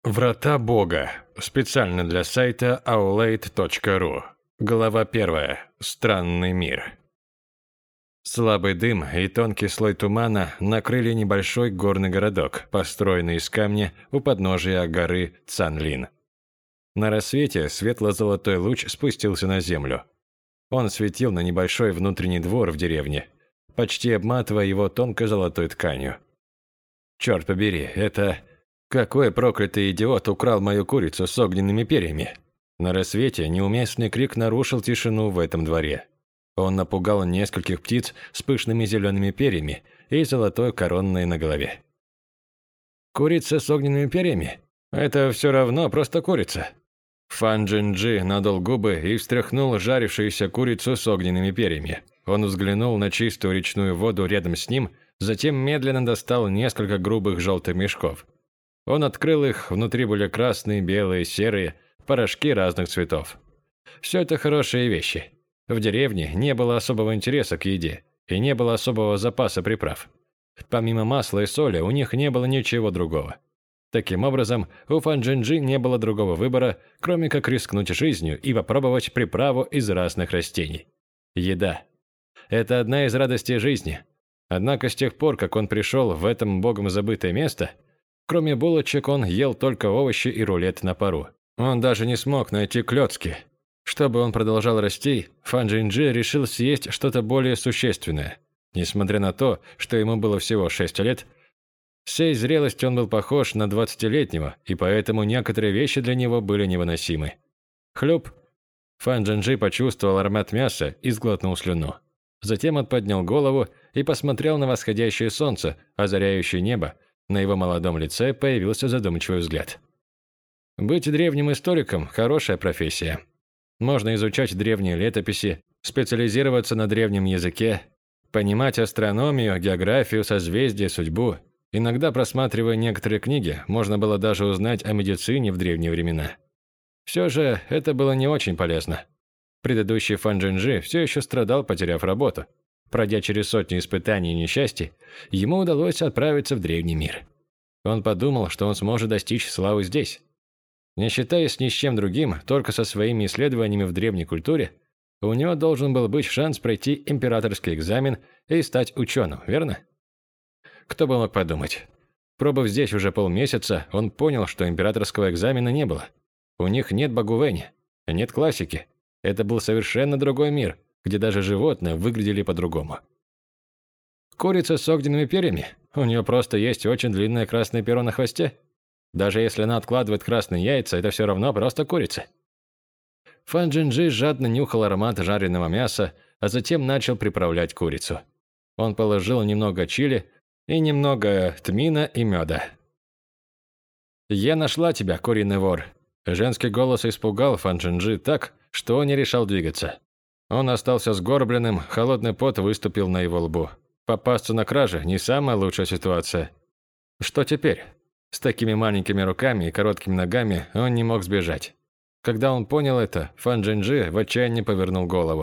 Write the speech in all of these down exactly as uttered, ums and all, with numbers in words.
Врата Бога. Специально для сайта аулейт точка ру. Глава первая. Странный мир. Слабый дым и тонкий слой тумана накрыли небольшой горный городок, построенный из камня у подножия горы Цанлин. На рассвете светло-золотой луч спустился на землю. Он светил на небольшой внутренний двор в деревне, почти обматывая его тонкой золотой тканью. Черт побери, это... Какой проклятый идиот украл мою курицу с огненными перьями? На рассвете неуместный крик нарушил тишину в этом дворе. Он напугал нескольких птиц с пышными зелеными перьями и золотой короной на голове. Курица с огненными перьями? Это все равно просто курица. Фан Джинджи надул губы и встряхнул жарившуюся курицу с огненными перьями. Он взглянул на чистую речную воду рядом с ним, затем медленно достал несколько грубых желтых мешков. Он открыл их, внутри были красные, белые, серые, порошки разных цветов. Все это хорошие вещи. В деревне не было особого интереса к еде, и не было особого запаса приправ. Помимо масла и соли, у них не было ничего другого. Таким образом, у Фан Джинджи не было другого выбора, кроме как рискнуть жизнью и попробовать приправу из разных растений. Еда. Это одна из радостей жизни. Однако с тех пор, как он пришел в это богом забытое место, кроме булочек, он ел только овощи и рулет на пару. Он даже не смог найти клёцки. Чтобы он продолжал расти, Фан Джинджи решил съесть что-то более существенное. Несмотря на то, что ему было всего шесть лет, всей зрелости он был похож на двадцатилетнего, и поэтому некоторые вещи для него были невыносимы. Хлюп. Фан Джинджи почувствовал аромат мяса и сглотнул слюну. Затем он поднял голову и посмотрел на восходящее солнце, озаряющее небо. На его молодом лице появился задумчивый взгляд. Быть древним историком – хорошая профессия. Можно изучать древние летописи, специализироваться на древнем языке, понимать астрономию, географию, созвездия, судьбу. Иногда, просматривая некоторые книги, можно было даже узнать о медицине в древние времена. Все же это было не очень полезно. Предыдущий Фан Джинджи все еще страдал, потеряв работу. Пройдя через сотни испытаний и несчастий, ему удалось отправиться в древний мир. Он подумал, что он сможет достичь славы здесь. Не считаясь ни с чем другим, только со своими исследованиями в древней культуре, у него должен был быть шанс пройти императорский экзамен и стать ученым, верно? Кто бы мог подумать. Пробыв здесь уже полмесяца, он понял, что императорского экзамена не было. У них нет Богувэнь, нет классики. Это был совершенно другой мир, где даже животные выглядели по-другому. Курица с огненными перьями? У нее просто есть очень длинное красное перо на хвосте? Даже если она откладывает красные яйца, это все равно просто курица. Фан Джинджи жадно нюхал аромат жареного мяса, а затем начал приправлять курицу. Он положил немного чили и немного тмина и меда. «Я нашла тебя, куриный вор!» Женский голос испугал Фан Джинджи так, что он не решал двигаться. Он остался сгорбленным, холодный пот выступил на его лбу. Попасться на краже – не самая лучшая ситуация. Что теперь? С такими маленькими руками и короткими ногами он не мог сбежать. Когда он понял это, Фан Джинджи в отчаянии повернул голову.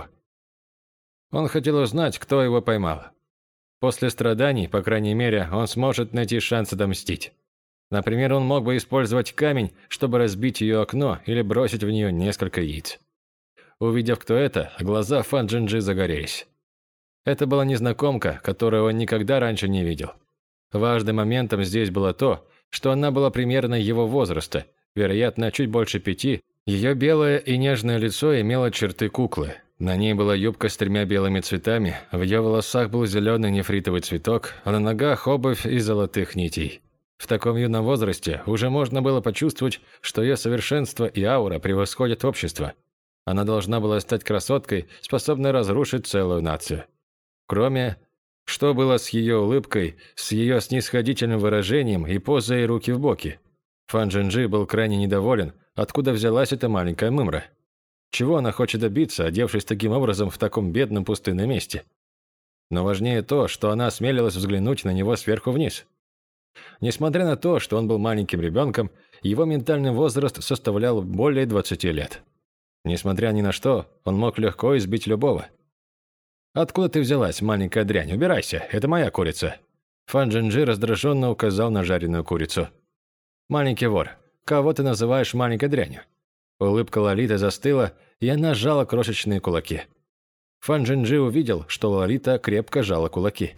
Он хотел узнать, кто его поймал. После страданий, по крайней мере, он сможет найти шанс отомстить. Например, он мог бы использовать камень, чтобы разбить ее окно или бросить в нее несколько яиц. Увидев, кто это, глаза Фан Джинджи загорелись. Это была незнакомка, которую он никогда раньше не видел. Важным моментом здесь было то, что она была примерно его возраста, вероятно, чуть больше пяти. Ее белое и нежное лицо имело черты куклы. На ней была юбка с тремя белыми цветами, в ее волосах был зеленый нефритовый цветок, а на ногах обувь из золотых нитей. В таком юном возрасте уже можно было почувствовать, что ее совершенство и аура превосходят общество. Она должна была стать красоткой, способной разрушить целую нацию. Кроме... Что было с ее улыбкой, с ее снисходительным выражением и позой руки в боки? Фан Джинджи был крайне недоволен, откуда взялась эта маленькая мымра. Чего она хочет добиться, одевшись таким образом в таком бедном пустынном месте? Но важнее то, что она осмелилась взглянуть на него сверху вниз. Несмотря на то, что он был маленьким ребенком, его ментальный возраст составлял более двадцати лет. Несмотря ни на что, он мог легко избить любого. «Откуда ты взялась, маленькая дрянь? Убирайся, это моя курица!» Фан Джинджи раздраженно указал на жареную курицу. «Маленький вор, Кого ты называешь маленькой дрянью?» Улыбка Лолиты застыла, и она сжала крошечные кулаки. Фан Джинджи увидел, что Лолита крепко сжала кулаки.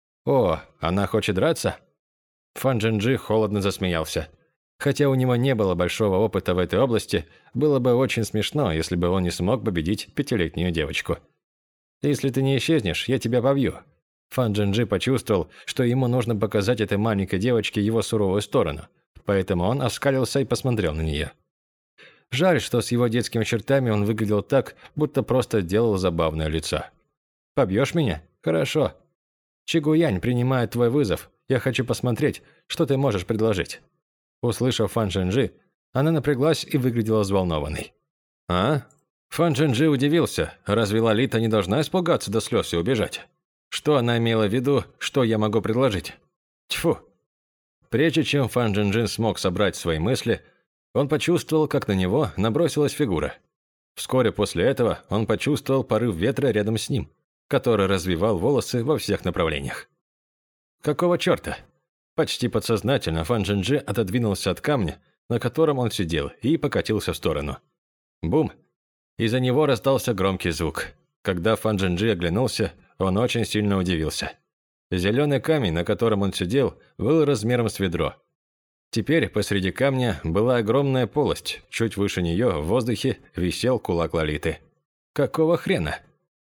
«О, она хочет драться?» Фан Джинджи холодно засмеялся. Хотя у него не было большого опыта в этой области, было бы очень смешно, если бы он не смог победить пятилетнюю девочку. «Если ты не исчезнешь, я тебя побью». Фан Джинджи почувствовал, что ему нужно показать этой маленькой девочке его суровую сторону, поэтому он оскалился и посмотрел на нее. Жаль, что с его детскими чертами он выглядел так, будто просто делал забавное лицо. «Побьешь меня? Хорошо. Чигуянь принимает твой вызов. Я хочу посмотреть, что ты можешь предложить». Услышав Фан Джинджи, она напряглась и выглядела взволнованной. «А?» Фан Джинджи удивился. Разве Лолита не должна испугаться до слез и убежать? Что она имела в виду, что я могу предложить? Тьфу! Прежде чем Фан Джинджи смог собрать свои мысли, он почувствовал, как на него набросилась фигура. Вскоре после этого он почувствовал порыв ветра рядом с ним, который развивал волосы во всех направлениях. Какого черта? Почти подсознательно Фан Джинджи отодвинулся от камня, на котором он сидел, и покатился в сторону. Бум! Из-за него раздался громкий звук. Когда Фан Джинджи оглянулся, он очень сильно удивился. Зеленый камень, на котором он сидел, был размером с ведро. Теперь посреди камня была огромная полость, чуть выше нее в воздухе висел кулак Лолиты. Какого хрена?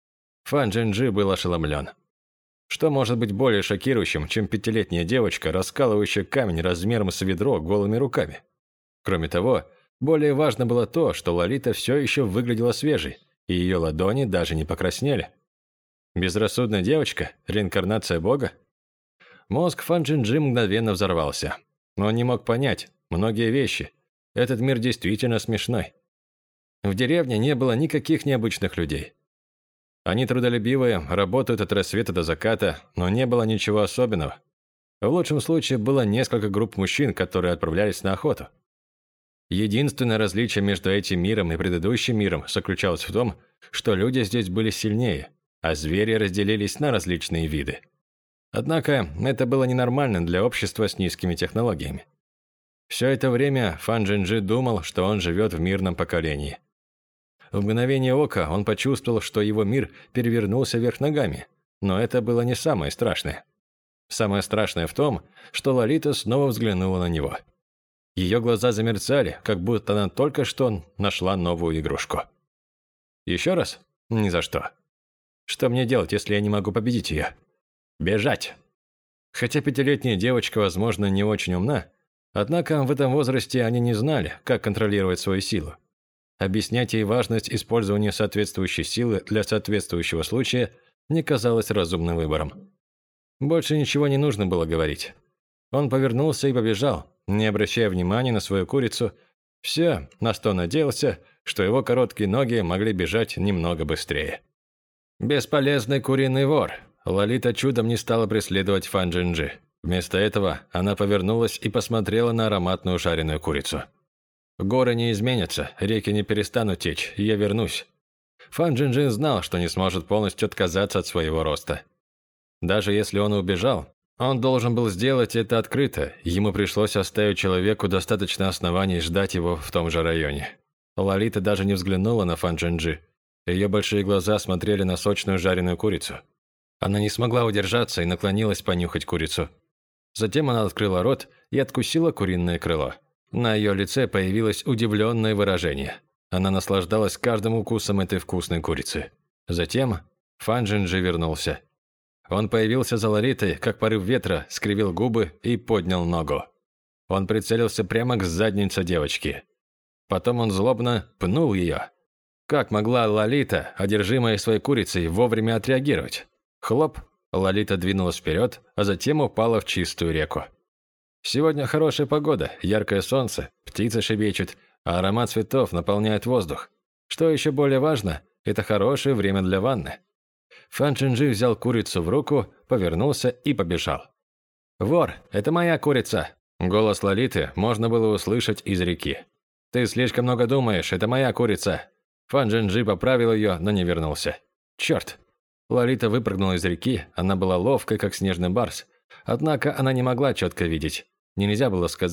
Фан Джинджи был ошеломлен. Что может быть более шокирующим, чем пятилетняя девочка, раскалывающая камень размером с ведро голыми руками? Кроме того, более важно было то, что Лолита все еще выглядела свежей, и ее ладони даже не покраснели. Безрассудная девочка? Реинкарнация Бога? Мозг Фан Джинджи мгновенно взорвался. Но он не мог понять многие вещи. Этот мир действительно смешной. В деревне не было никаких необычных людей. Они трудолюбивые, работают от рассвета до заката, но не было ничего особенного. В лучшем случае было несколько групп мужчин, которые отправлялись на охоту. Единственное различие между этим миром и предыдущим миром заключалось в том, что люди здесь были сильнее, а звери разделились на различные виды. Однако это было ненормально для общества с низкими технологиями. Все это время Фан Джинджи думал, что он живет в мирном поколении. В мгновение ока он почувствовал, что его мир перевернулся вверх ногами, но это было не самое страшное. Самое страшное в том, что Лолита снова взглянула на него. Ее глаза замерцали, как будто она только что нашла новую игрушку. Еще раз? Ни за что. Что мне делать, если я не могу победить ее? Бежать. Хотя пятилетняя девочка, возможно, не очень умна, однако в этом возрасте они не знали, как контролировать свою силу. Объяснять ей важность использования соответствующей силы для соответствующего случая не казалось разумным выбором. Больше ничего не нужно было говорить. Он повернулся и побежал, не обращая внимания на свою курицу. Все, на что надеялся, что его короткие ноги могли бежать немного быстрее. Бесполезный куриный вор. Лолита чудом не стала преследовать Фан Джинджи. Вместо этого она повернулась и посмотрела на ароматную жареную курицу. «Горы не изменятся, реки не перестанут течь, и я вернусь». Фан Джинджи знал, что не сможет полностью отказаться от своего роста. Даже если он убежал, он должен был сделать это открыто, ему пришлось оставить человеку достаточно оснований ждать его в том же районе. Лолита даже не взглянула на Фан Джинджи. Ее большие глаза смотрели на сочную жареную курицу. Она не смогла удержаться и наклонилась понюхать курицу. Затем она открыла рот и откусила куриное крыло. На ее лице появилось удивленное выражение. Она наслаждалась каждым укусом этой вкусной курицы. Затем Фан Джинджи вернулся. Он появился за Лолитой, как порыв ветра, скривил губы и поднял ногу. Он прицелился прямо к заднице девочки. Потом он злобно пнул ее. Как могла Лолита, одержимая своей курицей, вовремя отреагировать? Хлоп! Лолита двинулась вперед, а затем упала в чистую реку. Сегодня хорошая погода, яркое солнце, птицы щебечут, а аромат цветов наполняет воздух. Что еще более важно, это хорошее время для ванны. Фан Джинджи взял курицу в руку, повернулся и побежал. «Вор, это моя курица!» Голос Лолиты можно было услышать из реки. «Ты слишком много думаешь, это моя курица!» Фан Джинджи поправил ее, но не вернулся. «Черт!» Лолита выпрыгнула из реки, она была ловкой, как снежный барс. Однако она не могла четко видеть. Нельзя было сказать,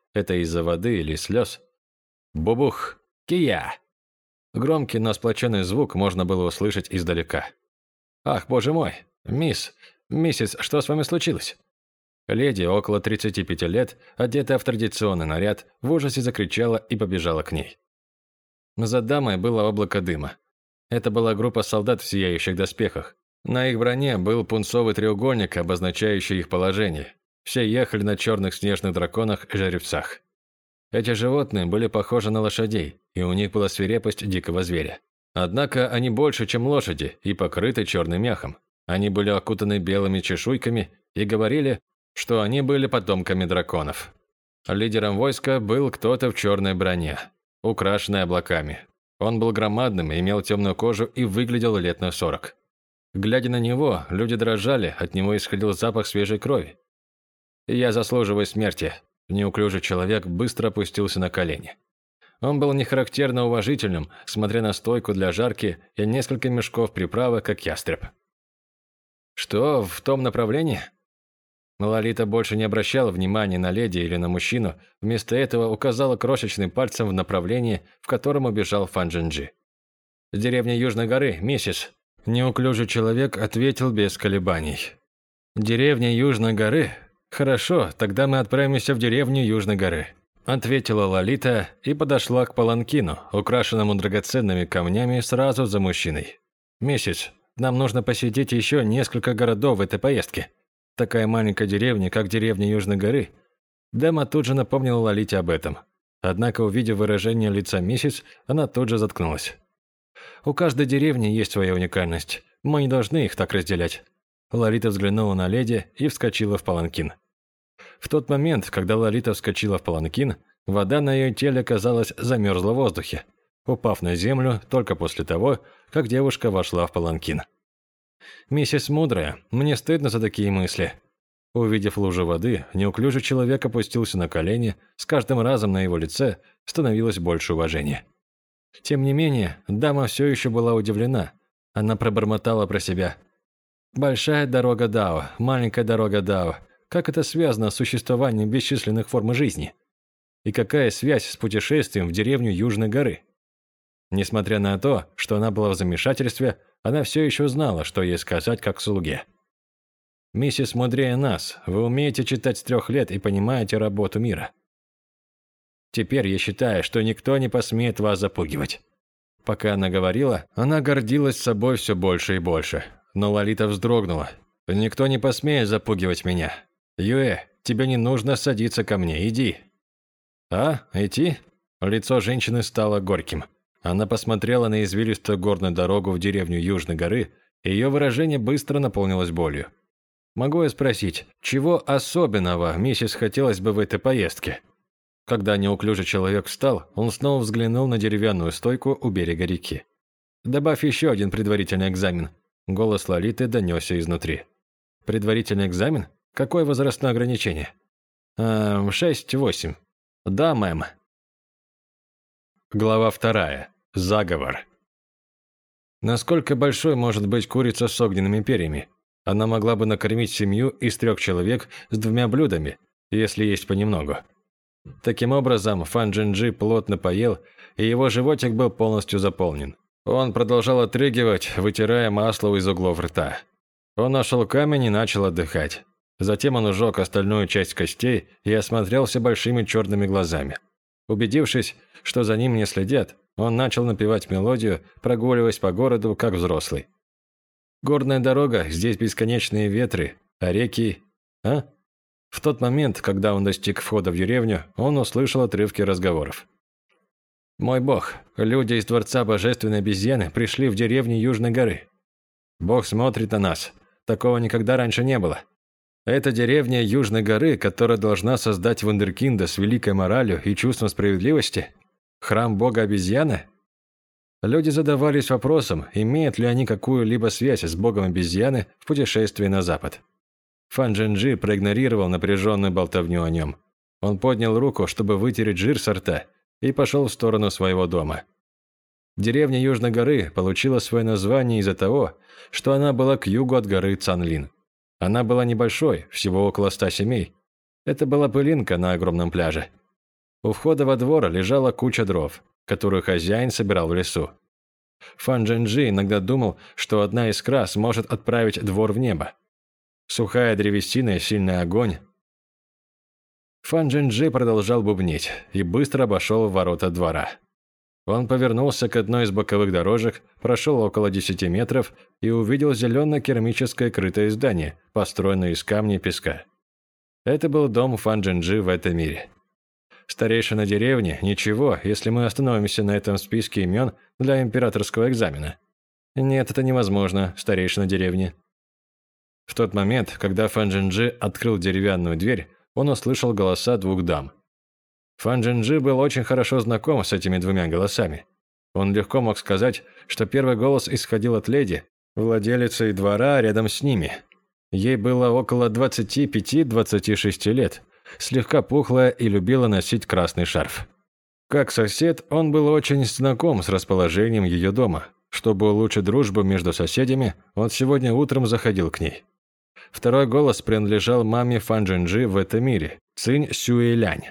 Это из-за воды или слез? Бубух! Кия! Громкий, но сплоченный звук можно было услышать издалека. «Ах, боже мой! Мисс! Миссис, что с вами случилось?» Леди, около тридцати пяти лет, одетая в традиционный наряд, в ужасе закричала и побежала к ней. За дамой было облако дыма. Это была группа солдат в сияющих доспехах. На их броне был пунцовый треугольник, обозначающий их положение. Все ехали на черных снежных драконах-жеребцах. Эти животные были похожи на лошадей, и у них была свирепость дикого зверя. Однако они больше, чем лошади, и покрыты черным мехом. Они были окутаны белыми чешуйками и говорили, что они были потомками драконов. Лидером войска был кто-то в черной броне, украшенной облаками. Он был громадным, имел темную кожу и выглядел лет на сорок. Глядя на него, люди дрожали, от него исходил запах свежей крови. «Я заслуживаю смерти». Неуклюжий человек быстро опустился на колени. Он был нехарактерно уважительным, смотря на стойку для жарки и несколько мешков приправы, как ястреб. «Что, в том направлении?» Лолита больше не обращала внимания на леди или на мужчину, вместо этого указала крошечным пальцем в направлении, в котором убежал Фан Джинджи. «С деревни Южной горы, миссис». Неуклюжий человек ответил без колебаний. «Деревня Южной горы? Хорошо, тогда мы отправимся в деревню Южной горы», ответила Лолита и подошла к паланкину, украшенному драгоценными камнями, сразу за мужчиной. «Миссис, нам нужно посетить еще несколько городов в этой поездке. Такая маленькая деревня, как деревня Южной горы». Дама тут же напомнила Лолите об этом. Однако, увидев выражение лица миссис, она тут же заткнулась. «У каждой деревни есть своя уникальность. Мы не должны их так разделять». Лолита взглянула на леди и вскочила в паланкин. В тот момент, когда Лолита вскочила в паланкин, вода на ее теле, казалось, замерзла в воздухе, упав на землю только после того, как девушка вошла в паланкин. «Миссис Мудрая, мне стыдно за такие мысли». Увидев лужу воды, неуклюжий человек опустился на колени, с каждым разом на его лице становилось больше уважения. Тем не менее, дама все еще была удивлена. Она пробормотала про себя. «Большая дорога Дао, маленькая дорога Дао. Как это связано с существованием бесчисленных форм жизни? И какая связь с путешествием в деревню Южной горы?» Несмотря на то, что она была в замешательстве, она все еще знала, что ей сказать как слуге. «Миссис мудрее нас, вы умеете читать с трех лет и понимаете работу мира. Теперь я считаю, что никто не посмеет вас запугивать». Пока она говорила, она гордилась собой все больше и больше. Но Лолита вздрогнула. «Никто не посмеет запугивать меня. Юэ, тебе не нужно садиться ко мне, иди». «А, идти?» Лицо женщины стало горьким. Она посмотрела на извилистую горную дорогу в деревню Южной горы, и ее выражение быстро наполнилось болью. «Могу я спросить, чего особенного миссис хотелось бы в этой поездке?» Когда неуклюжий человек встал, он снова взглянул на деревянную стойку у берега реки. «Добавь еще один предварительный экзамен». Голос Лолиты донесся изнутри. «Предварительный экзамен? Какое возрастное ограничение?» «Эм, шесть-восемь». «Да, мэм». Глава вторая. Заговор. Насколько большой может быть курица с огненными перьями? Она могла бы накормить семью из трех человек с двумя блюдами, если есть понемногу. Таким образом, Фан Джинджи плотно поел, и его животик был полностью заполнен. Он продолжал отрыгивать, вытирая масло из углов рта. Он нашел камень и начал отдыхать. Затем он ужег остальную часть костей и осмотрелся большими черными глазами. Убедившись, что за ним не следят, он начал напевать мелодию, прогуливаясь по городу, как взрослый. Горная дорога, здесь бесконечные ветры, а реки... А? В тот момент, когда он достиг входа в деревню, он услышал отрывки разговоров. «Мой бог, люди из дворца божественной обезьяны пришли в деревню Южной горы. Бог смотрит на нас. Такого никогда раньше не было. Это деревня Южной горы, которая должна создать вундеркинда с великой моралью и чувством справедливости? Храм бога обезьяны?» Люди задавались вопросом, имеют ли они какую-либо связь с богом обезьяны в путешествии на запад. Фан Джинджи проигнорировал напряженную болтовню о нем. Он поднял руку, чтобы вытереть жир со рта, и пошел в сторону своего дома. Деревня Южной горы получила свое название из-за того, что она была к югу от горы Цанлин. Она была небольшой, всего около ста семей. Это была пылинка на огромном пляже. У входа во двор лежала куча дров, которую хозяин собирал в лесу. Фан Джинджи иногда думал, что одна искра сможет отправить двор в небо. Сухая древесина и сильный огонь. Фан Джинджи продолжал бубнить и быстро обошел ворота двора. Он повернулся к одной из боковых дорожек, прошел около десяти метров и увидел зеленое керамическое крытое здание, построенное из камня и песка. Это был дом Фан Джинджи в этом мире. Старейшина деревни – ничего, если мы остановимся на этом списке имен для императорского экзамена. Нет, это невозможно, старейшина деревни. В тот момент, когда Фан Джинджи открыл деревянную дверь, он услышал голоса двух дам. Фан Джинджи был очень хорошо знаком с этими двумя голосами. Он легко мог сказать, что первый голос исходил от леди, владелицы двора рядом с ними. Ей было около двадцати пяти — двадцати шести лет, слегка пухлая и любила носить красный шарф. Как сосед, он был очень знаком с расположением ее дома. Чтобы улучшить дружбу между соседями, он сегодня утром заходил к ней. Второй голос принадлежал маме Фан Джинджи в этом мире, Цинь Сюэлянь.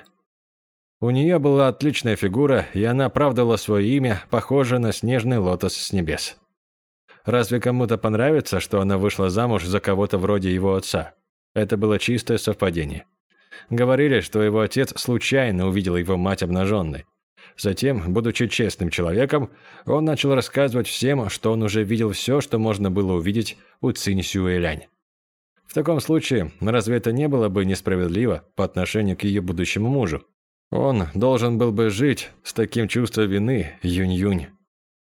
У нее была отличная фигура, и она оправдывала свое имя, похожее на снежный лотос с небес. Разве кому-то понравится, что она вышла замуж за кого-то вроде его отца? Это было чистое совпадение. Говорили, что его отец случайно увидел его мать обнаженной. Затем, будучи честным человеком, он начал рассказывать всем, что он уже видел все, что можно было увидеть у Цинь Сюэлянь. В таком случае, разве это не было бы несправедливо по отношению к ее будущему мужу? Он должен был бы жить с таким чувством вины, Юнь-Юнь.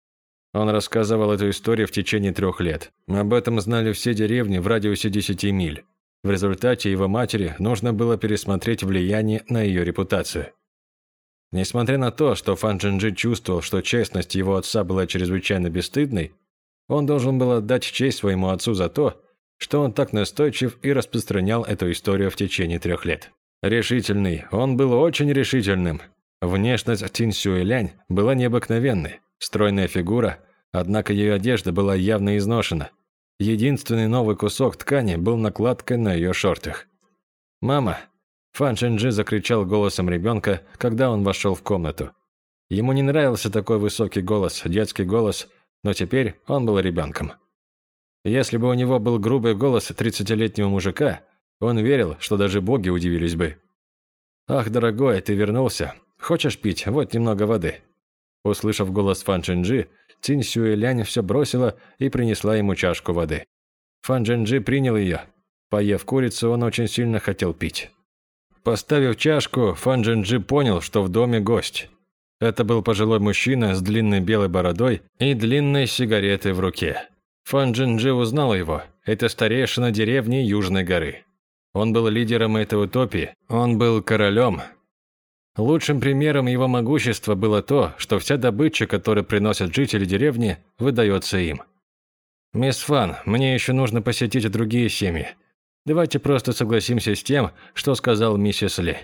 Он рассказывал эту историю в течение трех лет. Об этом знали все деревни в радиусе десяти миль. В результате его матери нужно было пересмотреть влияние на ее репутацию. Несмотря на то, что Фан Джинджи чувствовал, что честность его отца была чрезвычайно бесстыдной, он должен был отдать честь своему отцу за то, что он так настойчив и распространял эту историю в течение трех лет. Решительный, он был очень решительным. Внешность Цинь Сюэлянь была необыкновенной, стройная фигура, однако ее одежда была явно изношена. Единственный новый кусок ткани был накладкой на ее шортах. «Мама!» Фан Джинджи закричал голосом ребенка, когда он вошел в комнату. Ему не нравился такой высокий голос, детский голос, но теперь он был ребенком. Если бы у него был грубый голос тридцатилетнего мужика, он верил, что даже боги удивились бы. «Ах, дорогой, ты вернулся. Хочешь пить? Вот немного воды». Услышав голос Фан Джинджи, Цинь Сюэлянь все бросила и принесла ему чашку воды. Фан Джинджи принял ее. Поев курицу, он очень сильно хотел пить. Поставив чашку, Фан Джинджи понял, что в доме гость. Это был пожилой мужчина с длинной белой бородой и длинной сигаретой в руке. Фан Джинджи узнал его. Это старейшина деревни Южной горы. Он был лидером этой утопии, он был королем. Лучшим примером его могущества было то, что вся добыча, которую приносят жители деревни, выдается им. «Мисс Фан, мне еще нужно посетить другие семьи. Давайте просто согласимся с тем, что сказал миссис Ли.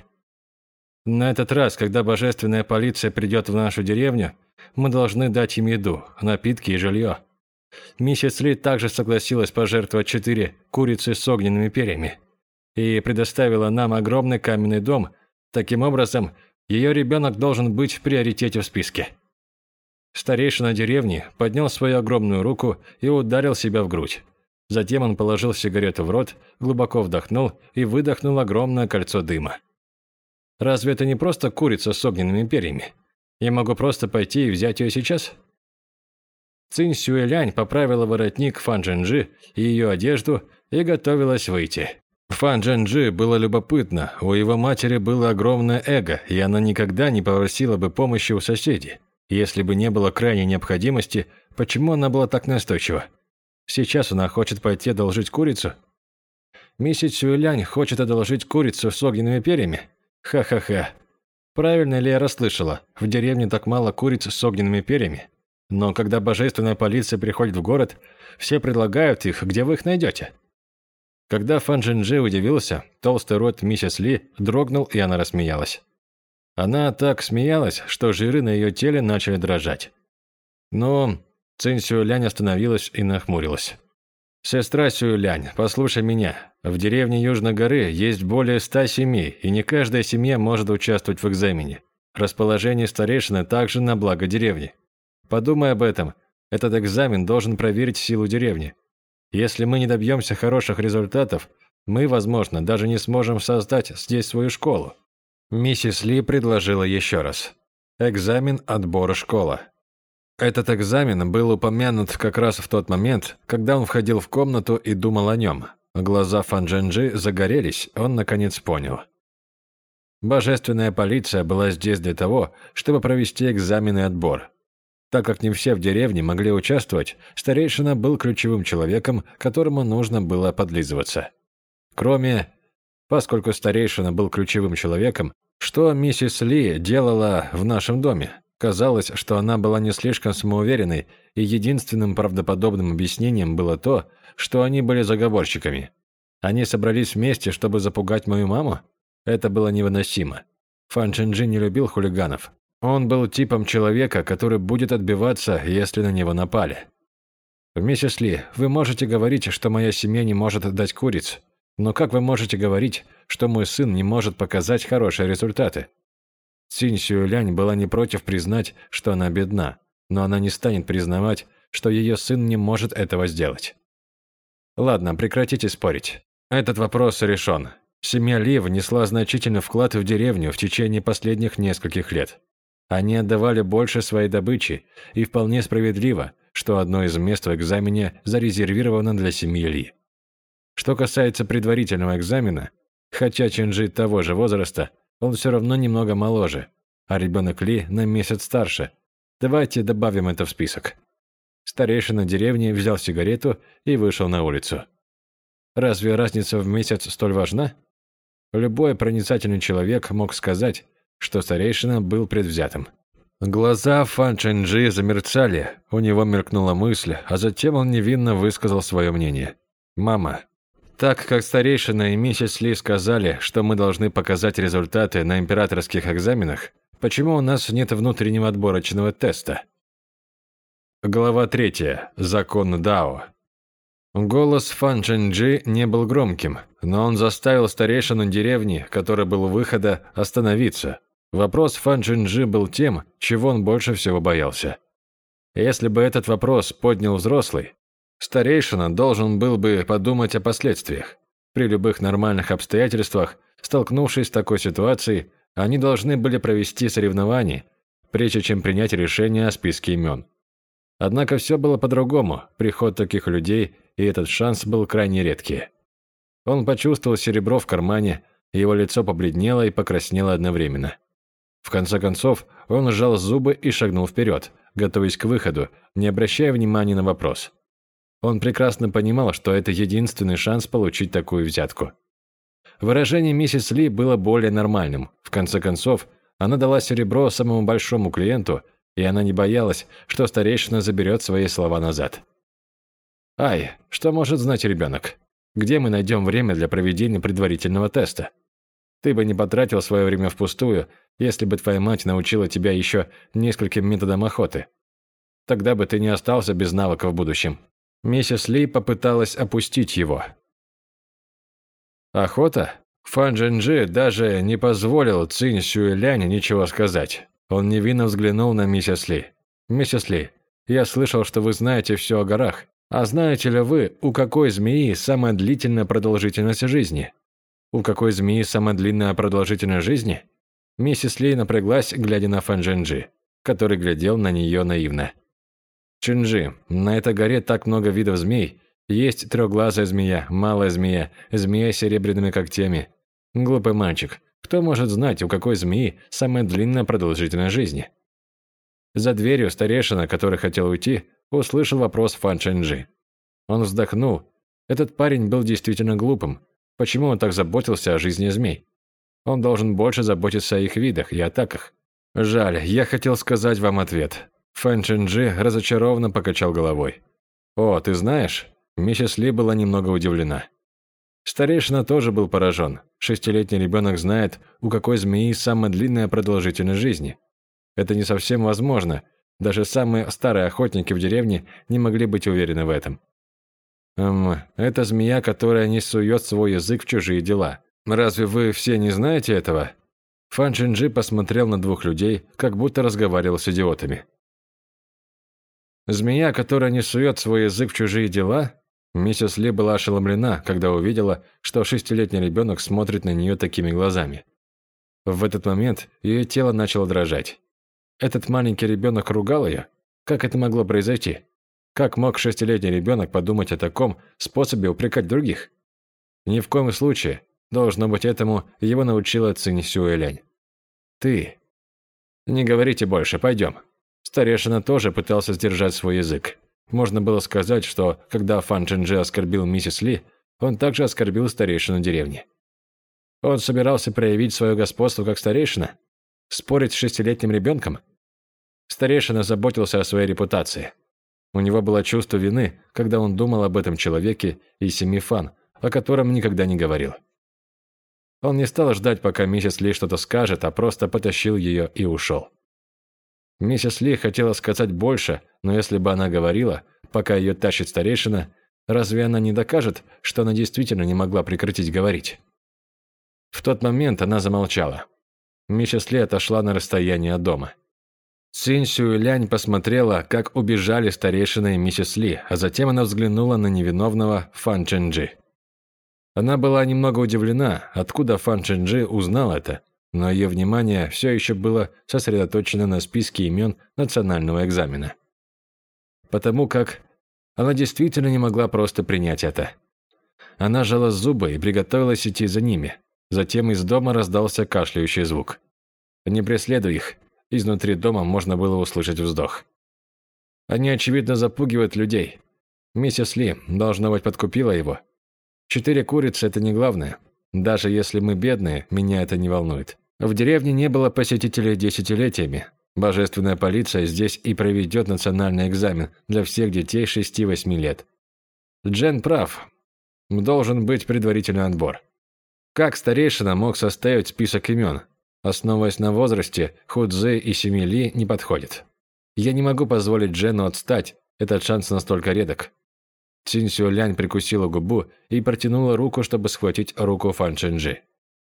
На этот раз, когда божественная полиция придет в нашу деревню, мы должны дать им еду, напитки и жилье». Миссис Ли также согласилась пожертвовать четыре курицы с огненными перьями и предоставила нам огромный каменный дом. Таким образом, ее ребенок должен быть в приоритете в списке. Старейшина деревни поднял свою огромную руку и ударил себя в грудь. Затем он положил сигарету в рот, глубоко вдохнул и выдохнул огромное кольцо дыма. «Разве это не просто курица с огненными перьями? Я могу просто пойти и взять ее сейчас?» Цинь Сюэлянь поправила воротник Фан Джинджи и ее одежду и готовилась выйти. Фан Джинджи было любопытно, у его матери было огромное эго, и она никогда не попросила бы помощи у соседей. Если бы не было крайней необходимости, почему она была так настойчива? Сейчас она хочет пойти одолжить курицу? Миссис Сюэлянь хочет одолжить курицу с огненными перьями? Ха-ха-ха. Правильно ли я расслышала? В деревне так мало куриц с огненными перьями. Но когда божественная полиция приходит в город, все предлагают их, где вы их найдете? Когда Фан Джинджи удивился, толстый рот миссис Ли дрогнул, и она рассмеялась. Она так смеялась, что жиры на ее теле начали дрожать. Но Цинь Сюэлянь остановилась и нахмурилась. «Сестра Сюэлянь, послушай меня. В деревне Южной горы есть более ста семей, и не каждая семья может участвовать в экзамене. Расположение старейшины также на благо деревни. Подумай об этом. Этот экзамен должен проверить силу деревни. Если мы не добьемся хороших результатов, мы, возможно, даже не сможем создать здесь свою школу. Миссис Ли предложила еще раз. Экзамен отбора школа. Этот экзамен был упомянут как раз в тот момент, когда он входил в комнату и думал о нем. Глаза Фан Чжэньджи загорелись, он наконец понял. Божественная полиция была здесь для того, чтобы провести экзамен и отбор. Так как не все в деревне могли участвовать, старейшина был ключевым человеком, которому нужно было подлизываться. Кроме, поскольку старейшина был ключевым человеком, что миссис Ли делала в нашем доме? Казалось, что она была не слишком самоуверенной, и единственным правдоподобным объяснением было то, что они были заговорщиками. Они собрались вместе, чтобы запугать мою маму? Это было невыносимо. Фан Чжэньджи не любил хулиганов. Он был типом человека, который будет отбиваться, если на него напали. «Миссис Ли, вы можете говорить, что моя семья не может дать куриц, но как вы можете говорить, что мой сын не может показать хорошие результаты?» Цинь Сюэлянь была не против признать, что она бедна, но она не станет признавать, что ее сын не может этого сделать. Ладно, прекратите спорить. Этот вопрос решен. Семья Ли внесла значительный вклад в деревню в течение последних нескольких лет. Они отдавали больше своей добычи, и вполне справедливо, что одно из мест в экзамене зарезервировано для семьи Ли. Что касается предварительного экзамена, хотя Чжэньджи того же возраста, он все равно немного моложе, а ребенок Ли на месяц старше. Давайте добавим это в список. Старейшина деревни взял сигарету и вышел на улицу. Разве разница в месяц столь важна? Любой проницательный человек мог сказать, что старейшина был предвзятым. Глаза Фан Чжэньджи замерцали, у него мелькнула мысль, а затем он невинно высказал свое мнение. «Мама, так как старейшина и миссис Ли сказали, что мы должны показать результаты на императорских экзаменах, почему у нас нет внутреннего отборочного теста?» Глава третья. Закон Дао. Голос Фан Чжэньджи не был громким, но он заставил старейшину деревни, который был у выхода, остановиться. Вопрос Фан Чжэньджи был тем, чего он больше всего боялся. Если бы этот вопрос поднял взрослый, старейшина должен был бы подумать о последствиях. При любых нормальных обстоятельствах, столкнувшись с такой ситуацией, они должны были провести соревнования, прежде чем принять решение о списке имен. Однако все было по-другому, приход таких людей, и этот шанс был крайне редкий. Он почувствовал серебро в кармане, его лицо побледнело и покраснело одновременно. В конце концов, он сжал зубы и шагнул вперед, готовясь к выходу, не обращая внимания на вопрос. Он прекрасно понимал, что это единственный шанс получить такую взятку. Выражение миссис Ли было более нормальным. В конце концов, она дала серебро самому большому клиенту, и она не боялась, что старейшина заберет свои слова назад. «Ай, что может знать ребенок? Где мы найдем время для проведения предварительного теста? Ты бы не потратил свое время впустую, если бы твоя мать научила тебя еще нескольким методам охоты. Тогда бы ты не остался без навыка в будущем». Миссис Ли попыталась опустить его. «Охота?» Фан Чжэньджи даже не позволил Цинь Сюэлянь ничего сказать. Он невинно взглянул на миссис Ли. «Миссис Ли, я слышал, что вы знаете все о горах. А знаете ли вы, у какой змеи самая длительная продолжительность жизни?» «У какой змеи самая длинная продолжительность жизни?» Миссис Ли напряглась, глядя на Фан Чжэньджи, который глядел на нее наивно. «Чжэньджи, на этой горе так много видов змей. Есть трехглазая змея, малая змея, змея с серебряными когтями. Глупый мальчик, кто может знать, у какой змеи самая длинная продолжительность жизни?» За дверью старейшина, который хотел уйти, услышал вопрос Фан Чжэньджи. Он вздохнул. Этот парень был действительно глупым. Почему он так заботился о жизни змей? Он должен больше заботиться о их видах и атаках. Жаль, я хотел сказать вам ответ. Фан Чжэньджи разочарованно покачал головой. «О, ты знаешь?» Миссис Ли была немного удивлена. Старейшина тоже был поражен. Шестилетний ребенок знает, у какой змеи самая длинная продолжительность жизни. Это не совсем возможно. Даже самые старые охотники в деревне не могли быть уверены в этом. Эм, это змея, которая не сует свой язык в чужие дела. Разве вы все не знаете этого? Фан Чинджи посмотрел на двух людей, как будто разговаривал с идиотами. Змея, которая не сует свой язык в чужие дела? Миссис Ли была ошеломлена, когда увидела, что шестилетний ребенок смотрит на нее такими глазами. В этот момент ее тело начало дрожать. Этот маленький ребенок ругал ее? Как это могло произойти? Как мог шестилетний ребенок подумать о таком способе упрекать других? Ни в коем случае. Должно быть, этому его научила Цинь Сюэлянь. «Ты...» «Не говорите больше, пойдем». Старейшина тоже пытался сдержать свой язык. Можно было сказать, что, когда Фан Чинджи оскорбил миссис Ли, он также оскорбил старейшину деревни. Он собирался проявить свое господство как старейшина? Спорить с шестилетним ребенком? Старейшина заботился о своей репутации. У него было чувство вины, когда он думал об этом человеке из семьи Фан, о котором никогда не говорил. Он не стал ждать, пока миссис Ли что-то скажет, а просто потащил ее и ушел. Миссис Ли хотела сказать больше, но если бы она говорила, пока ее тащит старейшина, разве она не докажет, что она действительно не могла прекратить говорить? В тот момент она замолчала. Миссис Ли отошла на расстояние от дома. Цинь Сюэлянь посмотрела, как убежали старейшина и миссис Ли, а затем она взглянула на невиновного Фан Чинджи. Она была немного удивлена, откуда Фан Чинджи узнал это, но ее внимание все еще было сосредоточено на списке имен национального экзамена. Потому как она действительно не могла просто принять это. Она сжала зубы и приготовилась идти за ними. Затем из дома раздался кашляющий звук. «Не преследуй их». Изнутри дома можно было услышать вздох. «Они, очевидно, запугивают людей. Миссис Ли, должно быть, подкупила его. Четыре курицы – это не главное. Даже если мы бедные, меня это не волнует. В деревне не было посетителей десятилетиями. Божественная полиция здесь и проведет национальный экзамен для всех детей шести-восьми лет. Джен прав. Должен быть предварительный отбор. Как старейшина мог составить список имен? Основываясь на возрасте, Худзе и Семи Ли не подходит. Я не могу позволить Джену отстать, этот шанс настолько редок». Цинь Сюэлянь прикусила губу и протянула руку, чтобы схватить руку Фан Чинджи.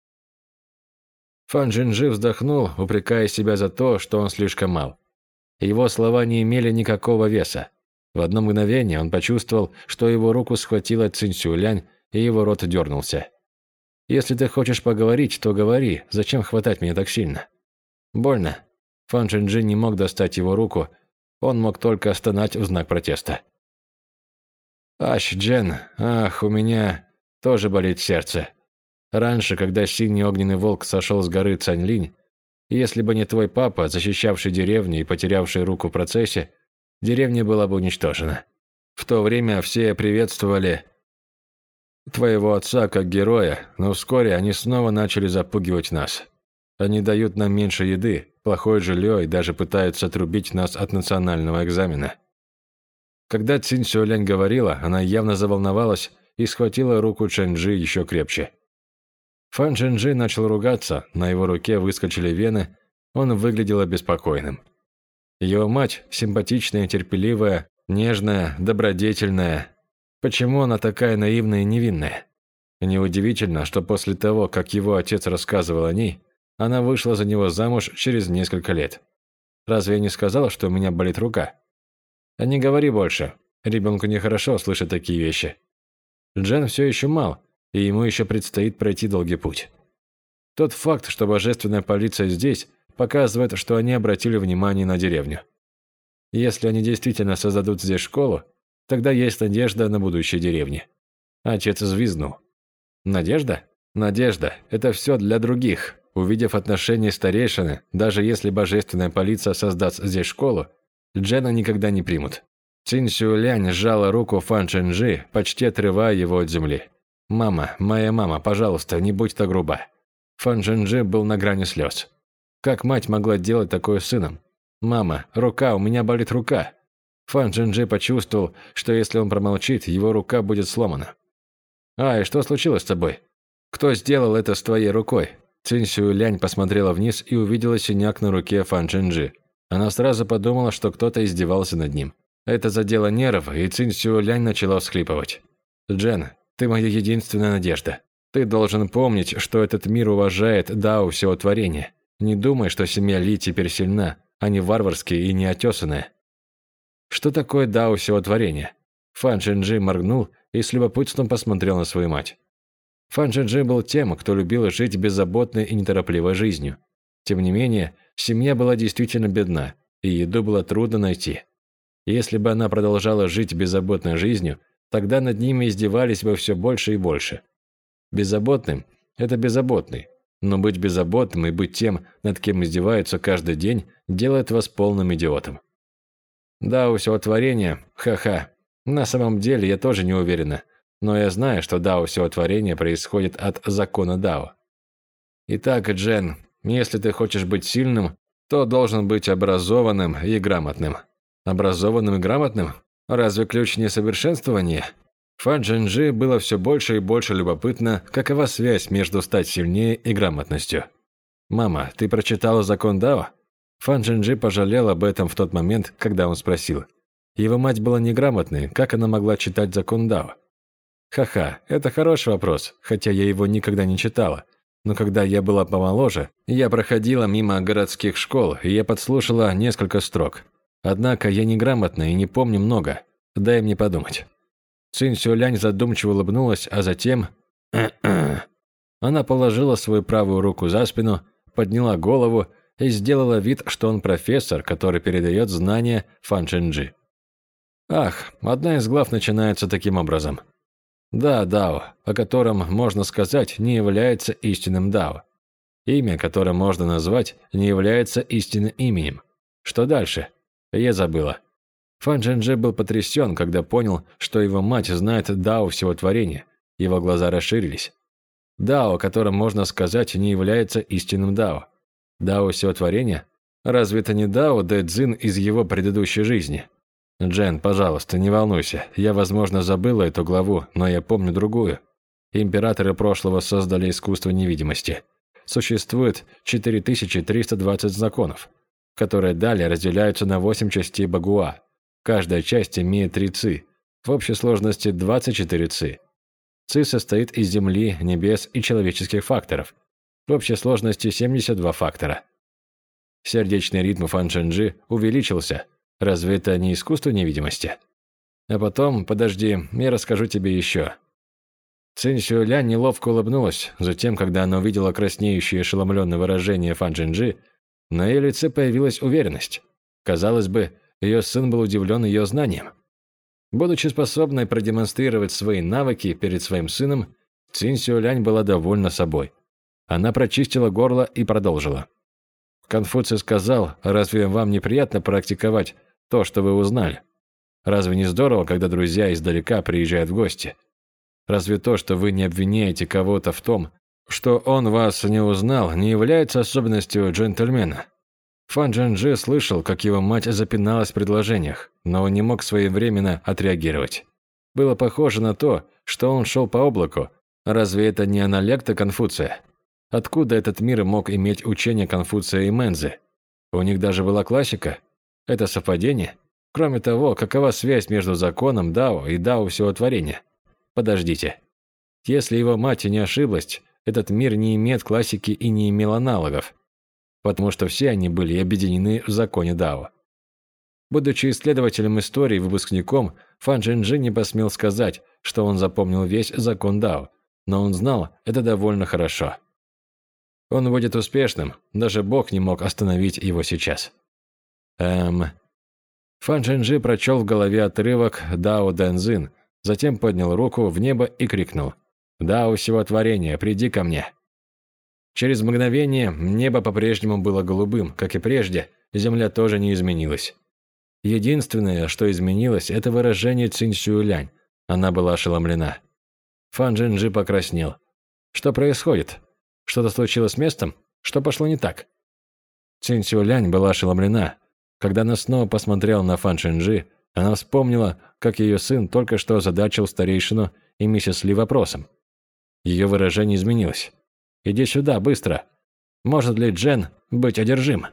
Фан Чинджи вздохнул, упрекая себя за то, что он слишком мал. Его слова не имели никакого веса. В одно мгновение он почувствовал, что его руку схватила Цинь Сюэлянь, и его рот дернулся. «Если ты хочешь поговорить, то говори. Зачем хватать меня так сильно?» «Больно». Фан Чинджи не мог достать его руку, он мог только стонать в знак протеста. «Ащ, Джен, ах, у меня тоже болит сердце. Раньше, когда синий огненный волк сошел с горы Цаньлинь, если бы не твой папа, защищавший деревню и потерявший руку в процессе, деревня была бы уничтожена. В то время все приветствовали твоего отца как героя, но вскоре они снова начали запугивать нас. Они дают нам меньше еды, плохое жилье и даже пытаются отрубить нас от национального экзамена». Когда Цинь Сюэлянь говорила, она явно заволновалась и схватила руку Чинджи еще крепче. Фан Чинджи начал ругаться, на его руке выскочили вены, он выглядел обеспокоенным. Его мать, симпатичная, терпеливая, нежная, добродетельная. Почему она такая наивная и невинная? Неудивительно, что после того, как его отец рассказывал о ней, она вышла за него замуж через несколько лет. Разве я не сказала, что у меня болит рука? А не говори больше. Ребенку нехорошо слышать такие вещи. Джен все еще мал, и ему еще предстоит пройти долгий путь. Тот факт, что божественная полиция здесь, показывает, что они обратили внимание на деревню. Если они действительно создадут здесь школу, тогда есть надежда на будущее деревни. Отец взвизгнул. Надежда? Надежда – это все для других. Увидев отношение старейшины, даже если божественная полиция создаст здесь школу, Джена никогда не примут. Цинь Сюэлянь сжала руку Фан Чинджи, почти отрывая его от земли. «Мама, моя мама, пожалуйста, не будь так груба». Фан Чинджи был на грани слез. Как мать могла делать такое с сыном? «Мама, рука, у меня болит рука». Фан Чинджи почувствовал, что если он промолчит, его рука будет сломана. «Ай, что случилось с тобой? Кто сделал это с твоей рукой?» Цинь Сюэлянь посмотрела вниз и увидела синяк на руке Фан Чинджи. Она сразу подумала, что кто-то издевался над ним. Это задело нервы, и Цинь Сюэлянь начала всхлипывать. «Джен, ты моя единственная надежда. Ты должен помнить, что этот мир уважает Дао всего творения. Не думай, что семья Ли теперь сильна, а не варварские и неотесанная. Что такое дао всего-творения? Фан Чжэньджи моргнул и с любопытством посмотрел на свою мать. Фан Чжэньджи был тем, кто любил жить беззаботной и неторопливой жизнью. Тем не менее, семья была действительно бедна, и еду было трудно найти. Если бы она продолжала жить беззаботной жизнью, тогда над ними издевались бы все больше и больше. Беззаботным – это беззаботный, но быть беззаботным и быть тем, над кем издеваются каждый день, делает вас полным идиотом. Дао всего творения, ха-ха. На самом деле я тоже не уверена, но я знаю, что дао всего творения происходит от закона дао. Итак, Джен, если ты хочешь быть сильным, то должен быть образованным и грамотным. Образованным и грамотным? Разве ключ не совершенствование? Фан Чжэньджи было все больше и больше любопытно, какова связь между стать сильнее и грамотностью. «Мама, ты прочитала закон дао?» Фан Чжэньджи пожалел об этом в тот момент, когда он спросил. Его мать была неграмотной, как она могла читать закон дао? Ха-ха, это хороший вопрос, хотя я его никогда не читала. Но когда я была помоложе, я проходила мимо городских школ, и я подслушала несколько строк. Однако я неграмотна и не помню много. Дай мне подумать. Цинь Сюэлянь задумчиво улыбнулась, а затем... Она положила свою правую руку за спину, подняла голову и сделала вид, что он профессор, который передает знания Фан Чжэньджи. Ах, одна из глав начинается таким образом. Да, дао, о котором можно сказать, не является истинным дао. Имя, которое можно назвать, не является истинным именем. Что дальше? Я забыла. Фан Чжэньджи был потрясен, когда понял, что его мать знает дао всего творения. Его глаза расширились. Дао, о котором можно сказать, не является истинным дао. Дао всего творения? Разве это не дао Дэ Цзин из его предыдущей жизни? Джен, пожалуйста, не волнуйся. Я, возможно, забыла эту главу, но я помню другую. Императоры прошлого создали искусство невидимости. Существует четыре тысячи триста двадцать законов, которые далее разделяются на восемь частей Багуа. Каждая часть имеет три ци. В общей сложности двадцать четыре ци. Ци состоит из земли, небес и человеческих факторов. В общей сложности семьдесят два фактора. Сердечный ритм Фан Чжэньджи увеличился. Разве это не искусство невидимости? А потом, подожди, я расскажу тебе еще. Цинь Сюэлянь неловко улыбнулась, затем, когда она увидела краснеющее ошеломленное выражение Фан Чжэньджи, на ее лице появилась уверенность. Казалось бы, ее сын был удивлен ее знанием. Будучи способной продемонстрировать свои навыки перед своим сыном, Цинь Сюэлянь была довольна собой. Она прочистила горло и продолжила. Конфуций сказал, разве вам неприятно практиковать то, что вы узнали? Разве не здорово, когда друзья издалека приезжают в гости? Разве то, что вы не обвиняете кого-то в том, что он вас не узнал, не является особенностью джентльмена? Фан Чжэньджи слышал, как его мать запиналась в предложениях, но он не мог своевременно отреагировать. Было похоже на то, что он шел по облаку. Разве это не аналекта Конфуция? Откуда этот мир мог иметь учение Конфуция и Мэнзы? У них даже была классика. Это совпадение? Кроме того, какова связь между законом Дао и Дао всего творения? Подождите. Если его мать не ошиблась, этот мир не имеет классики и не имел аналогов, потому что все они были объединены в законе Дао. Будучи исследователем истории и выпускником, Фан Чжэньджи не посмел сказать, что он запомнил весь закон Дао, но он знал это довольно хорошо. Он будет успешным, даже Бог не мог остановить его сейчас. Эм... Фан Чжэньджи прочел в голове отрывок Дао Дэн Цзин, затем поднял руку в небо и крикнул: «Дао всего творения, приди ко мне!» Через мгновение небо по-прежнему было голубым, как и прежде, земля тоже не изменилась. Единственное, что изменилось, это выражение Цинь Сюэлянь. Она была ошеломлена. Фан Чжэньджи покраснел. Что происходит? Что-то случилось с местом? Что пошло не так? Цинь Сюэлянь была ошеломлена. Когда она снова посмотрела на Фан Чжэньджи, она вспомнила, как ее сын только что озадачил старейшину и миссис Ли вопросом. Ее выражение изменилось. «Иди сюда, быстро! Может ли Джен быть одержим?»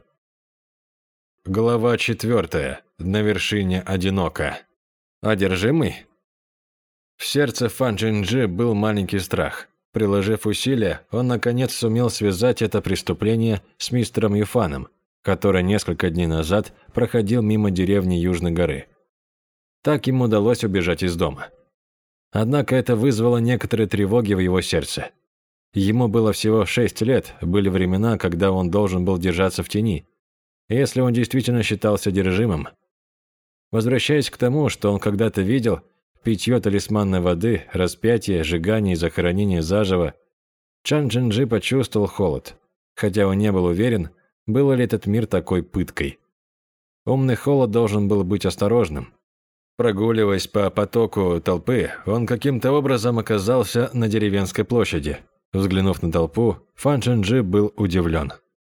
Глава четвертая. На вершине одиноко. Одержимый? В сердце Фан Чжэньджи был маленький страх. Приложив усилия, он наконец сумел связать это преступление с мистером Юфаном, который несколько дней назад проходил мимо деревни Южной горы. Так ему удалось убежать из дома. Однако это вызвало некоторые тревоги в его сердце. Ему было всего шесть лет, были времена, когда он должен был держаться в тени, если он действительно считался одержимым. Возвращаясь к тому, что он когда-то видел, питье талисманной воды, распятие, сжигание и захоронение заживо, Чан Чжэньджи почувствовал холод, хотя он не был уверен, был ли этот мир такой пыткой. Умный холод должен был быть осторожным. Прогуливаясь по потоку толпы, он каким-то образом оказался на деревенской площади. Взглянув на толпу, Фан Чжэньджи был удивлен.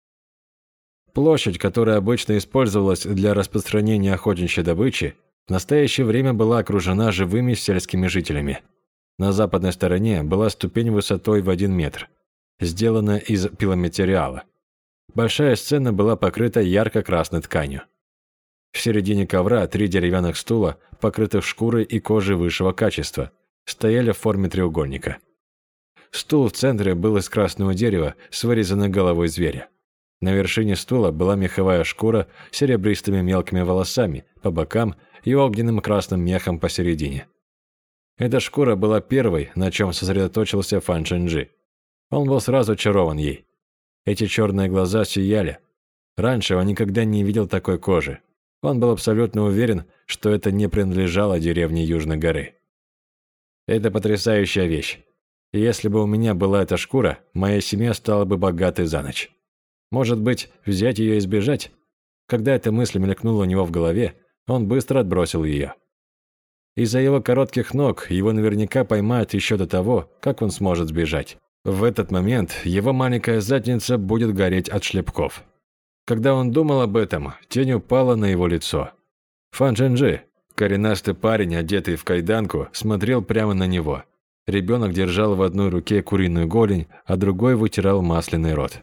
Площадь, которая обычно использовалась для распространения охотничьей добычи, в настоящее время была окружена живыми сельскими жителями. На западной стороне была ступень высотой в один метр, сделанная из пиломатериала. Большая сцена была покрыта ярко-красной тканью. В середине ковра три деревянных стула, покрытых шкурой и кожей высшего качества, стояли в форме треугольника. Стул в центре был из красного дерева с вырезанной головой зверя. На вершине стула была меховая шкура с серебристыми мелкими волосами по бокам и огненным красным мехом посередине. Эта шкура была первой, на чем сосредоточился Фан Чжэньджи. Он был сразу очарован ей. Эти черные глаза сияли. Раньше он никогда не видел такой кожи. Он был абсолютно уверен, что это не принадлежало деревне Южной горы. Это потрясающая вещь. И если бы у меня была эта шкура, моя семья стала бы богатой за ночь. Может быть, взять ее и сбежать? Когда эта мысль мелькнула у него в голове, он быстро отбросил ее. Из-за его коротких ног его наверняка поймают еще до того, как он сможет сбежать. В этот момент его маленькая задница будет гореть от шлепков. Когда он думал об этом, тень упала на его лицо. Фан Чжэньджи, коренастый парень, одетый в кайданку, смотрел прямо на него. Ребенок держал в одной руке куриную голень, а другой вытирал масляный рот.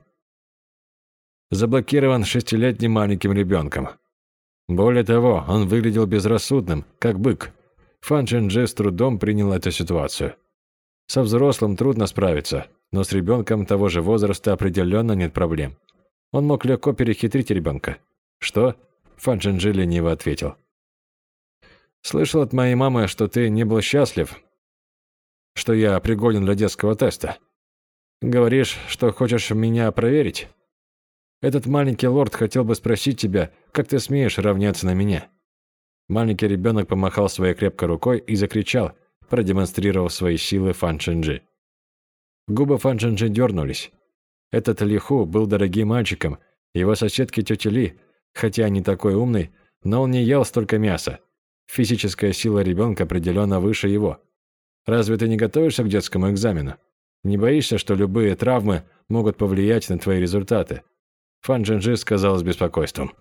Заблокирован шестилетним маленьким ребенком. Более того, он выглядел безрассудным, как бык. Фан Чжэньджи с трудом принял эту ситуацию. Со взрослым трудно справиться, но с ребенком того же возраста определенно нет проблем. Он мог легко перехитрить ребенка. «Что?» – Фан Чжэньджи лениво ответил. «Слышал от моей мамы, что ты не был счастлив, что я пригоден для детского теста. Говоришь, что хочешь меня проверить? Этот маленький лорд хотел бы спросить тебя, как ты смеешь равняться на меня?» Маленький ребенок помахал своей крепкой рукой и закричал, продемонстрировав свои силы Фан Чжэньджи. Губы Фан Чжэньджи дернулись. Этот Ли Ху был дорогим мальчиком, его соседки тетя Ли, хотя не такой умный, но он не ел столько мяса. Физическая сила ребенка определенно выше его. Разве ты не готовишься к детскому экзамену? Не боишься, что любые травмы могут повлиять на твои результаты?» Фан Чжэньджи сказал с беспокойством.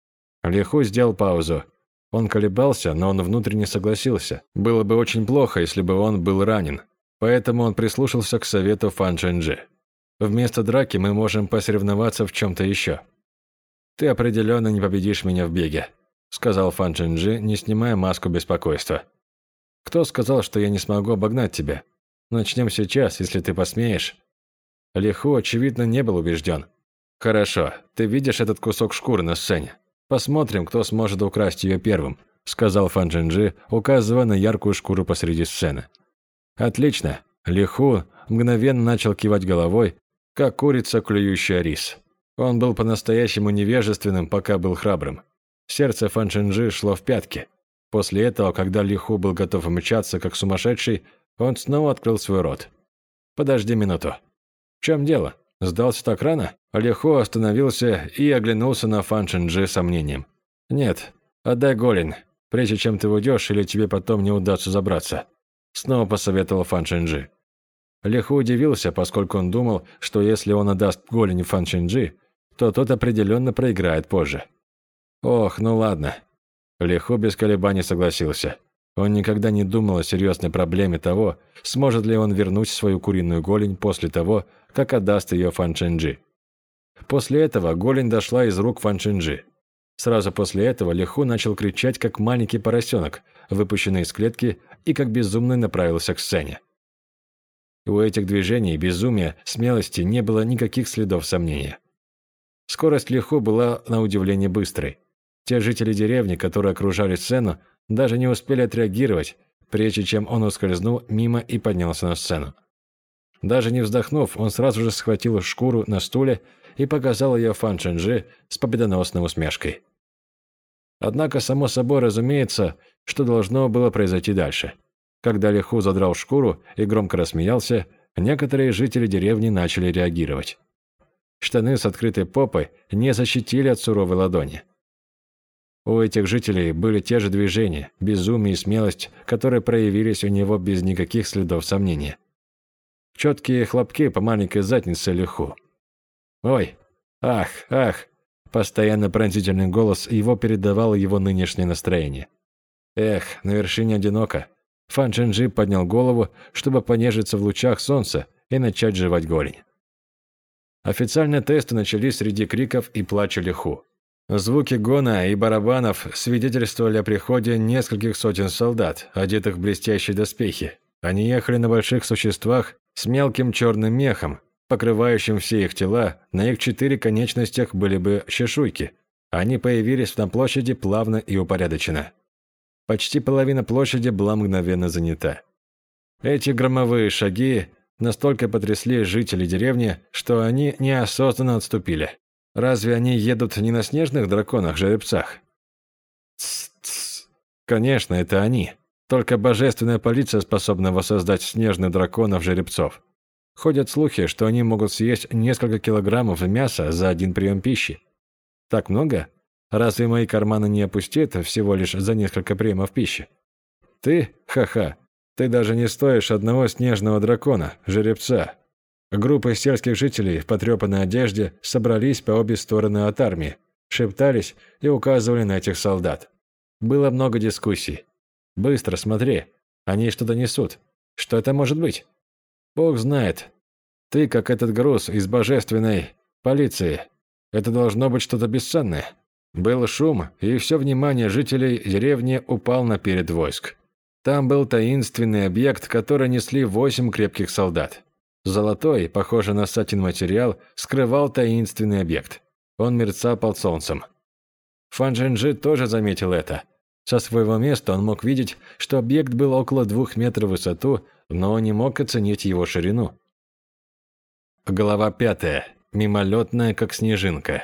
Ли Ху сделал паузу. Он колебался, но он внутренне согласился. Было бы очень плохо, если бы он был ранен. Поэтому он прислушался к совету Фан Чжэньджи. «Вместо драки мы можем посоревноваться в чем-то еще». «Ты определенно не победишь меня в беге», – сказал Фан Чжэньджи, не снимая маску беспокойства. «Кто сказал, что я не смогу обогнать тебя? Начнем сейчас, если ты посмеешь». Ли Ху, очевидно, не был убежден. «Хорошо, ты видишь этот кусок шкуры на сцене? Посмотрим, кто сможет украсть ее первым», – сказал Фан Чжэньджи, указывая на яркую шкуру посреди сцены. «Отлично». Ли Ху мгновенно начал кивать головой, как курица, клюющая рис. Он был по-настоящему невежественным, пока был храбрым. Сердце Фан Чжэньджи шло в пятки. После этого, когда Ли Ху был готов мчаться, как сумасшедший, он снова открыл свой рот. «Подожди минуту. В чем дело? Сдался так рано?» Ли Ху остановился и оглянулся на Фан Чжэньджи с сомнением. «Нет, отдай голень, прежде чем ты уйдешь, или тебе потом не удастся забраться», – снова посоветовал Фан Чжэньджи. Ли Ху удивился, поскольку он думал, что если он отдаст голень Фан Чжэньджи, то тот определенно проиграет позже. «Ох, ну ладно». Ли Ху без колебаний согласился. Он никогда не думал о серьезной проблеме того, сможет ли он вернуть свою куриную голень после того, как отдаст ее Фан Чжэньджи. После этого голень дошла из рук Фан Чжэньджи. Сразу после этого Ли Ху начал кричать, как маленький поросенок, выпущенный из клетки, и как безумный направился к сцене. У этих движений, безумия, смелости не было никаких следов сомнения. Скорость Лиху была на удивление быстрой. Те жители деревни, которые окружали сцену, даже не успели отреагировать, прежде чем он ускользнул мимо и поднялся на сцену. Даже не вздохнув, он сразу же схватил шкуру на стуле и показал ее Фан Чжэньчжи с победоносной усмешкой. Однако, само собой разумеется, что должно было произойти дальше. Когда Лиху задрал шкуру и громко рассмеялся, некоторые жители деревни начали реагировать. Штаны с открытой попой не защитили от суровой ладони. У этих жителей были те же движения, безумие и смелость, которые проявились у него без никаких следов сомнения. Четкие хлопки по маленькой заднице Лиху. «Ой! Ах! Ах!» Постоянно пронзительный голос его передавал его нынешнее настроение. «Эх, на вершине одиноко!» Фан Чжэньчжи поднял голову, чтобы понежиться в лучах солнца и начать жевать голень. Официальные тесты начались среди криков и плача Лиху. Звуки гона и барабанов свидетельствовали о приходе нескольких сотен солдат, одетых в блестящие доспехи. Они ехали на больших существах с мелким черным мехом, покрывающим все их тела, на их четыре конечностях были бы чешуйки. Они появились на площади плавно и упорядоченно. Почти половина площади была мгновенно занята. Эти громовые шаги настолько потрясли жителей деревни, что они неосознанно отступили. Разве они едут не на снежных драконах-жеребцах? Тс-тс. Конечно, это они. Только божественная полиция способна воссоздать снежных драконов-жеребцов. Ходят слухи, что они могут съесть несколько килограммов мяса за один прием пищи. Так много? Разве мои карманы не опустеют всего лишь за несколько приемов пищи? Ты, ха-ха, ты даже не стоишь одного снежного дракона, жеребца. Группы сельских жителей в потрепанной одежде собрались по обе стороны от армии, шептались и указывали на этих солдат. Было много дискуссий. «Быстро, смотри, они что-то несут. Что это может быть?» «Бог знает. Ты, как этот груз из божественной полиции. Это должно быть что-то бесценное». Был шум, и все внимание жителей деревни упал на перед войск. Там был таинственный объект, который несли восемь крепких солдат. Золотой, похожий на сатин материал, скрывал таинственный объект. Он мерцал под солнцем. Фан Чжэньчжи тоже заметил это. Со своего места он мог видеть, что объект был около двух метров в высоту, но не мог оценить его ширину. Глава пятая. Мимолетная, как снежинка.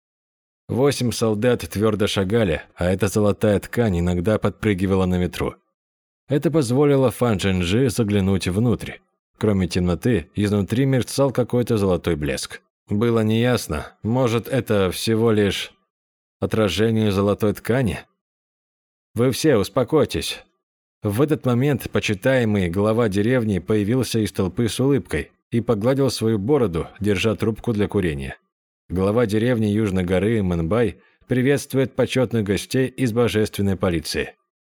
Восемь солдат твердо шагали, а эта золотая ткань иногда подпрыгивала на ветру. Это позволило Фан Чжэньчжи заглянуть внутрь. Кроме темноты, изнутри мерцал какой-то золотой блеск. Было неясно, может, это всего лишь отражение золотой ткани? Вы все успокойтесь. В этот момент почитаемый глава деревни появился из толпы с улыбкой и погладил свою бороду, держа трубку для курения. Глава деревни Южной горы Мэнбай приветствует почетных гостей из божественной полиции.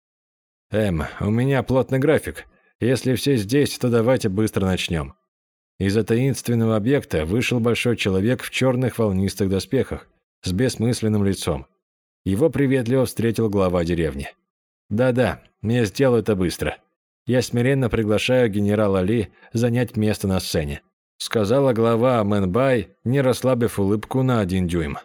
«Эм, у меня плотный график. Если все здесь, то давайте быстро начнем». Из-за таинственного объекта вышел большой человек в черных волнистых доспехах с бессмысленным лицом. Его приветливо встретил глава деревни. «Да-да, я сделаю это быстро. Я смиренно приглашаю генерала Ли занять место на сцене», сказала глава Мэнбай, не расслабив улыбку на один дюйм.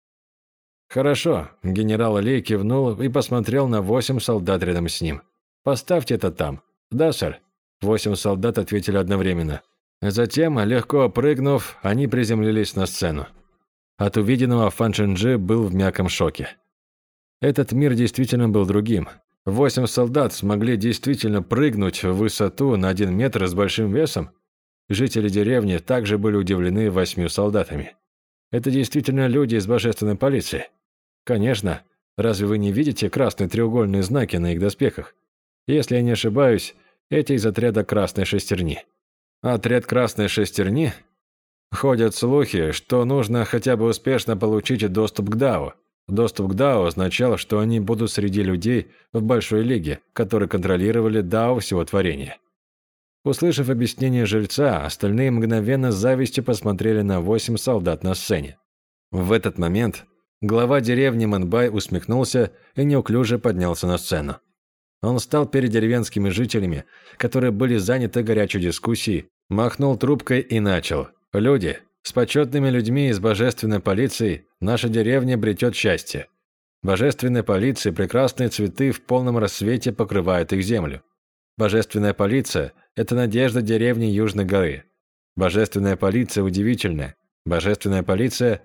«Хорошо», – генерал Ли кивнул и посмотрел на восемь солдат рядом с ним. «Поставьте это там». «Да, сэр». Восемь солдат ответили одновременно. Затем, легко прыгнув, они приземлились на сцену. От увиденного Фан Чжэньчжи был в мягком шоке. Этот мир действительно был другим. Восемь солдат смогли действительно прыгнуть в высоту на один метр с большим весом. Жители деревни также были удивлены восьмью солдатами. Это действительно люди из божественной полиции. Конечно, разве вы не видите красные треугольные знаки на их доспехах? Если я не ошибаюсь, эти из отряда Красной Шестерни. Отряд Красной Шестерни? Ходят слухи, что нужно хотя бы успешно получить доступ к Дао. Доступ к Дао означал, что они будут среди людей в Большой Лиге, которые контролировали Дао всего творения. Услышав объяснение жреца, остальные мгновенно с завистью посмотрели на восемь солдат на сцене. В этот момент глава деревни Мэнбай усмехнулся и неуклюже поднялся на сцену. Он стал перед деревенскими жителями, которые были заняты горячей дискуссией, Махнул трубкой и начал. «Люди, с почетными людьми из божественной полиции наша деревня обретет счастье. Божественной полиции прекрасные цветы в полном рассвете покрывают их землю. Божественная полиция – это надежда деревни Южной горы. Божественная полиция удивительная. Божественная полиция…»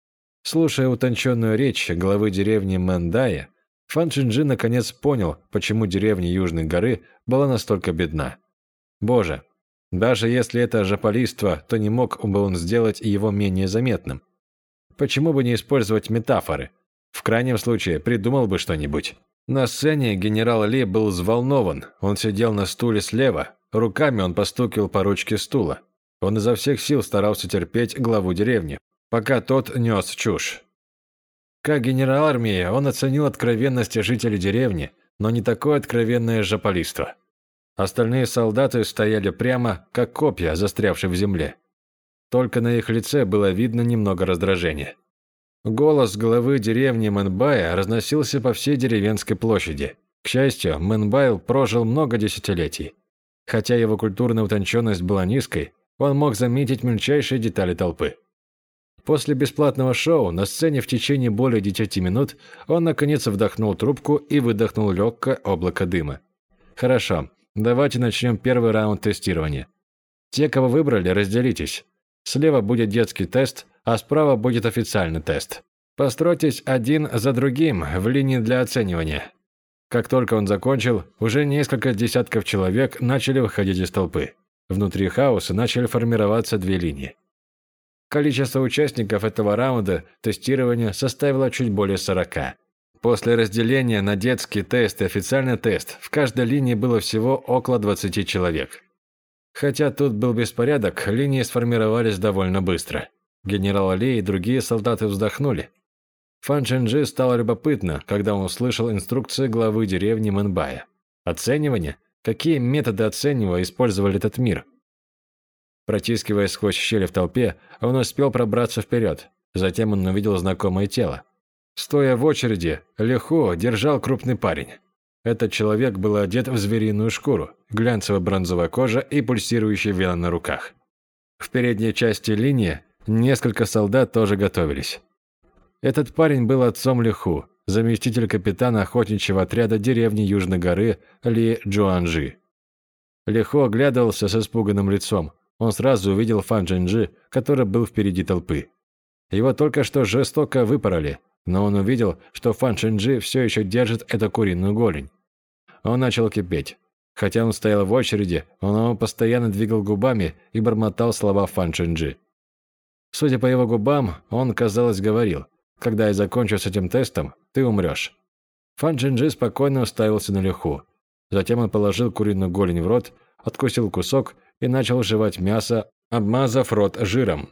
Слушая утонченную речь главы деревни Мэндая, Фан Чинджи наконец понял, почему деревня Южной горы была настолько бедна. Боже, даже если это жополиство, то не мог бы он сделать его менее заметным. Почему бы не использовать метафоры? В крайнем случае, придумал бы что-нибудь. На сцене генерал Ли был взволнован. Он сидел на стуле слева. Руками он постукивал по ручке стула. Он изо всех сил старался терпеть главу деревни, пока тот нес чушь. Как генерал армии, он оценил откровенность жителей деревни, но не такое откровенное жополиство. Остальные солдаты стояли прямо, как копья, застрявшие в земле. Только на их лице было видно немного раздражения. Голос главы деревни Мэнбая разносился по всей деревенской площади. К счастью, Мэнбай прожил много десятилетий. Хотя его культурная утонченность была низкой, он мог заметить мельчайшие детали толпы. После бесплатного шоу на сцене в течение более десяти минут он наконец вдохнул трубку и выдохнул легкое облако дыма. «Хорошо, давайте начнем первый раунд тестирования. Те, кого выбрали, разделитесь. Слева будет детский тест, а справа будет официальный тест. Постройтесь один за другим в линии для оценивания». Как только он закончил, уже несколько десятков человек начали выходить из толпы. Внутри хаоса начали формироваться две линии. Количество участников этого раунда тестирования составило чуть более сорока. После разделения на детский тест и официальный тест в каждой линии было всего около двадцати человек. Хотя тут был беспорядок, линии сформировались довольно быстро. Генерал Ли и другие солдаты вздохнули. Фан Чинджи стало любопытно, когда он услышал инструкции главы деревни Мэнбая. Оценивание? Какие методы оценивания использовали этот мир? Протискиваясь сквозь щели в толпе, он успел пробраться вперед. Затем он увидел знакомое тело. Стоя в очереди, Ли Ху держал крупный парень. Этот человек был одет в звериную шкуру, глянцевая бронзовая кожа и пульсирующие вены на руках. В передней части линии несколько солдат тоже готовились. Этот парень был отцом Ли Ху, заместитель капитана охотничьего отряда деревни Южной горы Ли Джуанжи. Ли Ху оглядывался с испуганным лицом. Он сразу увидел Фан Чинджи, который был впереди толпы. Его только что жестоко выпороли, но он увидел, что Фан Чинджи все еще держит эту куриную голень. Он начал кипеть. Хотя он стоял в очереди, он постоянно двигал губами и бормотал слова Фан Чинджи. Судя по его губам, он, казалось, говорил: «Когда я закончу с этим тестом, ты умрешь». Фан Чинджи спокойно уставился на Ли Ху. Затем он положил куриную голень в рот, откусил кусок и начал жевать мясо, обмазав рот жиром.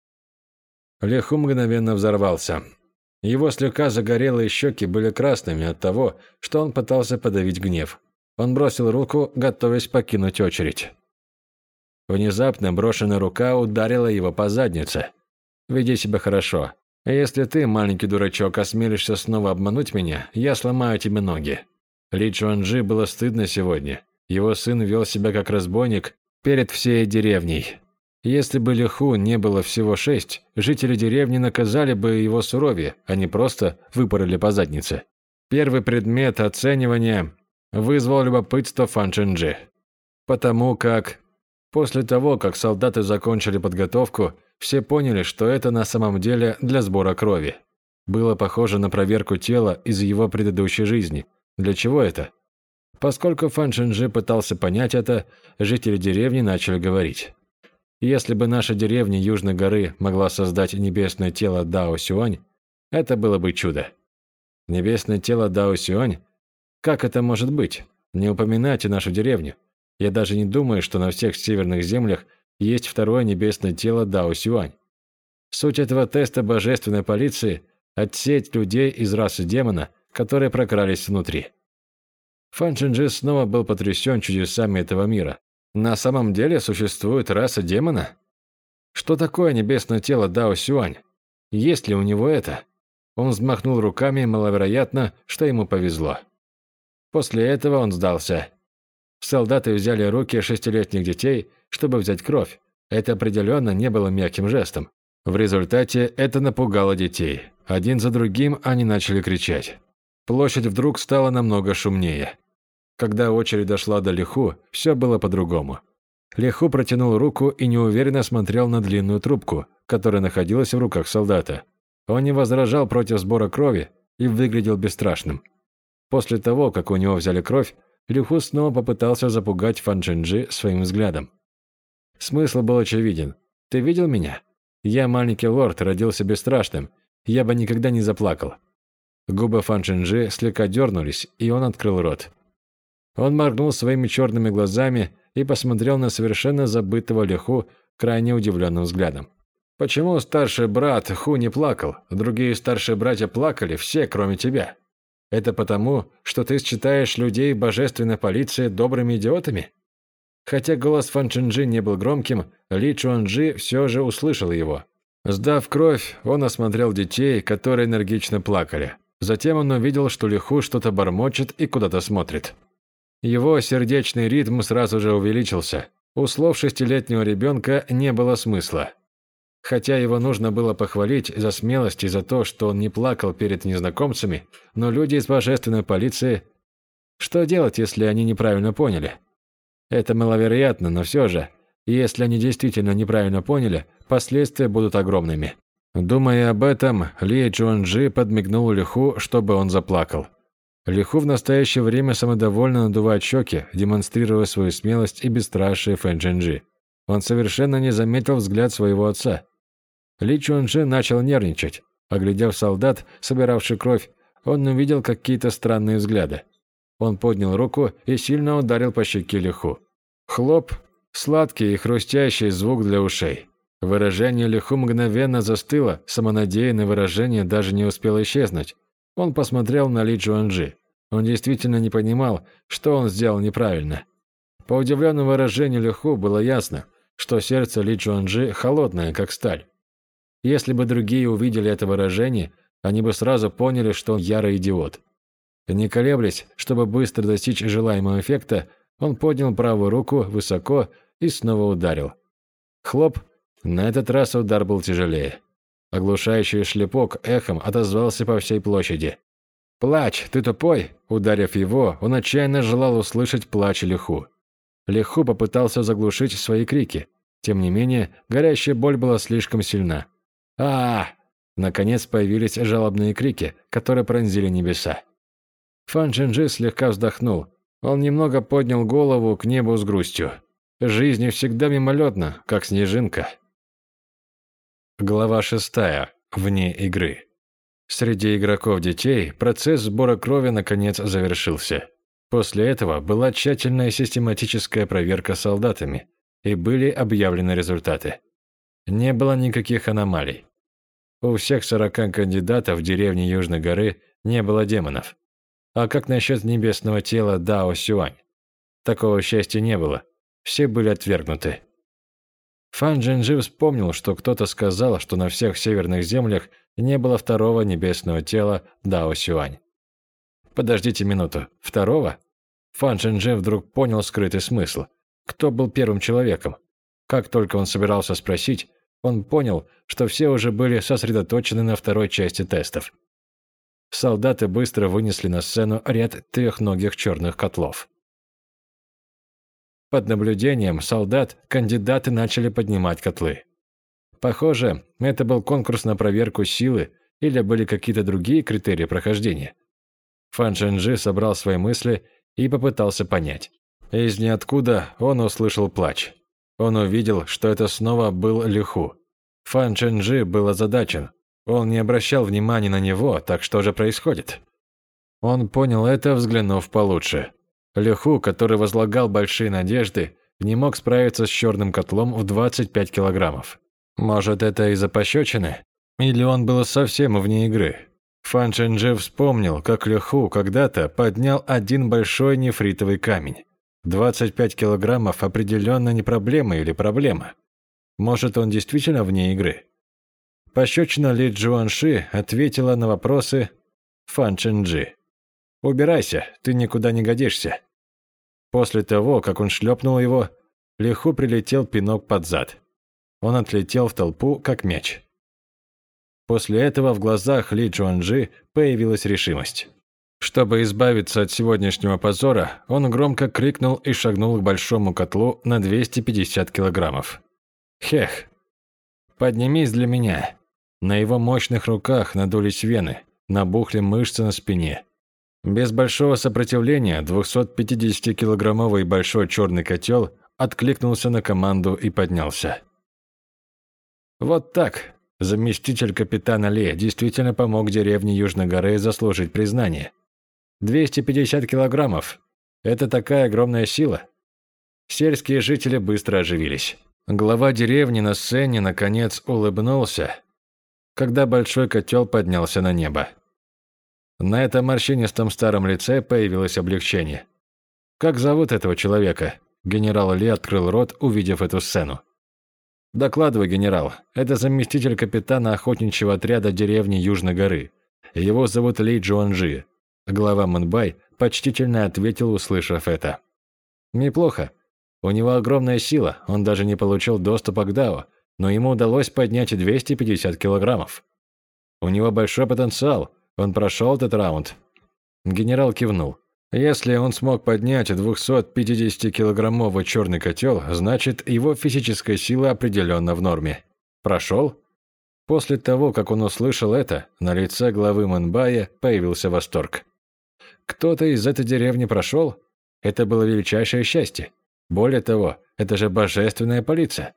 Ли Ху мгновенно взорвался. Его слегка загорелые щеки были красными от того, что он пытался подавить гнев. Он бросил руку, готовясь покинуть очередь. Внезапно брошенная рука ударила его по заднице. «Веди себя хорошо. Если ты, маленький дурачок, осмелишься снова обмануть меня, я сломаю тебе ноги». Ли Чуанжи было стыдно сегодня. Его сын вел себя как разбойник перед всей деревней. Если бы Ли Ху не было всего шесть, жители деревни наказали бы его суровее, а не просто выпороли по заднице. Первый предмет оценивания вызвал любопытство Фан Чинджи. Потому как после того, как солдаты закончили подготовку, все поняли, что это на самом деле для сбора крови. Было похоже на проверку тела из его предыдущей жизни. Для чего это? Поскольку Фан Чинджи пытался понять это, жители деревни начали говорить. Если бы наша деревня Южной горы могла создать небесное тело Дао Сюань, это было бы чудо. Небесное тело Дао Сюань? Как это может быть? Не упоминайте нашу деревню. Я даже не думаю, что на всех северных землях есть второе небесное тело Дао Сюань. Суть этого теста божественной полиции – отсеять людей из расы демона, которые прокрались внутри. Фан Чинджи снова был потрясен чудесами этого мира. На самом деле существует раса демона? Что такое небесное тело Дао Сюань? Есть ли у него это? Он взмахнул руками, маловероятно, что ему повезло. После этого он сдался. Солдаты взяли руки шестилетних детей, чтобы взять кровь. Это определенно не было мягким жестом. В результате это напугало детей. Один за другим они начали кричать. Площадь вдруг стала намного шумнее. Когда очередь дошла до Лиху, все было по-другому. Лиху протянул руку и неуверенно смотрел на длинную трубку, которая находилась в руках солдата. Он не возражал против сбора крови и выглядел бесстрашным. После того, как у него взяли кровь, Лиху снова попытался запугать Фан Чжэньджи своим взглядом. Смысл был очевиден. «Ты видел меня? Я, маленький лорд, родился бесстрашным. Я бы никогда не заплакал». Губы Фан Чжэньджи слегка дернулись, и он открыл рот. Он моргнул своими черными глазами и посмотрел на совершенно забытого Лиху крайне удивленным взглядом. «Почему старший брат Ху не плакал? Другие старшие братья плакали, все, кроме тебя. Это потому, что ты считаешь людей божественной полиции добрыми идиотами?» Хотя голос Фан Чжэньджи не был громким, Ли Чуанджи все же услышал его. Сдав кровь, он осмотрел детей, которые энергично плакали. Затем он увидел, что Лиху что-то бормочет и куда-то смотрит. Его сердечный ритм сразу же увеличился. У слов шестилетнего ребенка не было смысла. Хотя его нужно было похвалить за смелость и за то, что он не плакал перед незнакомцами, но люди из божественной полиции... Что делать, если они неправильно поняли? Это маловероятно, но все же, если они действительно неправильно поняли, последствия будут огромными. Думая об этом, Ли Чуанджи подмигнул Лиху, чтобы он заплакал. Лиху в настоящее время самодовольно надувает щеки, демонстрируя свою смелость и бесстрашие Фэн Чжэньджи. Он совершенно не заметил взгляд своего отца. Ли Чуанджи начал нервничать. Оглядев солдат, собиравший кровь, он увидел какие-то странные взгляды. Он поднял руку и сильно ударил по щеке Лиху. Хлоп! Сладкий и хрустящий звук для ушей. Выражение Лиху мгновенно застыло, самонадеянное выражение даже не успело исчезнуть. Он посмотрел на Ли Чуанджи. Он действительно не понимал, что он сделал неправильно. По удивленному выражению Лиху было ясно, что сердце Ли Чуанджи холодное, как сталь. Если бы другие увидели это выражение, они бы сразу поняли, что он ярый идиот. Не колеблясь, чтобы быстро достичь желаемого эффекта, он поднял правую руку высоко и снова ударил. Хлоп! На этот раз удар был тяжелее. Оглушающий шлепок эхом отозвался по всей площади. «Плачь, ты тупой!» Ударив его, он отчаянно желал услышать плач Лиху. Лиху попытался заглушить свои крики. Тем не менее, горящая боль была слишком сильна. а, -а, -а Наконец появились жалобные крики, которые пронзили небеса. Фан Чжэньджи слегка вздохнул. Он немного поднял голову к небу с грустью. Жизнь всегда мимолетна, как снежинка. Глава шестая. Вне игры. Среди игроков-детей процесс сбора крови наконец завершился. После этого была тщательная систематическая проверка солдатами, и были объявлены результаты. Не было никаких аномалий. У всех сорока кандидатов в деревне Южной горы не было демонов. А как насчет небесного тела Дао Сюань? Такого счастья не было. Все были отвергнуты. Фан Чжэньджи вспомнил, что кто-то сказал, что на всех северных землях не было второго небесного тела Дао Сюань. Подождите минуту. Второго? Фан Чжэньджи вдруг понял скрытый смысл. Кто был первым человеком? Как только он собирался спросить, он понял, что все уже были сосредоточены на второй части тестов. Солдаты быстро вынесли на сцену ряд трехногих черных котлов. Под наблюдением солдат кандидаты начали поднимать котлы. Похоже, это был конкурс на проверку силы или были какие-то другие критерии прохождения. Фан Чжэньджи собрал свои мысли и попытался понять. Из ниоткуда он услышал плач. Он увидел, что это снова был Лиху. Фан Чжэньджи был озадачен. Он не обращал внимания на него, так что же происходит? Он понял это, взглянув получше. Лиху, который возлагал большие надежды, не мог справиться с черным котлом в двадцать пять килограммов. Может, это из-за пощечины? Или он был совсем вне игры? Фан Чжэньджи вспомнил, как Лиху когда-то поднял один большой нефритовый камень. двадцать пять килограммов определенно не проблема или проблема. Может, он действительно вне игры? Пощечина Ли Чжуанши ответила на вопросы Фан Чжэньджи. «Убирайся, ты никуда не годишься». После того, как он шлепнул его, Ли Ху прилетел пинок под зад. Он отлетел в толпу, как мяч. После этого в глазах Ли Чжуанжи появилась решимость. Чтобы избавиться от сегодняшнего позора, он громко крикнул и шагнул к большому котлу на двести пятьдесят килограммов. «Хех! Поднимись для меня!» На его мощных руках надулись вены, набухли мышцы на спине. Без большого сопротивления двухсотпятидесятикилограммовый большой черный котел откликнулся на команду и поднялся. Вот так. Заместитель капитана Ли действительно помог деревне Южной горы заслужить признание. двести пятьдесят килограммов. Это такая огромная сила. Сельские жители быстро оживились. Глава деревни на сцене наконец улыбнулся, когда большой котел поднялся на небо. На этом морщинистом старом лице появилось облегчение. «Как зовут этого человека?» Генерал Ли открыл рот, увидев эту сцену. «Докладывай, генерал. Это заместитель капитана охотничьего отряда деревни Южной горы. Его зовут Ли Чжуанжи». Глава Мэнбай почтительно ответил, услышав это. «Неплохо. У него огромная сила, он даже не получил доступа к Дао, но ему удалось поднять двести пятьдесят килограммов. У него большой потенциал, он прошел этот раунд». Генерал кивнул. Если он смог поднять двухсотпятидесятикилограммовый черный котел, значит, его физическая сила определенно в норме. Прошел? После того, как он услышал это, на лице главы Мэнбая появился восторг. Кто-то из этой деревни прошел? Это было величайшее счастье. Более того, это же божественная полиция.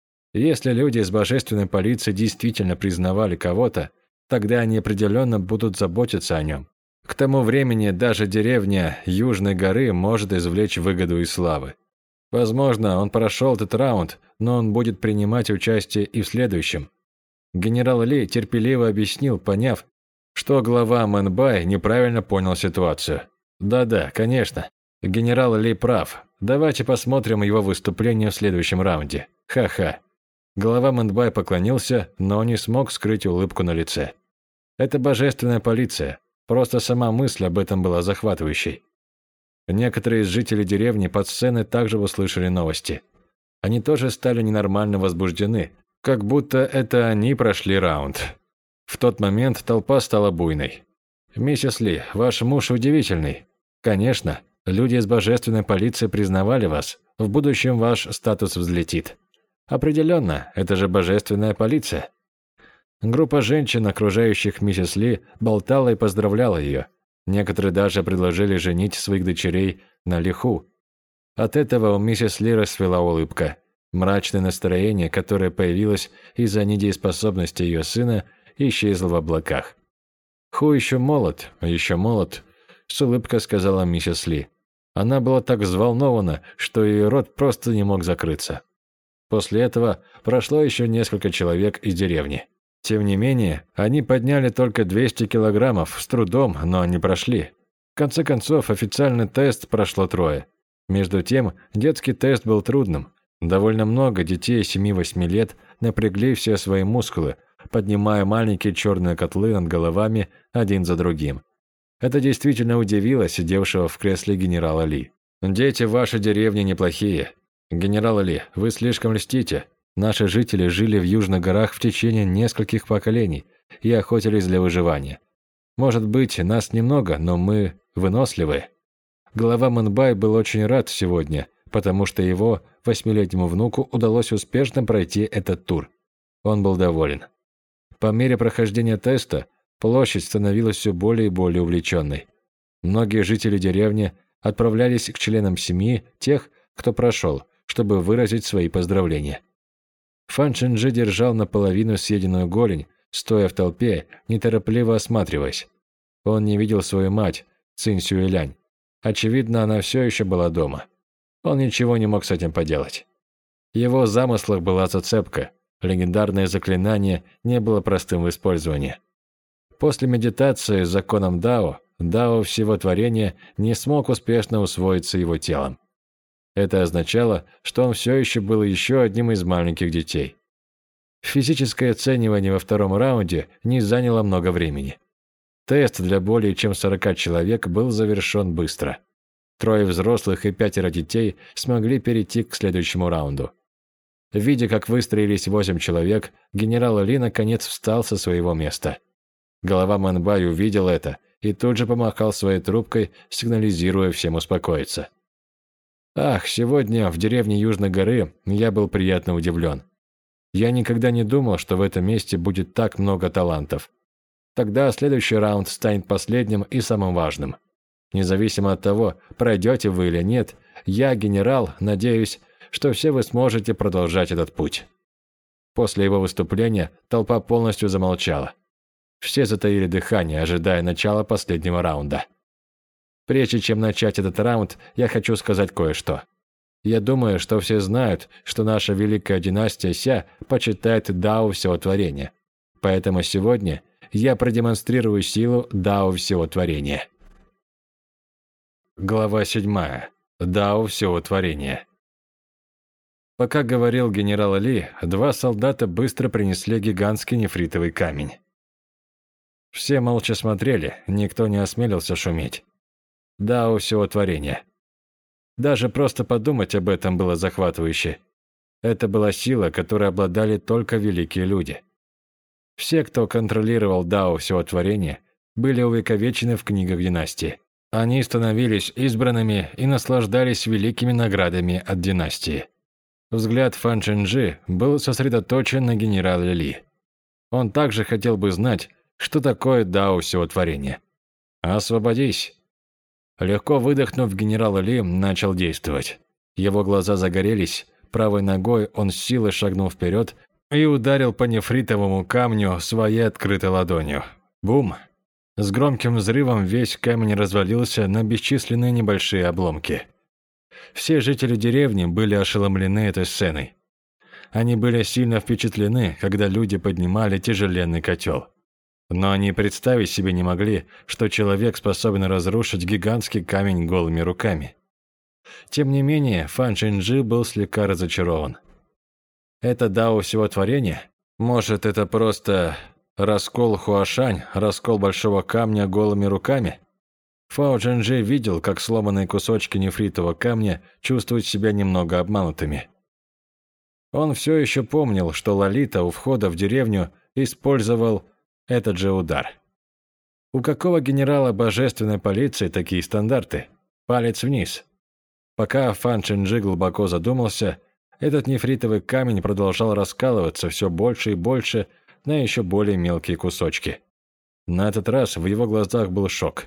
Если люди из божественной полиции действительно признавали кого-то, тогда они определенно будут заботиться о нем. К тому времени даже деревня Южной горы может извлечь выгоду из славы. Возможно, он прошел этот раунд, но он будет принимать участие и в следующем. Генерал Ли терпеливо объяснил, поняв, что глава Мэнбай неправильно понял ситуацию. Да-да, конечно. Генерал Ли прав. Давайте посмотрим его выступление в следующем раунде. Ха-ха. Глава Мэнбай поклонился, но не смог скрыть улыбку на лице. Это божественная полиция. Просто сама мысль об этом была захватывающей. Некоторые из жителей деревни под сценой также услышали новости. Они тоже стали ненормально возбуждены, как будто это они прошли раунд. В тот момент толпа стала буйной. «Миссис Ли, ваш муж удивительный. Конечно, люди из божественной полиции признавали вас. В будущем ваш статус взлетит. Определенно, это же божественная полиция». Группа женщин, окружающих миссис Ли, болтала и поздравляла ее. Некоторые даже предложили женить своих дочерей на Ли Ху. От этого у миссис Ли расцвела улыбка. Мрачное настроение, которое появилось из-за недееспособности ее сына, исчезло в облаках. «Ху еще молод, еще молод», – с улыбкой сказала миссис Ли. Она была так взволнована, что ее рот просто не мог закрыться. После этого прошло еще несколько человек из деревни. Тем не менее, они подняли только двести килограммов, с трудом, но они прошли. В конце концов, официальный тест прошло трое. Между тем, детский тест был трудным. Довольно много детей семи-восьми лет напрягли все свои мускулы, поднимая маленькие черные котлы над головами один за другим. Это действительно удивило сидевшего в кресле генерала Ли. «Дети в вашей деревне неплохие. Генерал Ли, вы слишком льстите. Наши жители жили в Южных горах в течение нескольких поколений и охотились для выживания. Может быть, нас немного, но мы выносливые». Глава Мэнбай был очень рад сегодня, потому что его восьмилетнему внуку удалось успешно пройти этот тур. Он был доволен. По мере прохождения теста площадь становилась все более и более увлеченной. Многие жители деревни отправлялись к членам семьи тех, кто прошел, чтобы выразить свои поздравления. Фан Чинджи держал наполовину съеденную голень, стоя в толпе, неторопливо осматриваясь. Он не видел свою мать, Цинь Сюэлянь. Очевидно, она все еще была дома. Он ничего не мог с этим поделать. В его замыслах была зацепка. Легендарное заклинание не было простым в использовании. После медитации с законом Дао, Дао всего творения не смог успешно усвоиться его телом. Это означало, что он все еще был еще одним из маленьких детей. Физическое оценивание во втором раунде не заняло много времени. Тест для более чем сорока человек был завершен быстро. Трое взрослых и пятеро детей смогли перейти к следующему раунду. Видя, как выстроились восемь человек, генерал Ли наконец встал со своего места. Голова Манбай увидел это и тут же помахал своей трубкой, сигнализируя всем успокоиться. Ах, сегодня в деревне Южной горы я был приятно удивлен. Я никогда не думал, что в этом месте будет так много талантов. Тогда следующий раунд станет последним и самым важным. Независимо от того, пройдете вы или нет, я, генерал, надеюсь, что все вы сможете продолжать этот путь. После его выступления толпа полностью замолчала. Все затаили дыхание, ожидая начала последнего раунда. Прежде чем начать этот раунд, я хочу сказать кое-что. Я думаю, что все знают, что наша великая династия Ся почитает Дао всего творения. Поэтому сегодня я продемонстрирую силу Дао всего творения. Глава седьмая. Дао всего творения. Пока говорил генерал Ли, два солдата быстро принесли гигантский нефритовый камень. Все молча смотрели, никто не осмелился шуметь. Дао всего творения. Даже просто подумать об этом было захватывающе. Это была сила, которой обладали только великие люди. Все, кто контролировал Дао всего творения, были увековечены в книгах династии. Они становились избранными и наслаждались великими наградами от династии. Взгляд Фан Чжэньжи был сосредоточен на генерале Ли. Он также хотел бы знать, что такое Дао всего творения. «Освободись!» Легко выдохнув, генерал Ли начал действовать. Его глаза загорелись, правой ногой он с силой шагнул вперед и ударил по нефритовому камню своей открытой ладонью. Бум! С громким взрывом весь камень развалился на бесчисленные небольшие обломки. Все жители деревни были ошеломлены этой сценой. Они были сильно впечатлены, когда люди поднимали тяжеленный котел. Но они представить себе не могли, что человек способен разрушить гигантский камень голыми руками. Тем не менее, Фан Чжэньжи был слегка разочарован. Это Дао всего творения? Может, это просто раскол Хуашань, раскол большого камня голыми руками? Фао Чжэньжи видел, как сломанные кусочки нефритового камня чувствуют себя немного обманутыми. Он все еще помнил, что Лолита у входа в деревню использовал этот же удар. У какого генерала божественной полиции такие стандарты? Палец вниз. Пока Фан Чжэньжи глубоко задумался, этот нефритовый камень продолжал раскалываться все больше и больше на еще более мелкие кусочки. На этот раз в его глазах был шок.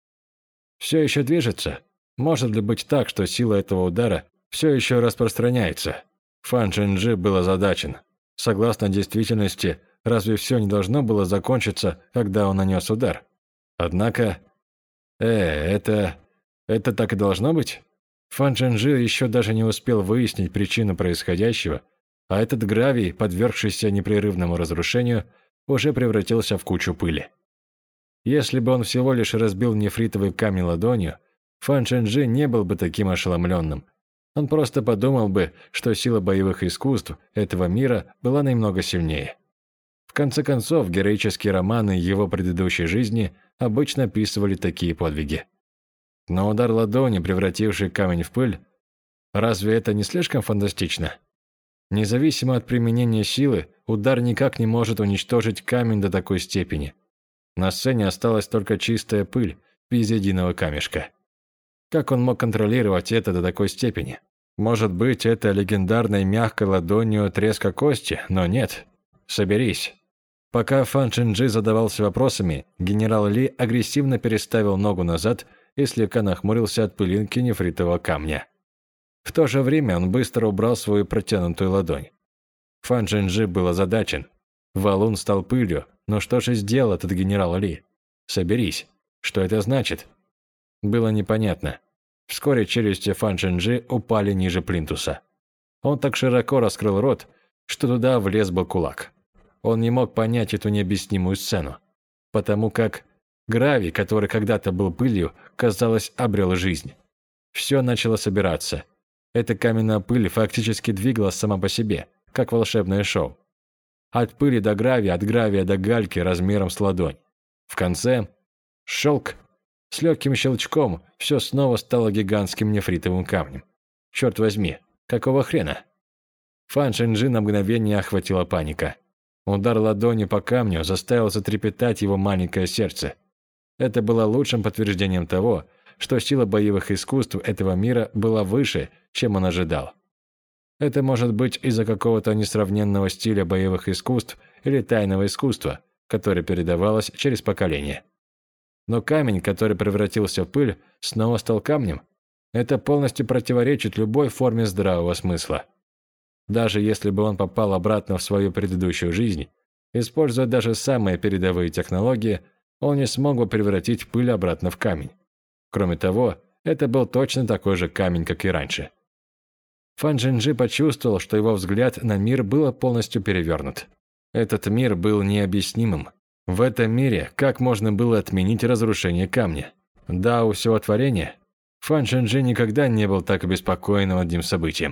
Все еще движется? Может ли быть так, что сила этого удара все еще распространяется? Фан Чжэньжи был озадачен. Согласно действительности, разве все не должно было закончиться, когда он нанес удар? Однако... Э, это... это так и должно быть? Фан Чжэньжи еще даже не успел выяснить причину происходящего, а этот гравий, подвергшийся непрерывному разрушению, уже превратился в кучу пыли. Если бы он всего лишь разбил нефритовый камень ладонью, Фан Чжэньжи не был бы таким ошеломленным. Он просто подумал бы, что сила боевых искусств этого мира была немного сильнее. В конце концов, героические романы его предыдущей жизни обычно описывали такие подвиги. Но удар ладони, превративший камень в пыль, разве это не слишком фантастично? Независимо от применения силы, удар никак не может уничтожить камень до такой степени. На сцене осталась только чистая пыль без единого камешка. Как он мог контролировать это до такой степени? Может быть, это легендарной мягкой ладонью треска кости, но нет. Соберись. Пока Фан Чжэньжи задавался вопросами, генерал Ли агрессивно переставил ногу назад и слегка нахмурился от пылинки нефритового камня. В то же время он быстро убрал свою протянутую ладонь. Фан Чжэньжи был озадачен. Валун стал пылью, но что же сделал этот генерал Ли? Соберись. Что это значит? Было непонятно. Вскоре челюсти Фан Чжэньжи упали ниже плинтуса. Он так широко раскрыл рот, что туда влез бы кулак. Он не мог понять эту необъяснимую сцену, потому как гравий, который когда-то был пылью, казалось, обрел жизнь. Все начало собираться. Эта каменная пыль фактически двигалась сама по себе, как волшебное шоу. От пыли до гравия, от гравия до гальки размером с ладонь. В конце – щелк. С легким щелчком все снова стало гигантским нефритовым камнем. Черт возьми, какого хрена? Фан Шэньчжи на мгновение охватила паника. Удар ладони по камню заставил затрепетать его маленькое сердце. Это было лучшим подтверждением того, что сила боевых искусств этого мира была выше, чем он ожидал. Это может быть из-за какого-то несравненного стиля боевых искусств или тайного искусства, которое передавалось через поколения. Но камень, который превратился в пыль, снова стал камнем. Это полностью противоречит любой форме здравого смысла. Даже если бы он попал обратно в свою предыдущую жизнь, используя даже самые передовые технологии, он не смог бы превратить пыль обратно в камень. Кроме того, это был точно такой же камень, как и раньше. Фан Шэньчжи почувствовал, что его взгляд на мир был полностью перевернут. Этот мир был необъяснимым. В этом мире как можно было отменить разрушение камня? Дао всего творения? Фан Шэньчжи никогда не был так обеспокоен одним событием.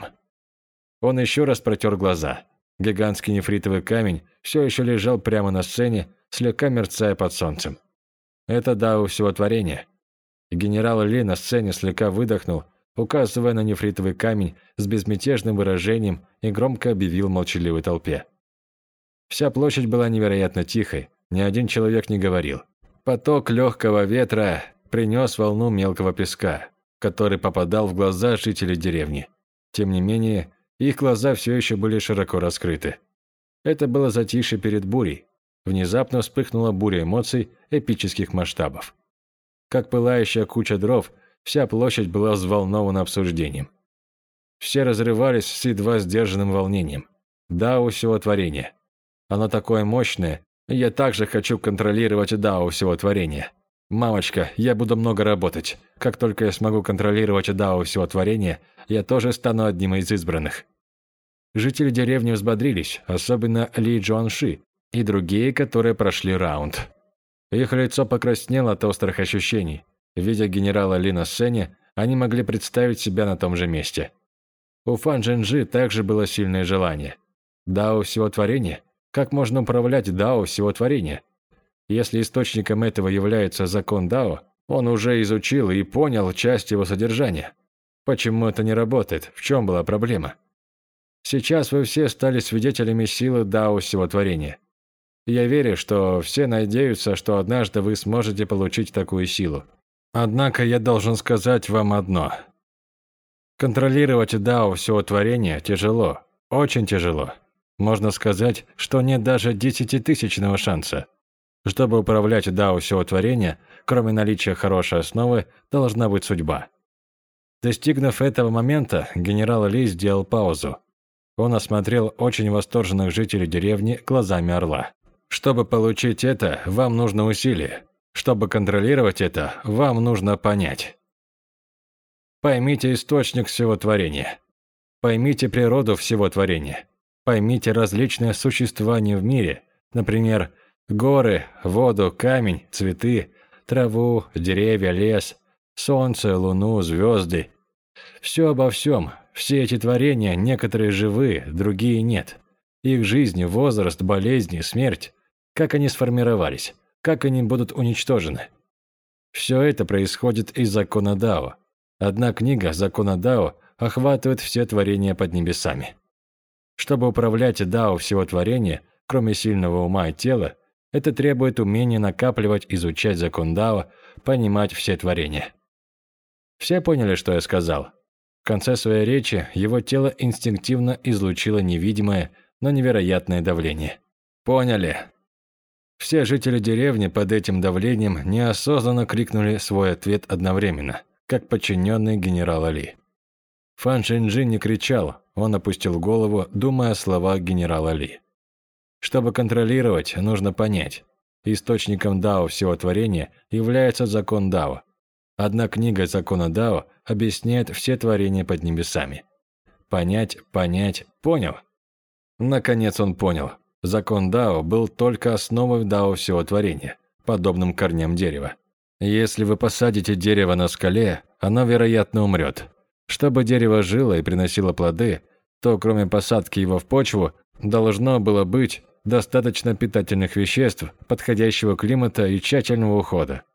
Он еще раз протер глаза. Гигантский нефритовый камень все еще лежал прямо на сцене, слегка мерцая под солнцем. Это Дао всего творения. Генерал Ли на сцене слегка выдохнул, указывая на нефритовый камень с безмятежным выражением, и громко объявил молчаливой толпе. Вся площадь была невероятно тихой, ни один человек не говорил. Поток легкого ветра принес волну мелкого песка, который попадал в глаза жителей деревни. Тем не менее, их глаза все еще были широко раскрыты. Это было затишье перед бурей. Внезапно вспыхнула буря эмоций эпических масштабов. Как пылающая куча дров, вся площадь была взволнована обсуждением. Все разрывались с едва сдержанным волнением. Дао всего творения. Оно такое мощное, и я также хочу контролировать Дао всего творения. Мамочка, я буду много работать. Как только я смогу контролировать Дао всего творения, я тоже стану одним из избранных. Жители деревни взбодрились, особенно Ли Джуанши и другие, которые прошли раунд. Их лицо покраснело от острых ощущений. Видя генерала Ли на сцене, они могли представить себя на том же месте. У Фан Шэньчжи также было сильное желание. Дао всего творения? Как можно управлять Дао всего творения? Если источником этого является закон Дао, он уже изучил и понял часть его содержания. Почему это не работает? В чем была проблема? Сейчас вы все стали свидетелями силы Дао всего творения. Я верю, что все надеются, что однажды вы сможете получить такую силу. Однако я должен сказать вам одно. Контролировать Дао всего творения тяжело, очень тяжело. Можно сказать, что нет даже десятитысячного шанса. Чтобы управлять Дао всего творения, кроме наличия хорошей основы, должна быть судьба. Достигнув этого момента, генерал Ли сделал паузу. Он осмотрел очень восторженных жителей деревни глазами орла. Чтобы получить это, вам нужно усилие. Чтобы контролировать это, вам нужно понять. Поймите источник всего творения. Поймите природу всего творения. Поймите различные существования в мире, например, горы, воду, камень, цветы, траву, деревья, лес, солнце, луну, звезды. Все обо всем. Все эти творения, некоторые живые, другие нет. Их жизнь, возраст, болезни, смерть. Как они сформировались? Как они будут уничтожены? Все это происходит из закона Дао. Одна книга закона Дао охватывает все творения под небесами. Чтобы управлять Дао всего творения, кроме сильного ума и тела, это требует умения накапливать, изучать закон Дао, понимать все творения. Все поняли, что я сказал? В конце своей речи его тело инстинктивно излучило невидимое, но невероятное давление. Поняли. Все жители деревни под этим давлением неосознанно крикнули свой ответ одновременно, как подчиненные генерала Ли. Фан Шэньчжи не кричал, он опустил голову, думая о словах генерала Ли. Чтобы контролировать, нужно понять. Источником Дао всего творения является закон Дао. Одна книга закона Дао объясняет все творения под небесами. Понять, понять, понял? Наконец он понял. Закон Дао был только основой Дао всего творения, подобным корням дерева. Если вы посадите дерево на скале, оно, вероятно, умрет. Чтобы дерево жило и приносило плоды, то кроме посадки его в почву, должно было быть достаточно питательных веществ, подходящего климата и тщательного ухода.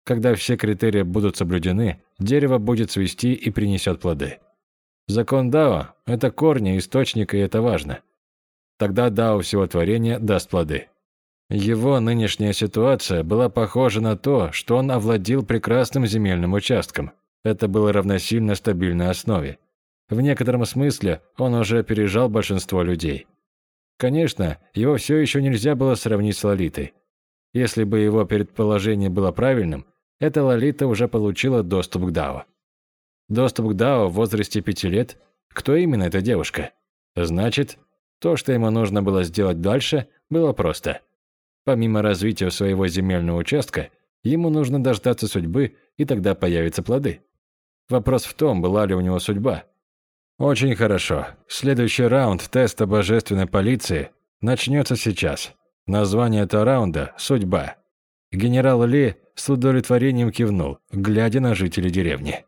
Когда все критерии будут соблюдены, дерево будет цвести и принесет плоды. Закон Дао – это корни, источник, и это важно. Тогда Дао всего творения даст плоды. Его нынешняя ситуация была похожа на то, что он овладел прекрасным земельным участком. Это было равносильно стабильной основе. В некотором смысле он уже опережал большинство людей. Конечно, его все еще нельзя было сравнить с Лолитой. Если бы его предположение было правильным, эта Лолита уже получила доступ к Дао. Доступ к Дао в возрасте пяти лет? Кто именно эта девушка? Значит, то, что ему нужно было сделать дальше, было просто. Помимо развития своего земельного участка, ему нужно дождаться судьбы, и тогда появятся плоды. Вопрос в том, была ли у него судьба. Очень хорошо. Следующий раунд теста божественной полиции начнется сейчас. Название этого раунда – «Судьба». Генерал Ли с удовлетворением кивнул, глядя на жителей деревни.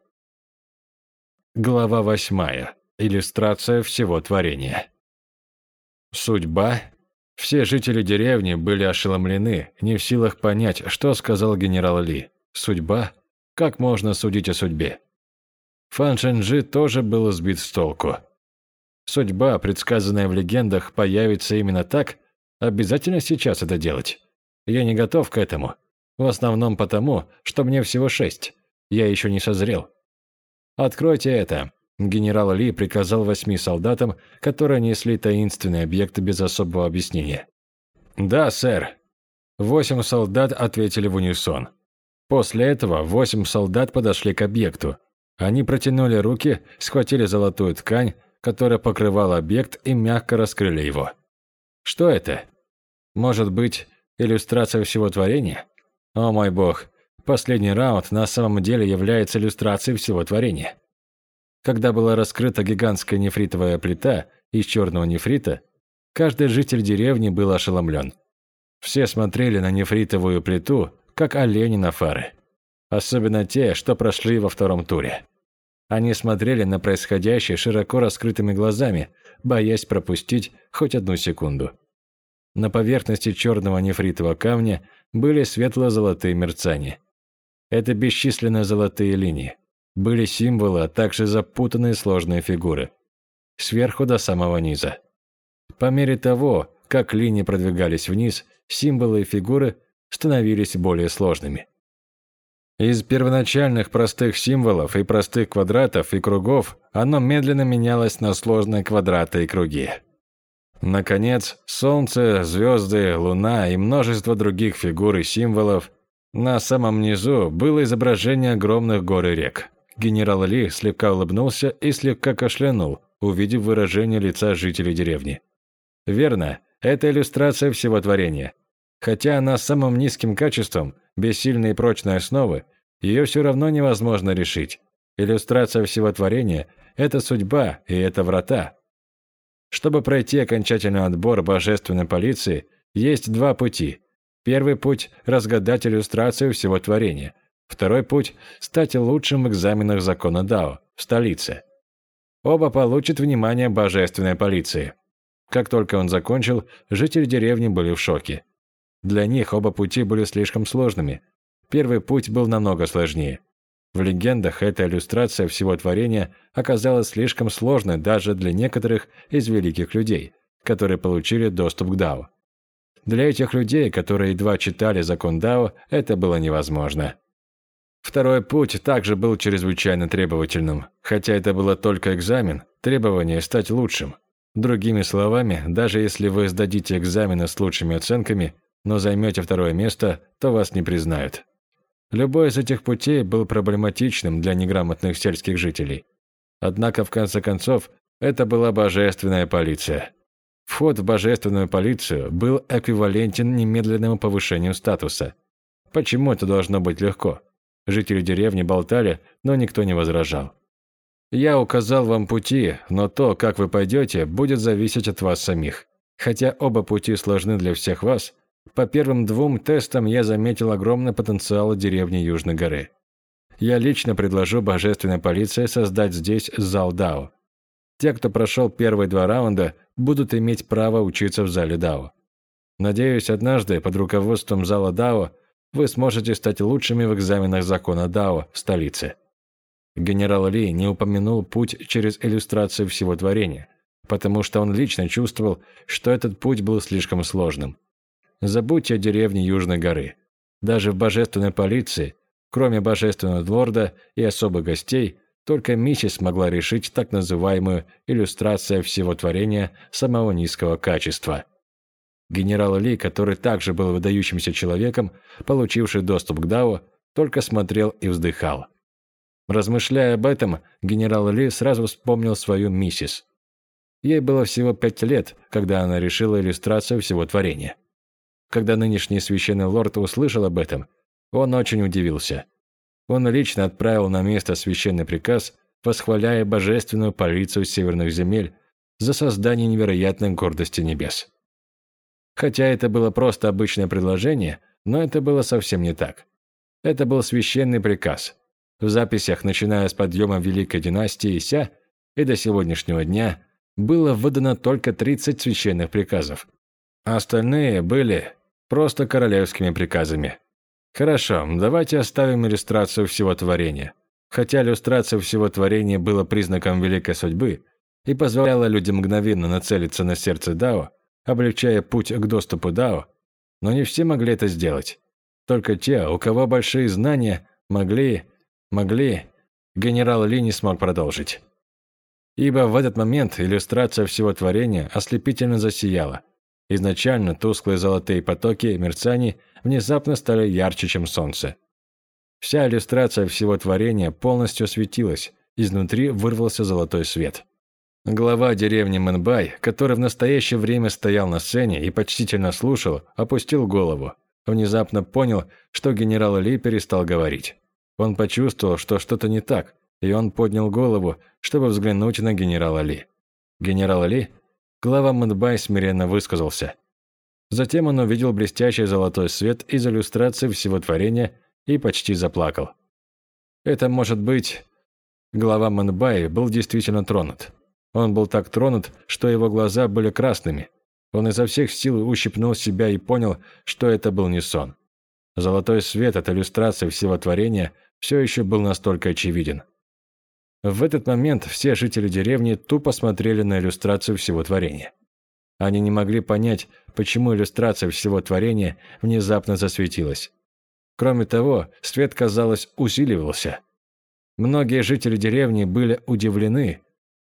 Глава восьмая. Иллюстрация всего творения. Судьба? Все жители деревни были ошеломлены, не в силах понять, что сказал генерал Ли. Судьба? Как можно судить о судьбе? Фан Шэньджи тоже был сбит с толку. Судьба, предсказанная в легендах, появится именно так? Обязательно сейчас это делать? Я не готов к этому. В основном потому, что мне всего шесть. Я еще не созрел. Откройте это. Генерал Ли приказал восьми солдатам, которые несли таинственный объект без особого объяснения. Да, сэр. Восемь солдат ответили в унисон. После этого восемь солдат подошли к объекту. Они протянули руки, схватили золотую ткань, которая покрывала объект, и мягко раскрыли его. Что это? Может быть, иллюстрация всего творения? О мой бог, последний раунд на самом деле является иллюстрацией всего творения. Когда была раскрыта гигантская нефритовая плита из черного нефрита, каждый житель деревни был ошеломлен. Все смотрели на нефритовую плиту, как олени на фары. Особенно те, что прошли во втором туре. Они смотрели на происходящее широко раскрытыми глазами, боясь пропустить хоть одну секунду. На поверхности черного нефритового камня были светло-золотые мерцания. Это бесчисленные золотые линии. Были символы, а также запутанные сложные фигуры. Сверху до самого низа. По мере того, как линии продвигались вниз, символы и фигуры становились более сложными. Из первоначальных простых символов и простых квадратов и кругов оно медленно менялось на сложные квадраты и круги. Наконец, солнце, звезды, луна и множество других фигур и символов. На самом низу было изображение огромных гор и рек. Генерал Ли слегка улыбнулся и слегка кашлянул, увидев выражение лица жителей деревни. Верно, это иллюстрация всего творения. Хотя она самым низким качеством, без сильной и прочной основы, ее все равно невозможно решить. Иллюстрация всего творения – это судьба и это врата. Чтобы пройти окончательный отбор божественной полиции, есть два пути. Первый путь – разгадать иллюстрацию всего творения. Второй путь – стать лучшим в экзаменах закона Дао в столице. Оба получат внимание божественной полиции. Как только он закончил, жители деревни были в шоке. Для них оба пути были слишком сложными. Первый путь был намного сложнее. В легендах эта иллюстрация всего творения оказалась слишком сложной даже для некоторых из великих людей, которые получили доступ к Дао. Для этих людей, которые едва читали закон Дао, это было невозможно. Второй путь также был чрезвычайно требовательным. Хотя это было только экзамен, требование стать лучшим. Другими словами, даже если вы сдадите экзамены с лучшими оценками, но займете второе место, то вас не признают. Любой из этих путей был проблематичным для неграмотных сельских жителей. Однако, в конце концов, это была божественная полиция. Вход в божественную полицию был эквивалентен немедленному повышению статуса. Почему это должно быть легко? Жители деревни болтали, но никто не возражал. Я указал вам пути, но то, как вы пойдете, будет зависеть от вас самих. Хотя оба пути сложны для всех вас, по первым двум тестам я заметил огромный потенциал деревни Южной горы. Я лично предложу божественной полиции создать здесь зал Дао. Те, кто прошел первые два раунда, будут иметь право учиться в зале Дао. Надеюсь, однажды под руководством зала Дао вы сможете стать лучшими в экзаменах закона Дао в столице. Генерал Ли не упомянул путь через иллюстрацию всего творения, потому что он лично чувствовал, что этот путь был слишком сложным. Забудьте о деревне Южной горы. Даже в божественной полиции, кроме божественного лорда и особых гостей, только миссис могла решить так называемую иллюстрацию всего творения самого низкого качества. Генерал Ли, который также был выдающимся человеком, получивший доступ к Дао, только смотрел и вздыхал. Размышляя об этом, генерал Ли сразу вспомнил свою миссис. Ей было всего пять лет, когда она решила иллюстрацию всего творения. Когда нынешний священный лорд услышал об этом, он очень удивился. Он лично отправил на место священный приказ, восхваляя божественную полицию северных земель за создание невероятной гордости небес. Хотя это было просто обычное предложение, но это было совсем не так. Это был священный приказ. В записях, начиная с подъема Великой династии Ся и до сегодняшнего дня, было выдано только тридцать священных приказов, а остальные были просто королевскими приказами. Хорошо, давайте оставим иллюстрацию всего творения. Хотя иллюстрация всего творения была признаком великой судьбы и позволяла людям мгновенно нацелиться на сердце Дао, облегчая путь к доступу Дао, но не все могли это сделать. Только те, у кого большие знания, могли, могли... Генерал Ли не смог продолжить. Ибо в этот момент иллюстрация всего творения ослепительно засияла. Изначально тусклые золотые потоки мерцаний внезапно стали ярче, чем солнце. Вся иллюстрация всего творения полностью светилась, изнутри вырвался золотой свет. Глава деревни Мэнбай, который в настоящее время стоял на сцене и почтительно слушал, опустил голову. Внезапно понял, что генерал Ли перестал говорить. Он почувствовал, что что-то не так, и он поднял голову, чтобы взглянуть на генерала Ли. Генерал Ли? Глава Мэнбай смиренно высказался. Затем он увидел блестящий золотой свет из иллюстрации всего творения и почти заплакал. Это может быть... Глава Мэнбай был действительно тронут. Он был так тронут, что его глаза были красными. Он изо всех сил ущипнул себя и понял, что это был не сон. Золотой свет от иллюстрации всего творения все еще был настолько очевиден. В этот момент все жители деревни тупо смотрели на иллюстрацию всего творения. Они не могли понять, почему иллюстрация всего творения внезапно засветилась. Кроме того, свет, казалось, усиливался. Многие жители деревни были удивлены,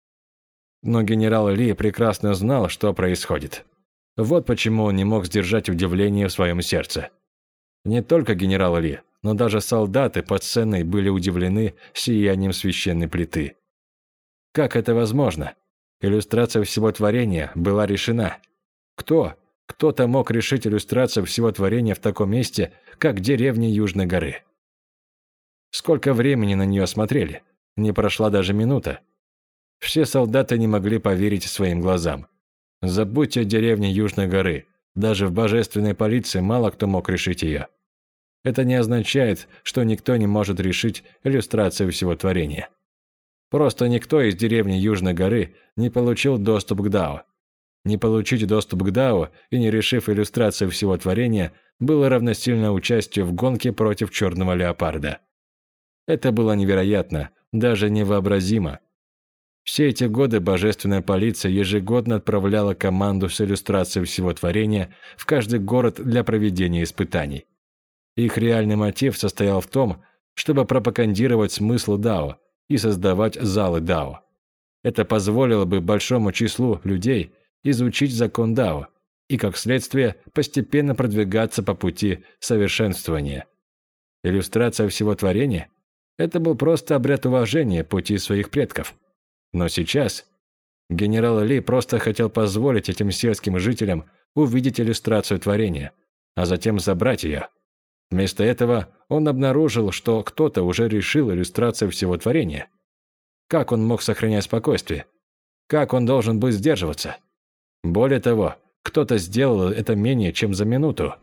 но генерал Ли прекрасно знал, что происходит. Вот почему он не мог сдержать удивление в своем сердце. Не только генерал Ли, но даже солдаты под сценой были удивлены сиянием священной плиты. Как это возможно? Иллюстрация всего творения была решена. Кто? Кто-то мог решить иллюстрацию всего творения в таком месте, как деревня Южной горы. Сколько времени на нее смотрели? Не прошла даже минута. Все солдаты не могли поверить своим глазам. Забудьте о деревне Южной горы. Даже в божественной полиции мало кто мог решить ее. Это не означает, что никто не может решить иллюстрацию всего творения. Просто никто из деревни Южной горы не получил доступ к Дао. Не получить доступ к Дао и не решив иллюстрацию всего творения было равносильно участию в гонке против черного леопарда. Это было невероятно, даже невообразимо. Все эти годы божественная полиция ежегодно отправляла команду с иллюстрацией всего творения в каждый город для проведения испытаний. Их реальный мотив состоял в том, чтобы пропагандировать смысл Дао и создавать залы Дао. Это позволило бы большому числу людей изучить закон Дао и, как следствие, постепенно продвигаться по пути совершенствования. Иллюстрация всего творения – это был просто обряд уважения пути своих предков. Но сейчас генерал Ли просто хотел позволить этим сельским жителям увидеть иллюстрацию творения, а затем забрать ее. Вместо этого он обнаружил, что кто-то уже решил иллюстрацию всего творения. Как он мог сохранять спокойствие? Как он должен был сдерживаться? Более того, кто-то сделал это менее чем за минуту.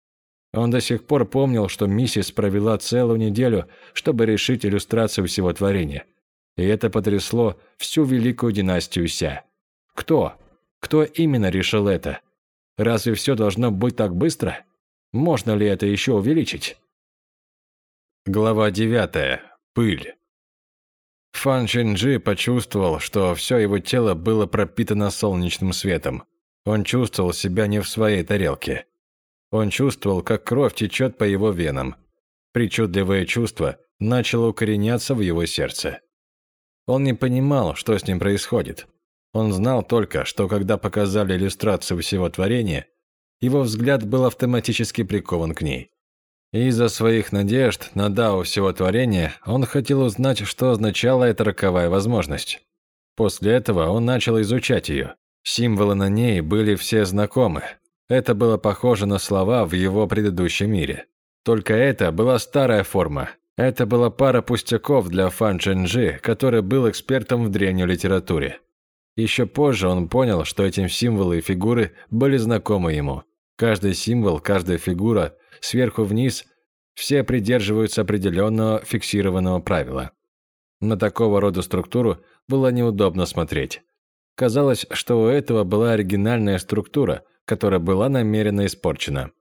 Он до сих пор помнил, что миссис провела целую неделю, чтобы решить иллюстрацию всего творения. И это потрясло всю великую династию Ся. Кто? Кто именно решил это? Разве все должно быть так быстро? Можно ли это еще увеличить? Глава девятая. Пыль. Фан Чжэньджи почувствовал, что все его тело было пропитано солнечным светом. Он чувствовал себя не в своей тарелке. Он чувствовал, как кровь течет по его венам. Причудливое чувство начало укореняться в его сердце. Он не понимал, что с ним происходит. Он знал только, что когда показали иллюстрацию всего творения, его взгляд был автоматически прикован к ней. Из-за своих надежд на дао всего творения он хотел узнать, что означала эта роковая возможность. После этого он начал изучать ее. Символы на ней были все знакомы. Это было похоже на слова в его предыдущем мире. Только это была старая форма. Это была пара пустяков для Фан Чжэньджи, который был экспертом в древней литературе. Еще позже он понял, что эти символы и фигуры были знакомы ему. Каждый символ, каждая фигура, сверху вниз, все придерживаются определенного фиксированного правила. На такого рода структуру было неудобно смотреть. Казалось, что у этого была оригинальная структура, которая была намеренно испорчена.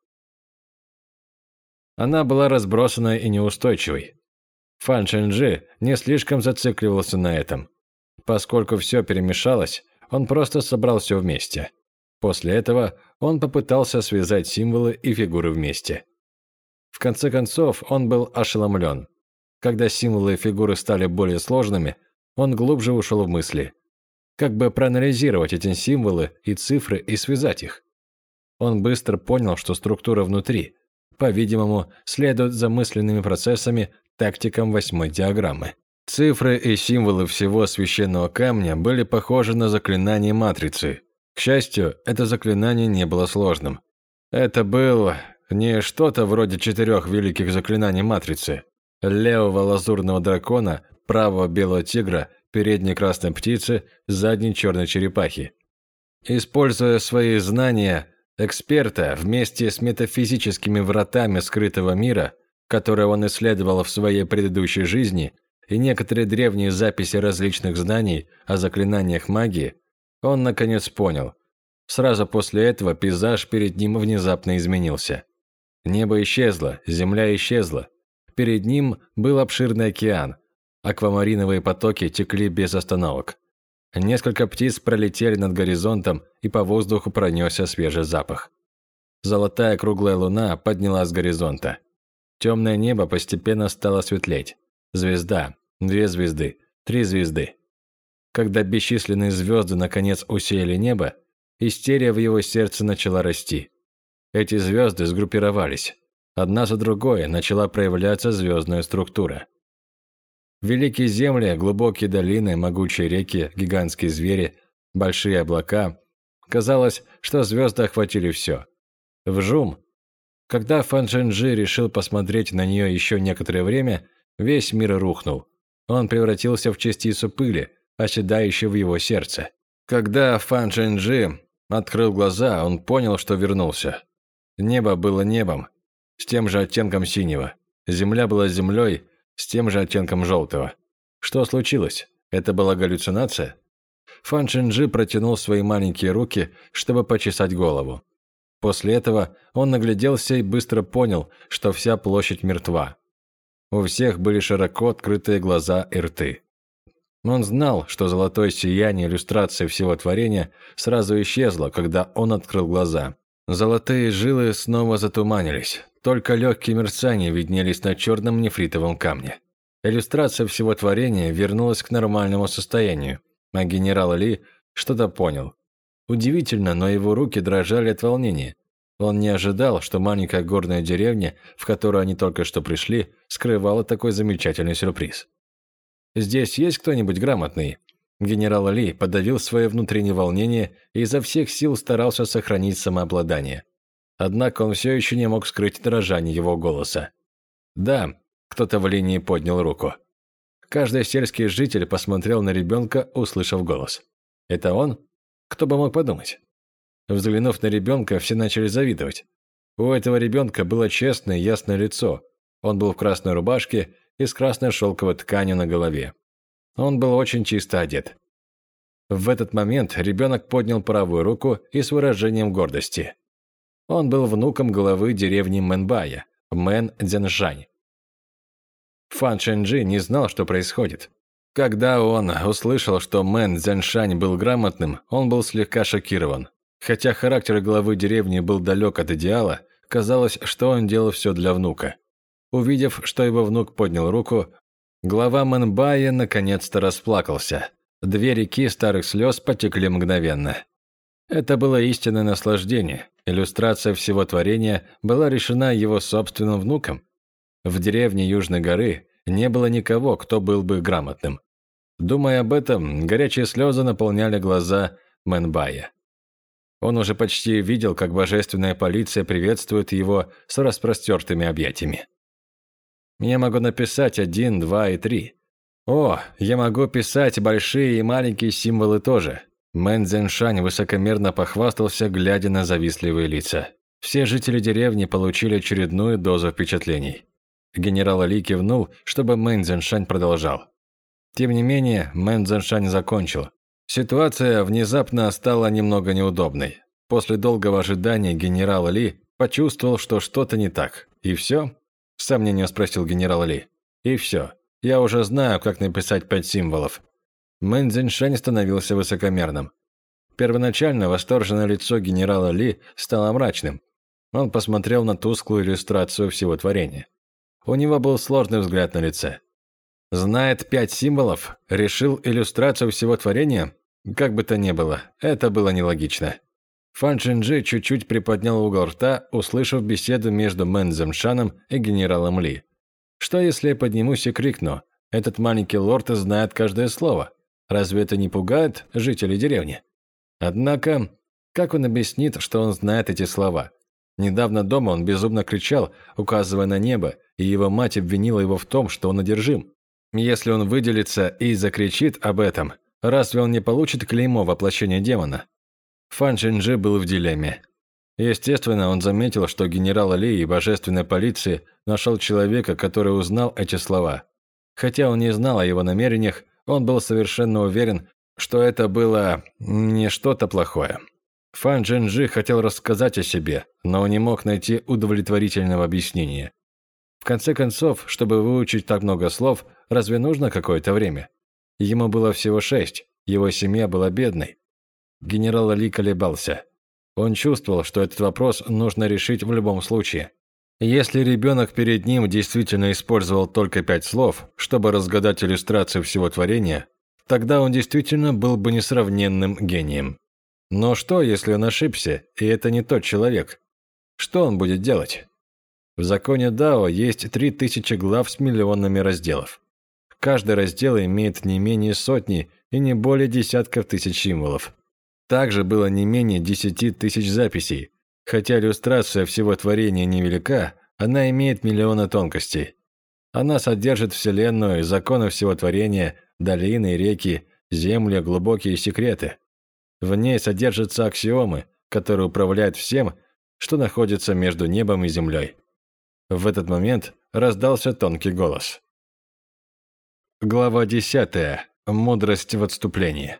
Она была разбросанной и неустойчивой. Фан Чжэньджи не слишком зацикливался на этом. Поскольку все перемешалось, он просто собрал все вместе. После этого он попытался связать символы и фигуры вместе. В конце концов, он был ошеломлен. Когда символы и фигуры стали более сложными, он глубже ушел в мысли. Как бы проанализировать эти символы и цифры и связать их? Он быстро понял, что структура внутри, по-видимому, следует за мысленными процессами, тактикам восьмой диаграммы. Цифры и символы всего священного камня были похожи на заклинание матрицы. К счастью, это заклинание не было сложным. Это было не что-то вроде четырех великих заклинаний матрицы: левого лазурного дракона, правого белого тигра, передней красной птицы, задней черной черепахи. Используя свои знания эксперта вместе с метафизическими вратами скрытого мира, которые он исследовал в своей предыдущей жизни, и некоторые древние записи различных знаний о заклинаниях магии, он наконец понял. Сразу после этого пейзаж перед ним внезапно изменился. Небо исчезло, земля исчезла. Перед ним был обширный океан. Аквамариновые потоки текли без остановок. Несколько птиц пролетели над горизонтом, и по воздуху пронесся свежий запах. Золотая круглая луна поднялась с горизонта. Темное небо постепенно стало светлеть. Звезда, две звезды, три звезды. Когда бесчисленные звезды наконец усеяли небо, истерия в его сердце начала расти. Эти звезды сгруппировались. Одна за другой начала проявляться звездная структура. Великие земли, глубокие долины, могучие реки, гигантские звери, большие облака. Казалось, что звезды охватили все. Вжум! Когда Фан Чжэньджи решил посмотреть на нее еще некоторое время, весь мир рухнул. Он превратился в частицу пыли, оседающей в его сердце. Когда Фан Чжэньджи открыл глаза, он понял, что вернулся. Небо было небом, с тем же оттенком синего. Земля была землей, с тем же оттенком желтого. Что случилось? Это была галлюцинация? Фан Чжэньджи протянул свои маленькие руки, чтобы почесать голову. После этого он нагляделся и быстро понял, что вся площадь мертва. У всех были широко открытые глаза и рты. Он знал, что золотое сияние иллюстрации всего творения сразу исчезло, когда он открыл глаза. Золотые жилы снова затуманились, только легкие мерцания виднелись на черном нефритовом камне. Иллюстрация всего творения вернулась к нормальному состоянию, а генерал Ли что-то понял. Удивительно, но его руки дрожали от волнения. Он не ожидал, что маленькая горная деревня, в которую они только что пришли, скрывала такой замечательный сюрприз. «Здесь есть кто-нибудь грамотный?» Генерал Ли подавил свое внутреннее волнение и изо всех сил старался сохранить самообладание. Однако он все еще не мог скрыть дрожание его голоса. «Да», – кто-то в линии поднял руку. Каждый сельский житель посмотрел на ребенка, услышав голос. «Это он? Кто бы мог подумать?» Взглянув на ребенка, все начали завидовать. У этого ребенка было честное, ясное лицо. Он был в красной рубашке и с красной шелковой тканью на голове. Он был очень чисто одет. В этот момент ребенок поднял правую руку и с выражением гордости. Он был внуком главы деревни Мэнбая, Мэн Цзяншань. Фан Чжэньджи не знал, что происходит. Когда он услышал, что Мэн Цзяншань был грамотным, он был слегка шокирован. Хотя характер главы деревни был далек от идеала, казалось, что он делал все для внука. Увидев, что его внук поднял руку, глава Мэнбая наконец-то расплакался. Две реки старых слез потекли мгновенно. Это было истинное наслаждение. Иллюстрация всего творения была решена его собственным внуком. В деревне Южной горы не было никого, кто был бы грамотным. Думая об этом, горячие слезы наполняли глаза Мэнбая. Он уже почти видел, как божественная полиция приветствует его с распростертыми объятиями. Я могу написать один, два и три. О, я могу писать большие и маленькие символы тоже. Мэн Цзяншань высокомерно похвастался, глядя на завистливые лица. Все жители деревни получили очередную дозу впечатлений. Генерал Ли кивнул, чтобы Мэн Цзяншань продолжал. Тем не менее, Мэн Цзяншань закончил. Ситуация внезапно стала немного неудобной. После долгого ожидания генерал Ли почувствовал, что что-то не так. «И все?» – с сомнением спросил генерал Ли. «И все. Я уже знаю, как написать пять символов». Мэн Цзяншань становился высокомерным. Первоначально восторженное лицо генерала Ли стало мрачным. Он посмотрел на тусклую иллюстрацию всего творения. У него был сложный взгляд на лице. Знает пять символов? Решил иллюстрацию всего творения? Как бы то ни было, это было нелогично. Фан Чжэньджи чуть-чуть приподнял угол рта, услышав беседу между Мэн Цзяншаном и генералом Ли. Что если я поднимусь и крикну: «Этот маленький лорд знает каждое слово»? Разве это не пугает жителей деревни? Однако, как он объяснит, что он знает эти слова? Недавно дома он безумно кричал, указывая на небо, и его мать обвинила его в том, что он одержим. Если он выделится и закричит об этом, разве он не получит клеймо воплощения демона? Фан Чжэньджи был в дилемме. Естественно, он заметил, что генерал Ли и божественной полиции нашел человека, который узнал эти слова. Хотя он не знал о его намерениях, он был совершенно уверен, что это было не что-то плохое. Фан Чжэньджи хотел рассказать о себе, но не мог найти удовлетворительного объяснения. В конце концов, чтобы выучить так много слов, разве нужно какое-то время? Ему было всего шесть, его семья была бедной. Генерал Ли колебался. Он чувствовал, что этот вопрос нужно решить в любом случае. Если ребенок перед ним действительно использовал только пять слов, чтобы разгадать иллюстрацию всего творения, тогда он действительно был бы несравненным гением. Но что, если он ошибся, и это не тот человек? Что он будет делать? В законе Дао есть три тысячи глав с миллионами разделов. Каждый раздел имеет не менее сотни и не более десятков тысяч символов. Также было не менее десяти тысяч записей. Хотя иллюстрация всего творения невелика, она имеет миллионы тонкостей. Она содержит Вселенную, законы всего творения, долины, реки, земли, глубокие секреты. В ней содержатся аксиомы, которые управляют всем, что находится между небом и землей. В этот момент раздался тонкий голос. Глава десятая. Мудрость в отступлении.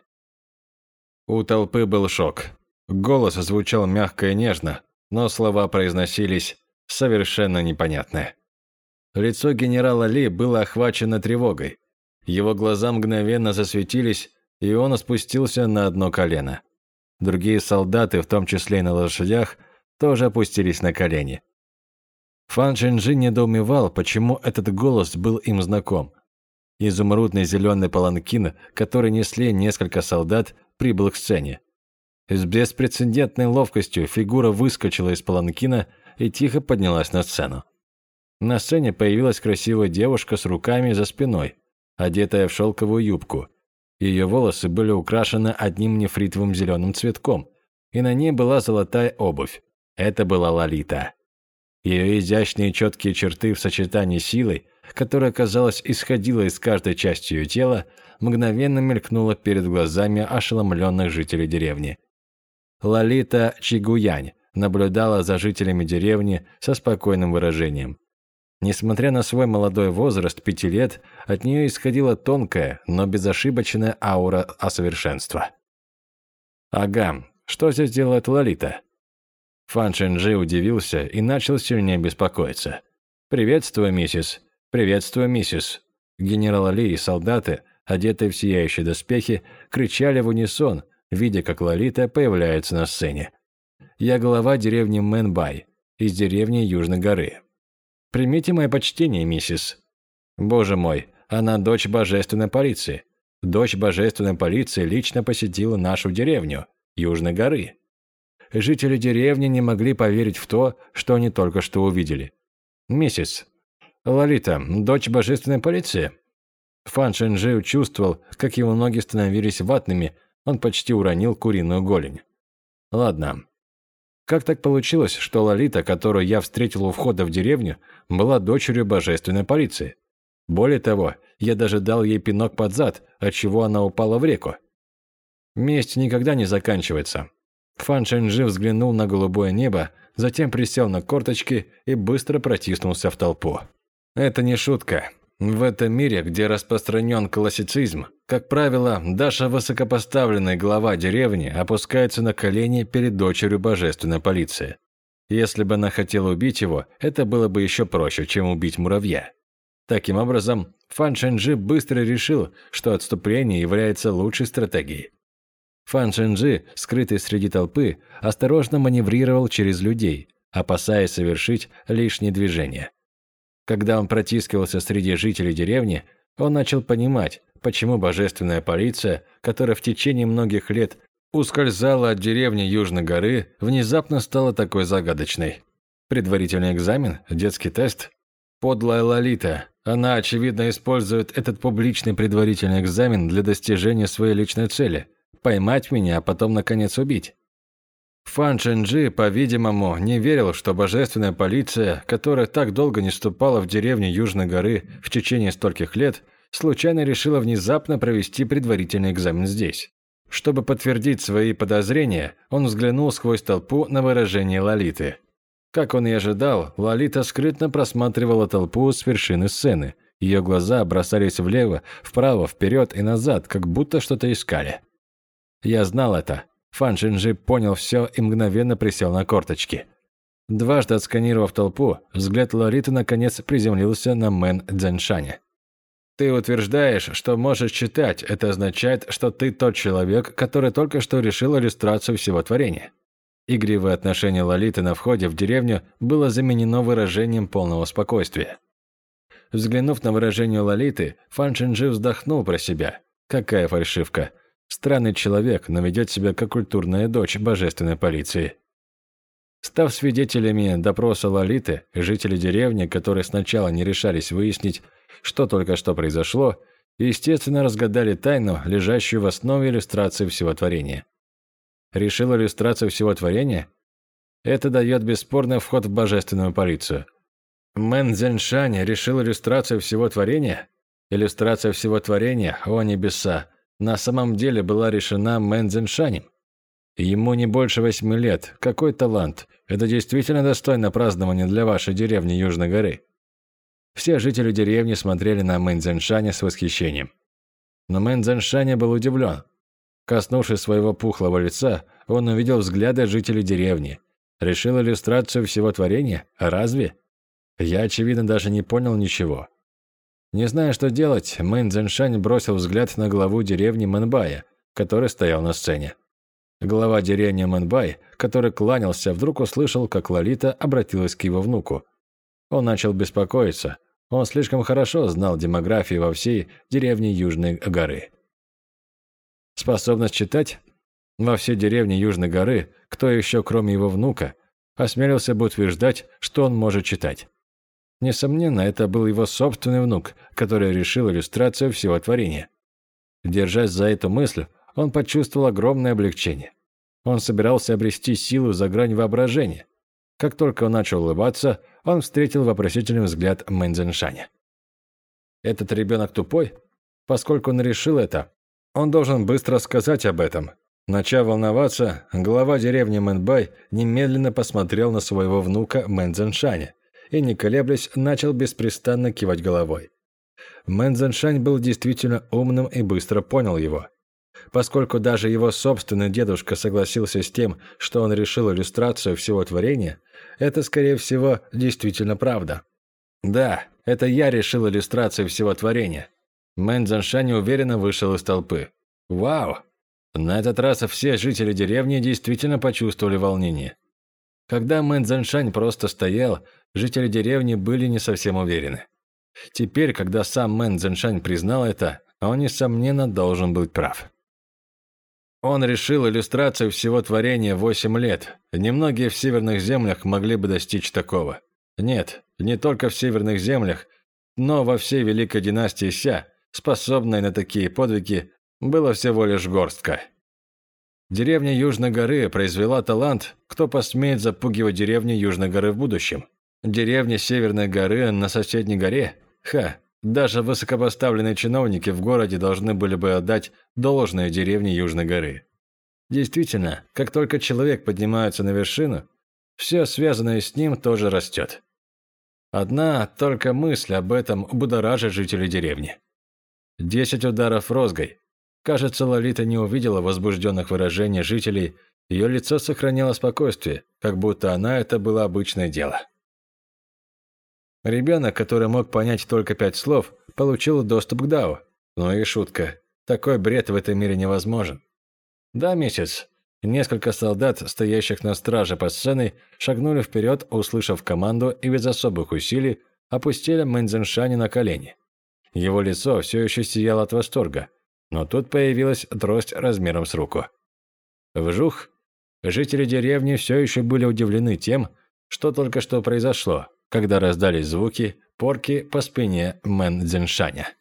У толпы был шок. Голос звучал мягко и нежно, но слова произносились совершенно непонятно. Лицо генерала Ли было охвачено тревогой. Его глаза мгновенно засветились, и он спустился на одно колено. Другие солдаты, в том числе и на лошадях, тоже опустились на колени. Фан Чжэньджи недоумевал, почему этот голос был им знаком. Изумрудный зеленый паланкин, который несли несколько солдат, прибыл к сцене. С беспрецедентной ловкостью фигура выскочила из паланкина и тихо поднялась на сцену. На сцене появилась красивая девушка с руками за спиной, одетая в шелковую юбку. Ее волосы были украшены одним нефритовым зеленым цветком, и на ней была золотая обувь. Это была Лолита. Ее изящные четкие черты в сочетании с силой, которая, казалось, исходила из каждой части ее тела, мгновенно мелькнула перед глазами ошеломленных жителей деревни. Лолита Чигуянь наблюдала за жителями деревни со спокойным выражением. Несмотря на свой молодой возраст пяти лет, от нее исходила тонкая, но безошибочная аура совершенства. «Ага, что здесь делает Лолита?» Фан Шэньчжи удивился и начал сильнее беспокоиться. «Приветствую, миссис! Приветствую, миссис!» Генерал Ли и солдаты, одетые в сияющие доспехи, кричали в унисон, видя, как Лолита появляется на сцене. «Я глава деревни Мэнбай, из деревни Южной горы. Примите мое почтение, миссис». «Боже мой, она дочь божественной полиции. Дочь божественной полиции лично посетила нашу деревню, Южной горы». Жители деревни не могли поверить в то, что они только что увидели. «Миссис, Лолита, дочь божественной полиции?» Фан Шэньчжи чувствовал, как его ноги становились ватными, он почти уронил куриную голень. «Ладно. Как так получилось, что Лолита, которую я встретил у входа в деревню, была дочерью божественной полиции? Более того, я даже дал ей пинок под зад, отчего она упала в реку. Месть никогда не заканчивается». Фан Шэньчжи взглянул на голубое небо, затем присел на корточки и быстро протиснулся в толпу. Это не шутка. В этом мире, где распространен классицизм, как правило, даже высокопоставленный глава деревни опускается на колени перед дочерью божественной полиции. Если бы она хотела убить его, это было бы еще проще, чем убить муравья. Таким образом, Фан Шэньчжи быстро решил, что отступление является лучшей стратегией. Фан Шэньчжи, скрытый среди толпы, осторожно маневрировал через людей, опасаясь совершить лишние движения. Когда он протискивался среди жителей деревни, он начал понимать, почему божественная полиция, которая в течение многих лет ускользала от деревни Южной горы, внезапно стала такой загадочной. Предварительный экзамен, детский тест. Подлая Лолита. Она, очевидно, использует этот публичный предварительный экзамен для достижения своей личной цели – поймать меня, а потом, наконец, убить. Фан Шэньчжи, по-видимому, не верил, что божественная полиция, которая так долго не вступала в деревню Южной горы в течение стольких лет, случайно решила внезапно провести предварительный экзамен здесь. Чтобы подтвердить свои подозрения, он взглянул сквозь толпу на выражение Лолиты. Как он и ожидал, Лолита скрытно просматривала толпу с вершины сцены. Ее глаза бросались влево, вправо, вперед и назад, как будто что-то искали. Я знал это. Фан Шэньчжи понял все и мгновенно присел на корточки. Дважды отсканировав толпу, взгляд Лолиты наконец приземлился на Мэн Цзэньшаня. «Ты утверждаешь, что можешь читать. Это означает, что ты тот человек, который только что решил иллюстрацию всего творения». Игривое отношение Лолиты на входе в деревню было заменено выражением полного спокойствия. Взглянув на выражение Лолиты, Фан Шэньчжи вздохнул про себя. Какая фальшивка. Странный человек, но ведет себя как культурная дочь божественной полиции. Став свидетелями допроса Лолиты, жители деревни, которые сначала не решались выяснить, что только что произошло, естественно разгадали тайну, лежащую в основе иллюстрации всего творения. Решил иллюстрацию всего творения? Это дает бесспорный вход в божественную полицию. Мэн Цзэньшань решил иллюстрацию всего творения? Иллюстрация всего творения, о небеса, на самом деле была решена Мэн Цзэньшанем. Ему не больше восьми лет. Какой талант. Это действительно достойно празднования для вашей деревни Южной горы. Все жители деревни смотрели на Мэн Цзэньшаня с восхищением. Но Мэн Цзэньшаня был удивлен. Коснувшись своего пухлого лица, он увидел взгляды жителей деревни. Решил иллюстрацию всего творения? Разве? Я, очевидно, даже не понял ничего. Не зная, что делать, Мэн Цзэньшань бросил взгляд на главу деревни Мэнбая, который стоял на сцене. Глава деревни Мэнбай, который кланялся, вдруг услышал, как Лолита обратилась к его внуку. Он начал беспокоиться. Он слишком хорошо знал демографию во всей деревне Южной горы. Способность читать? Во всей деревне Южной горы, кто еще, кроме его внука, осмелился бы утверждать, что он может читать? Несомненно, это был его собственный внук, который решил иллюстрацию всего творения. Держась за эту мысль, он почувствовал огромное облегчение. Он собирался обрести силу за грань воображения. Как только он начал улыбаться, он встретил вопросительный взгляд Мэн Цзэньшаня. Этот ребенок тупой? Поскольку он решил это, он должен быстро сказать об этом. Начав волноваться, глава деревни Мэнбай немедленно посмотрел на своего внука Мэн Цзэньшаня и, не колеблясь, начал беспрестанно кивать головой. Мэн Цзэньшань был действительно умным и быстро понял его. Поскольку даже его собственный дедушка согласился с тем, что он решил иллюстрацию всего творения, это, скорее всего, действительно правда. Да, это я решил иллюстрацию всего творения. Мэн Цзяншань уверенно вышел из толпы. Вау! На этот раз все жители деревни действительно почувствовали волнение. Когда Мэн Цзяншань просто стоял, жители деревни были не совсем уверены. Теперь, когда сам Мэн Цзяншань признал это, он, несомненно, должен быть прав. Он решил иллюстрацию всего творения восемь лет. Немногие в северных землях могли бы достичь такого. Нет, не только в северных землях, но во всей великой династии Ся, способной на такие подвиги, было всего лишь горстка. Деревня Южной горы произвела талант, кто посмеет запугивать деревню Южной горы в будущем. Деревня Северной горы на соседней горе? Ха, даже высокопоставленные чиновники в городе должны были бы отдать должное деревне Южной горы. Действительно, как только человек поднимается на вершину, все связанное с ним тоже растет. Одна только мысль об этом будоражит жителей деревни. Десять ударов розгой. Кажется, Лолита не увидела возбужденных выражений жителей, ее лицо сохраняло спокойствие, как будто она это было обычное дело. Ребенок, который мог понять только пять слов, получил доступ к Дао. Ну и шутка. Такой бред в этом мире невозможен. Да, месяц. Несколько солдат, стоящих на страже под сценой, шагнули вперед, услышав команду, и без особых усилий опустили Мэн Цзяншаня на колени. Его лицо все еще сияло от восторга, но тут появилась трость размером с руку. Вжух! Жители деревни все еще были удивлены тем, что только что произошло, когда раздались звуки порки по спине Мэн Цзяншаня.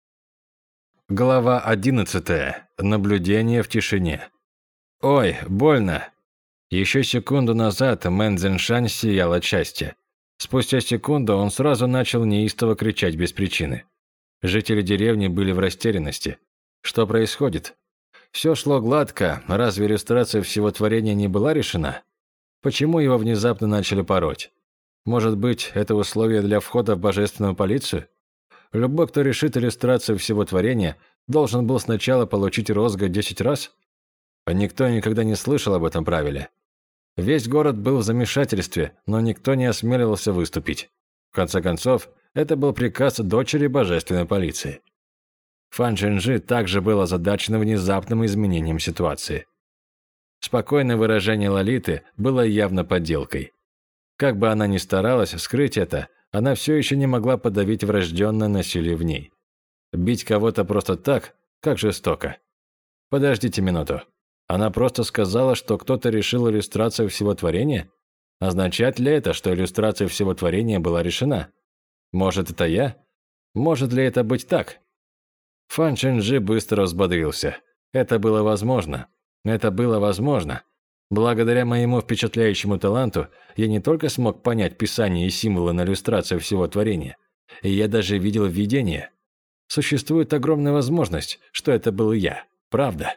Глава одиннадцатая. Наблюдение в тишине. Ой, больно. Еще секунду назад Мэн Цзяншань сиял от счастья. Спустя секунду он сразу начал неистово кричать без причины. Жители деревни были в растерянности. Что происходит? Все шло гладко, разве иллюстрация всего творения не была решена? Почему его внезапно начали пороть? Может быть, это условие для входа в божественную полицию? Любой, кто решит иллюстрацию всего творения, должен был сначала получить розга десять раз? Никто никогда не слышал об этом правиле. Весь город был в замешательстве, но никто не осмеливался выступить. В конце концов, это был приказ дочери божественной полиции. Фан Чжэньжи также был озадачен внезапным изменением ситуации. Спокойное выражение Лолиты было явно подделкой. Как бы она ни старалась скрыть это, она все еще не могла подавить врожденное насилие в ней. Бить кого-то просто так, как жестоко. Подождите минуту. Она просто сказала, что кто-то решил иллюстрацию всего творения? Означает ли это, что иллюстрация всего творения была решена? Может, это я? Может ли это быть так? Фан Чжэньжи быстро взбодрился. Это было возможно. Это было возможно. Благодаря моему впечатляющему таланту я не только смог понять писание и символы на иллюстрации всего творения, и я даже видел видение. Существует огромная возможность, что это был я. Правда?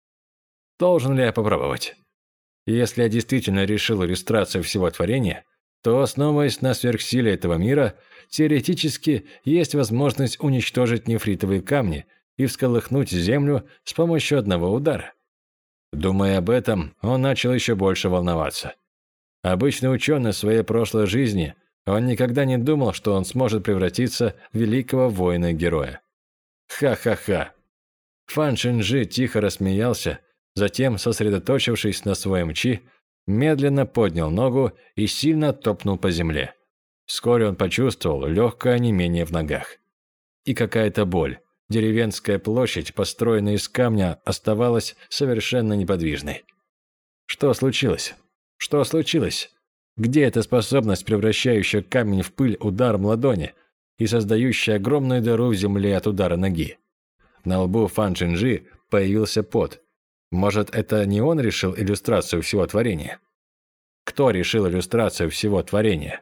Должен ли я попробовать? Если я действительно решил иллюстрацию всего творения, то, основываясь на сверхсиле этого мира, теоретически есть возможность уничтожить нефритовые камни и всколыхнуть землю с помощью одного удара. Думая об этом, он начал еще больше волноваться. Обычный ученый в своей прошлой жизни, он никогда не думал, что он сможет превратиться в великого воина-героя. Ха-ха-ха. Фан Чжэньжи тихо рассмеялся, затем, сосредоточившись на своем чи, медленно поднял ногу и сильно топнул по земле. Вскоре он почувствовал легкое онемение в ногах. И какая-то боль. Деревенская площадь, построенная из камня, оставалась совершенно неподвижной. Что случилось? Что случилось? Где эта способность, превращающая камень в пыль ударом ладони и создающая огромную дыру в земле от удара ноги? На лбу Фан Чжэньжи появился пот. Может, это не он решил иллюстрацию всего творения? Кто решил иллюстрацию всего творения?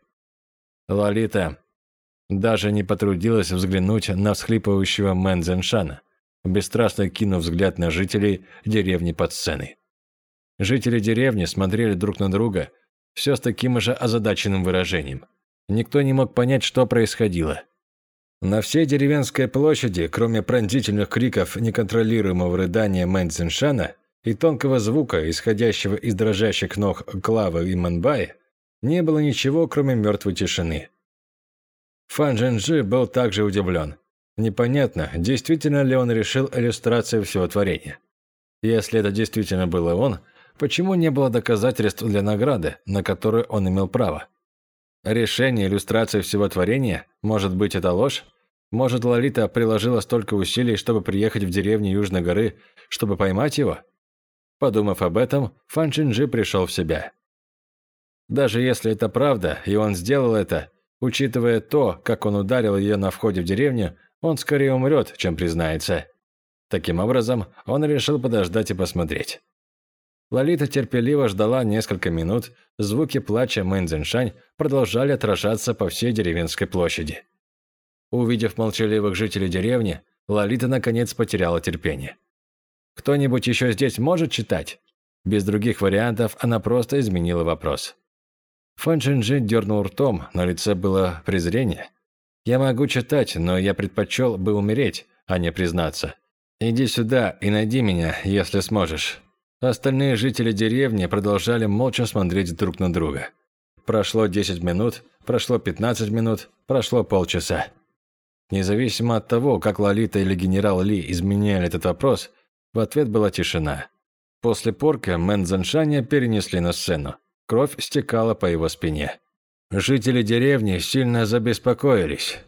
Лолита даже не потрудилась взглянуть на всхлипывающего Мэн Цзяншана, бесстрастно кинув взгляд на жителей деревни под сценой. Жители деревни смотрели друг на друга, все с таким же озадаченным выражением. Никто не мог понять, что происходило. На всей деревенской площади, кроме пронзительных криков неконтролируемого рыдания Мэн Цзиньшана и тонкого звука, исходящего из дрожащих ног Клавы и Мэнбаи, не было ничего, кроме мертвой тишины. Фан Чжэньжи был также удивлен. Непонятно, действительно ли он решил иллюстрацию всего творения. Если это действительно было он, почему не было доказательств для награды, на которую он имел право? Решение иллюстрации всего творения? Может быть, это ложь? Может, Лолита приложила столько усилий, чтобы приехать в деревню Южной горы, чтобы поймать его? Подумав об этом, Фан Чжэньжи пришел в себя. Даже если это правда, и он сделал это, учитывая то, как он ударил ее на входе в деревню, он скорее умрет, чем признается. Таким образом, он решил подождать и посмотреть. Лолита терпеливо ждала несколько минут, звуки плача Мэн Цзиньшань продолжали отражаться по всей деревенской площади. Увидев молчаливых жителей деревни, Лолита наконец потеряла терпение. «Кто-нибудь еще здесь может читать?» Без других вариантов она просто изменила вопрос. Фан Чжэньжи дернул ртом, на лице было презрение. «Я могу читать, но я предпочел бы умереть, а не признаться. Иди сюда и найди меня, если сможешь». Остальные жители деревни продолжали молча смотреть друг на друга. Прошло десять минут, прошло пятнадцать минут, прошло полчаса. Независимо от того, как Лолита или генерал Ли изменяли этот вопрос, в ответ была тишина. После порка Мэн Цзиньшаня перенесли на сцену. Кровь стекала по его спине. Жители деревни сильно забеспокоились.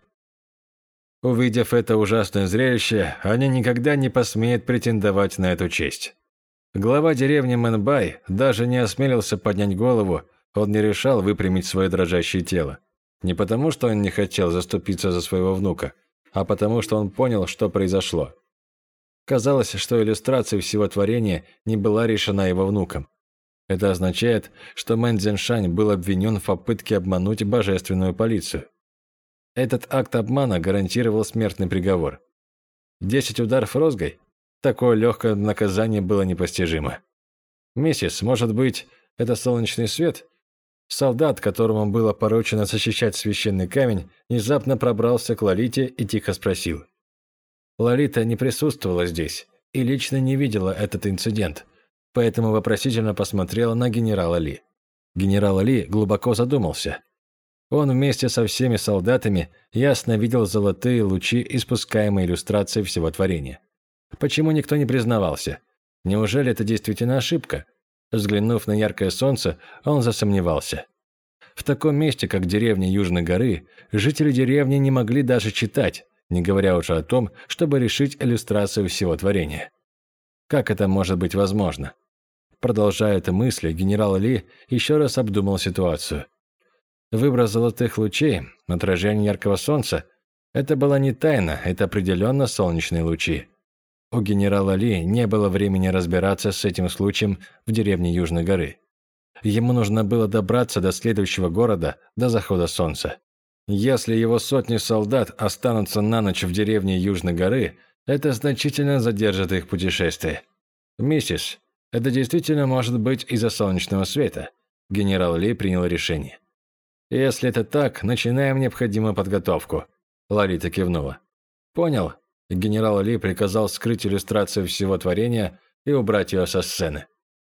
Увидев это ужасное зрелище, они никогда не посмеют претендовать на эту честь. Глава деревни Мэнбай даже не осмелился поднять голову, он не решал выпрямить свое дрожащее тело. Не потому, что он не хотел заступиться за своего внука, а потому, что он понял, что произошло. Казалось, что иллюстрация всего творения не была решена его внуком. Это означает, что Мэн Цзиньшань был обвинен в попытке обмануть божественную полицию. Этот акт обмана гарантировал смертный приговор. Десять ударов розгой? Такое легкое наказание было непостижимо. «Миссис, может быть, это солнечный свет?» Солдат, которому было поручено защищать священный камень, внезапно пробрался к Лолите и тихо спросил. Лолита не присутствовала здесь и лично не видела этот инцидент, поэтому вопросительно посмотрела на генерала Ли. Генерал Ли глубоко задумался. Он вместе со всеми солдатами ясно видел золотые лучи, испускаемые иллюстрацией всего творения. Почему никто не признавался? Неужели это действительно ошибка? Взглянув на яркое солнце, он засомневался. В таком месте, как деревня Южной горы, жители деревни не могли даже читать, не говоря уже о том, чтобы решить иллюстрацию всего творения. Как это может быть возможно? Продолжая эти мысли, генерал Ли еще раз обдумал ситуацию. Выбор золотых лучей, отражение яркого солнца – это была не тайна, это определенно солнечные лучи. У генерала Ли не было времени разбираться с этим случаем в деревне Южной горы. Ему нужно было добраться до следующего города до захода солнца. Если его сотни солдат останутся на ночь в деревне Южной горы, это значительно задержит их путешествие. «Миссис, это действительно может быть из-за солнечного света», – генерал Ли принял решение. «Если это так, начинаем необходимую подготовку», – Лолита кивнула. «Понял». Генерал Ли приказал скрыть иллюстрацию всего творения и убрать ее со сцены.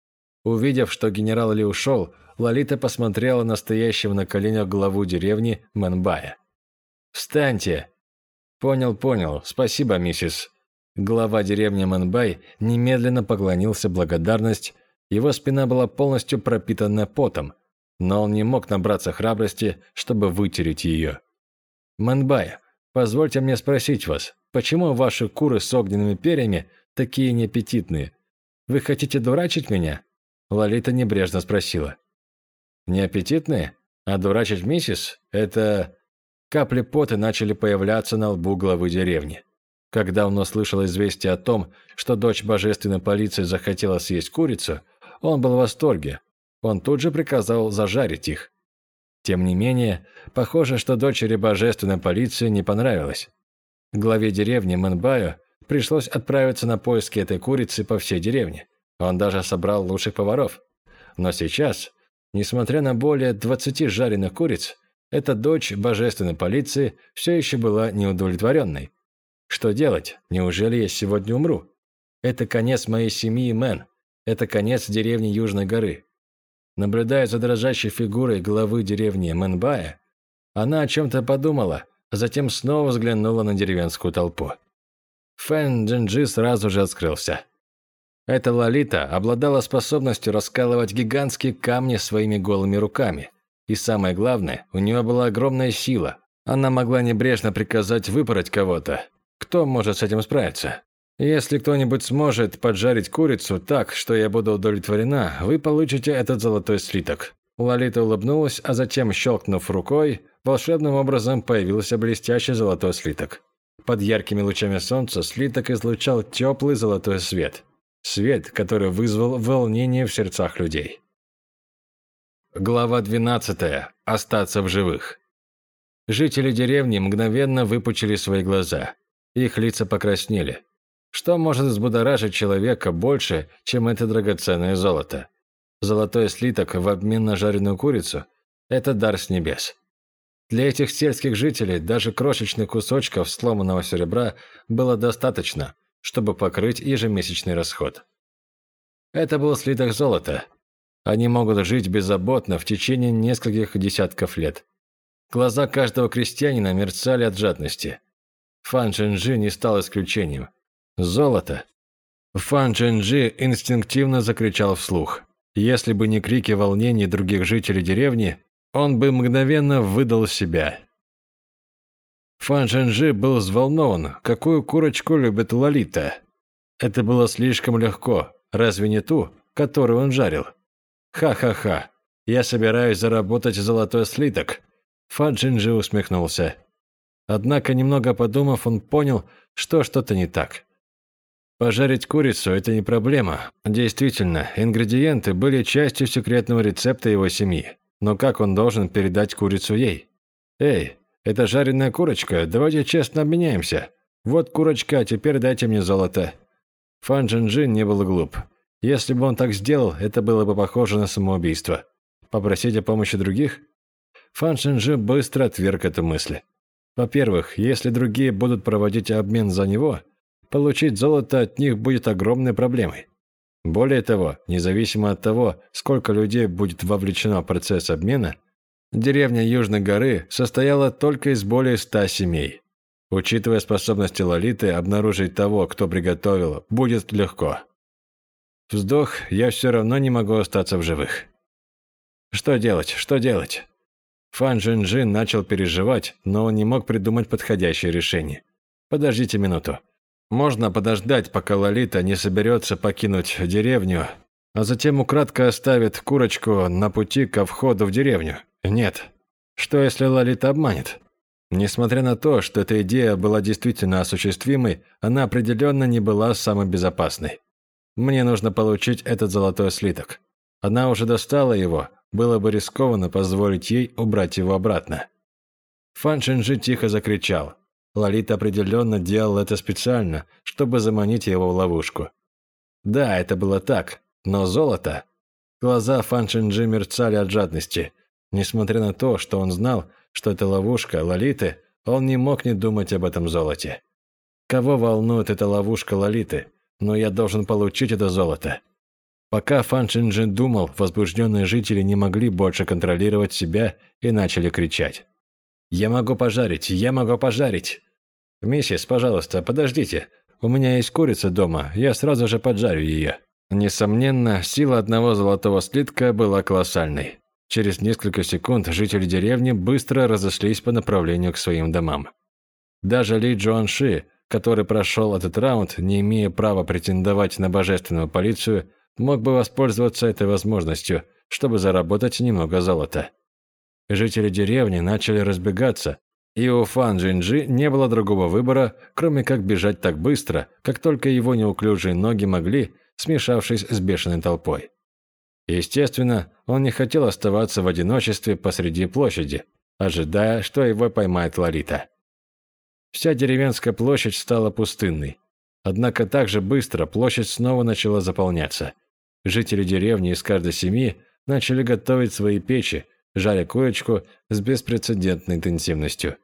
Увидев, что генерал Ли ушел, Лолита посмотрела на стоящего на коленях главу деревни Мэнбая. «Встаньте!» «Понял, понял. Спасибо, миссис». Глава деревни Мэнбай немедленно поклонился благодарность, его спина была полностью пропитана потом, но он не мог набраться храбрости, чтобы вытереть ее. «Мэнбай, позвольте мне спросить вас, почему ваши куры с огненными перьями такие неаппетитные? Вы хотите дурачить меня?» Лолита небрежно спросила. «Неаппетитные? А дурачить миссис? Это...» Капли пота начали появляться на лбу главы деревни. Когда он услышал известие о том, что дочь божественной полиции захотела съесть курицу, он был в восторге. Он тут же приказал зажарить их. Тем не менее, похоже, что дочери божественной полиции не понравилось. Главе деревни Мэнбаю пришлось отправиться на поиски этой курицы по всей деревне. Он даже собрал лучших поваров. Но сейчас, несмотря на более двадцати жареных куриц, Эта дочь божественной полиции все еще была неудовлетворенной. Что делать? Неужели я сегодня умру? Это конец моей семьи, Мэн. Это конец деревни Южной горы. Наблюдая за дрожащей фигурой главы деревни Мэнбая, она о чем-то подумала, а затем снова взглянула на деревенскую толпу. Фэн Джинджи сразу же открылся. Эта Лолита обладала способностью раскалывать гигантские камни своими голыми руками. И самое главное, у нее была огромная сила. Она могла небрежно приказать выпороть кого-то. Кто может с этим справиться? Если кто-нибудь сможет поджарить курицу так, что я буду удовлетворена, вы получите этот золотой слиток. Лолита улыбнулась, а затем, щелкнув рукой, волшебным образом появился блестящий золотой слиток. Под яркими лучами солнца слиток излучал теплый золотой свет. Свет, который вызвал волнение в сердцах людей. Глава двенадцатая. Остаться в живых. Жители деревни мгновенно выпучили свои глаза. Их лица покраснели. Что может взбудоражить человека больше, чем это драгоценное золото? Золотой слиток в обмен на жареную курицу – это дар с небес. Для этих сельских жителей даже крошечных кусочков сломанного серебра было достаточно, чтобы покрыть ежемесячный расход. Это был слиток золота. Они могут жить беззаботно в течение нескольких десятков лет. Глаза каждого крестьянина мерцали от жадности. Фан Чжэньжи не стал исключением. Золото. Фан Чжэньжи инстинктивно закричал вслух. Если бы не крики волнений других жителей деревни, он бы мгновенно выдал себя. Фан Чжэньжи был взволнован, какую курочку любит Лолита. Это было слишком легко, разве не ту, которую он жарил? Ха-ха-ха, я собираюсь заработать золотой слиток. Фан Чжэньжи усмехнулся. Однако, немного подумав, он понял, что что-то не так. Пожарить курицу – это не проблема. Действительно, ингредиенты были частью секретного рецепта его семьи. Но как он должен передать курицу ей? Эй, это жареная курочка, давайте честно обменяемся. Вот курочка, а теперь дайте мне золото. Фан Чжэньжи не был глуп. Если бы он так сделал, это было бы похоже на самоубийство. Попросить о помощи других? Фан Чжэньжи быстро отверг эту мысль. Во-первых, если другие будут проводить обмен за него, получить золото от них будет огромной проблемой. Более того, независимо от того, сколько людей будет вовлечено в процесс обмена, деревня Южной горы состояла только из более ста семей. Учитывая способности Лолиты, обнаружить того, кто приготовил, будет легко. Вздох, я все равно не могу остаться в живых. Что делать, что делать? Фан Чжэньжи начал переживать, но он не мог придумать подходящее решение. Подождите минуту. Можно подождать, пока Лолита не соберется покинуть деревню, а затем украдко оставит курочку на пути ко входу в деревню. Нет. Что если Лолита обманет? Несмотря на то, что эта идея была действительно осуществимой, она определенно не была самой безопасной. Мне нужно получить этот золотой слиток. Она уже достала его, было бы рискованно позволить ей убрать его обратно. Фан Чжэньжи тихо закричал. Лолита определенно делала это специально, чтобы заманить его в ловушку. Да, это было так, но золото... Глаза Фан Чжэньжи мерцали от жадности. Несмотря на то, что он знал, что это ловушка Лолиты, он не мог не думать об этом золоте. Кого волнует эта ловушка Лолиты? Но я должен получить это золото. Пока Фан Чжэньжи думал, возбужденные жители не могли больше контролировать себя и начали кричать. «Я могу пожарить! Я могу пожарить!» «Миссис, пожалуйста, подождите. У меня есть курица дома, я сразу же поджарю ее». Несомненно, сила одного золотого слитка была колоссальной. Через несколько секунд жители деревни быстро разошлись по направлению к своим домам. Даже Ли Джуанши, который прошел этот раунд, не имея права претендовать на божественную полицию, мог бы воспользоваться этой возможностью, чтобы заработать немного золота. Жители деревни начали разбегаться, и у Фан Чжэньжи не было другого выбора, кроме как бежать так быстро, как только его неуклюжие ноги могли, смешавшись с бешеной толпой. Естественно, он не хотел оставаться в одиночестве посреди площади, ожидая, что его поймает Лолита. Вся деревенская площадь стала пустынной. Однако так же быстро площадь снова начала заполняться. Жители деревни из каждой семьи начали готовить свои печи, жаря курочку с беспрецедентной интенсивностью.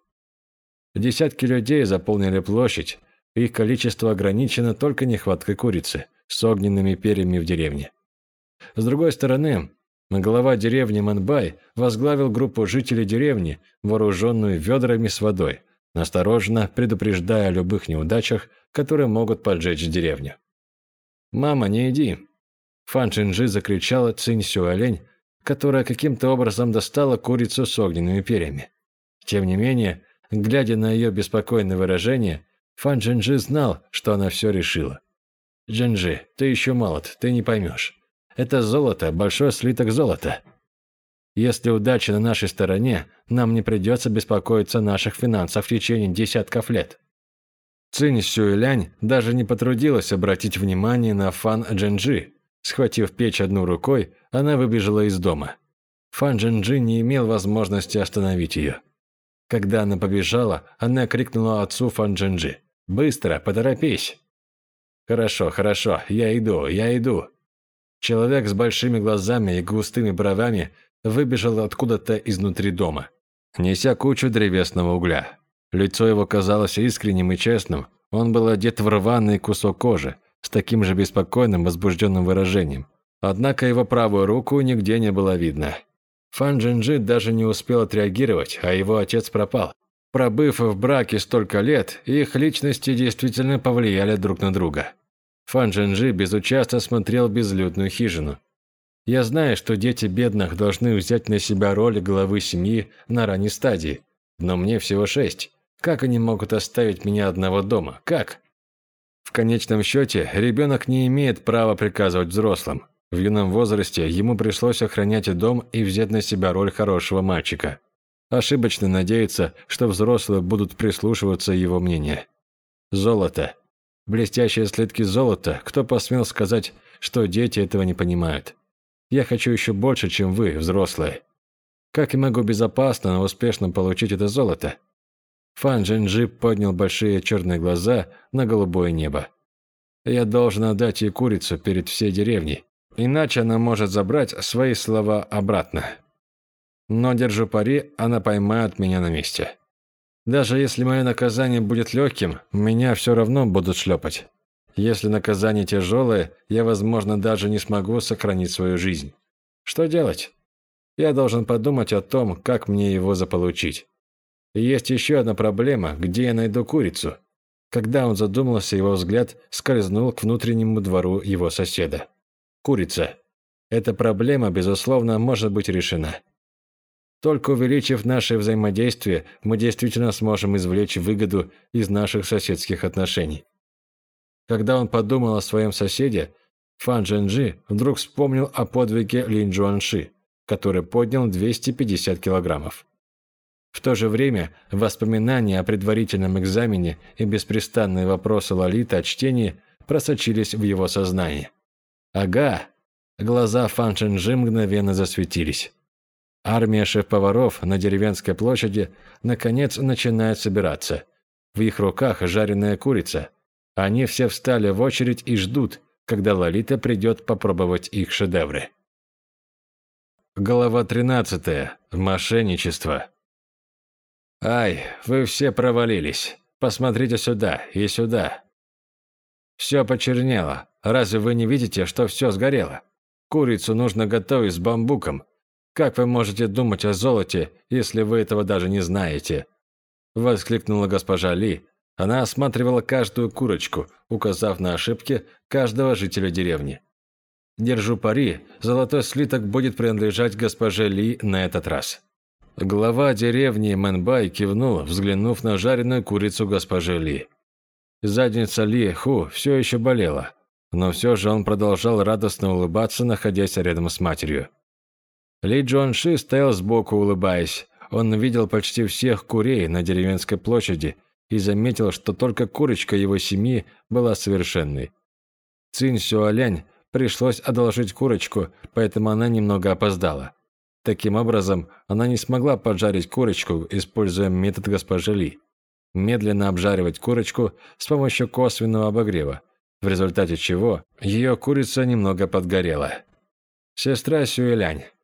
Десятки людей заполнили площадь, их количество ограничено только нехваткой курицы с огненными перьями в деревне. С другой стороны, глава деревни Мэнбай возглавил группу жителей деревни, вооруженную ведрами с водой, осторожно предупреждая о любых неудачах, которые могут поджечь деревню. «Мама, не иди!» Фан Чинджи закричала Цинь Сюэлянь, которая каким-то образом достала курицу с огненными перьями. Тем не менее, глядя на ее беспокойное выражение, Фан Чинджи знал, что она все решила. «Чинджи, ты еще молод, ты не поймешь. Это золото, большой слиток золота. Если удача на нашей стороне, нам не придется беспокоиться о наших финансах в течение десятков лет». Цинь Сюэлянь даже не потрудилась обратить внимание на Фан Чинджи. Схватив печь одной рукой, она выбежала из дома. Фан Чинджи не имел возможности остановить ее. Когда она побежала, она крикнула отцу Фан Чинджи: «Быстро, поторопись!» «Хорошо, хорошо, я иду, я иду!» Человек с большими глазами и густыми бровями выбежал откуда-то изнутри дома, неся кучу древесного угля. Лицо его казалось искренним и честным, он был одет в рваный кусок кожи, с таким же беспокойным, возбужденным выражением. Однако его правую руку нигде не было видно. Фан Чинджи даже не успел отреагировать, а его отец пропал. Пробыв в браке столько лет, их личности действительно повлияли друг на друга. Фан Чинджи безучастно смотрел безлюдную хижину. «Я знаю, что дети бедных должны взять на себя роль главы семьи на ранней стадии, но мне всего шесть. Как они могут оставить меня одного дома? Как?» В конечном счете, ребенок не имеет права приказывать взрослым. В юном возрасте ему пришлось охранять дом и взять на себя роль хорошего мальчика. Ошибочно надеяться, что взрослые будут прислушиваться его мнению. Золото. Блестящие слитки золота, кто посмел сказать, что дети этого не понимают? Я хочу еще больше, чем вы, взрослые. Как я могу безопасно, но успешно получить это золото? Фан Чинджи поднял большие черные глаза на голубое небо. «Я должен отдать ей курицу перед всей деревней, иначе она может забрать свои слова обратно. Но держу пари, она поймает меня на месте. Даже если мое наказание будет легким, меня все равно будут шлепать. Если наказание тяжелое, я, возможно, даже не смогу сохранить свою жизнь. Что делать? Я должен подумать о том, как мне его заполучить. И есть еще одна проблема, где я найду курицу». Когда он задумался, его взгляд скользнул к внутреннему двору его соседа. Курица. Эта проблема, безусловно, может быть решена. Только увеличив наше взаимодействие, мы действительно сможем извлечь выгоду из наших соседских отношений. Когда он подумал о своем соседе, Фан Чинджи вдруг вспомнил о подвиге Линь Чжуаньши, который поднял двести пятьдесят килограммов. В то же время воспоминания о предварительном экзамене и беспрестанные вопросы Лолиты о чтении просочились в его сознание. «Ага!» Глаза Фан Чинджи мгновенно засветились. Армия шеф-поваров на деревенской площади наконец начинает собираться. В их руках жареная курица. Они все встали в очередь и ждут, когда Лолита придет попробовать их шедевры. Глава тринадцатая. Мошенничество. «Ай, вы все провалились. Посмотрите сюда и сюда. Все почернело. Разве вы не видите, что все сгорело? Курицу нужно готовить с бамбуком. Как вы можете думать о золоте, если вы этого даже не знаете?» Воскликнула госпожа Ли. Она осматривала каждую курочку, указав на ошибки каждого жителя деревни. «Держу пари, золотой слиток будет принадлежать госпоже Ли на этот раз». Глава деревни Мэнбай кивнул, взглянув на жареную курицу госпожи Ли. Задница Ли Ху все еще болела, но все же он продолжал радостно улыбаться, находясь рядом с матерью. Ли Чжуаньши стоял сбоку, улыбаясь. Он видел почти всех курей на деревенской площади и заметил, что только курочка его семьи была совершенной. Цинь Сюэлянь пришлось одолжить курочку, поэтому она немного опоздала. Таким образом, она не смогла поджарить курочку, используя метод госпожи Ли. Медленно обжаривать курочку с помощью косвенного обогрева, в результате чего ее курица немного подгорела. «Сестра Сюэлянь,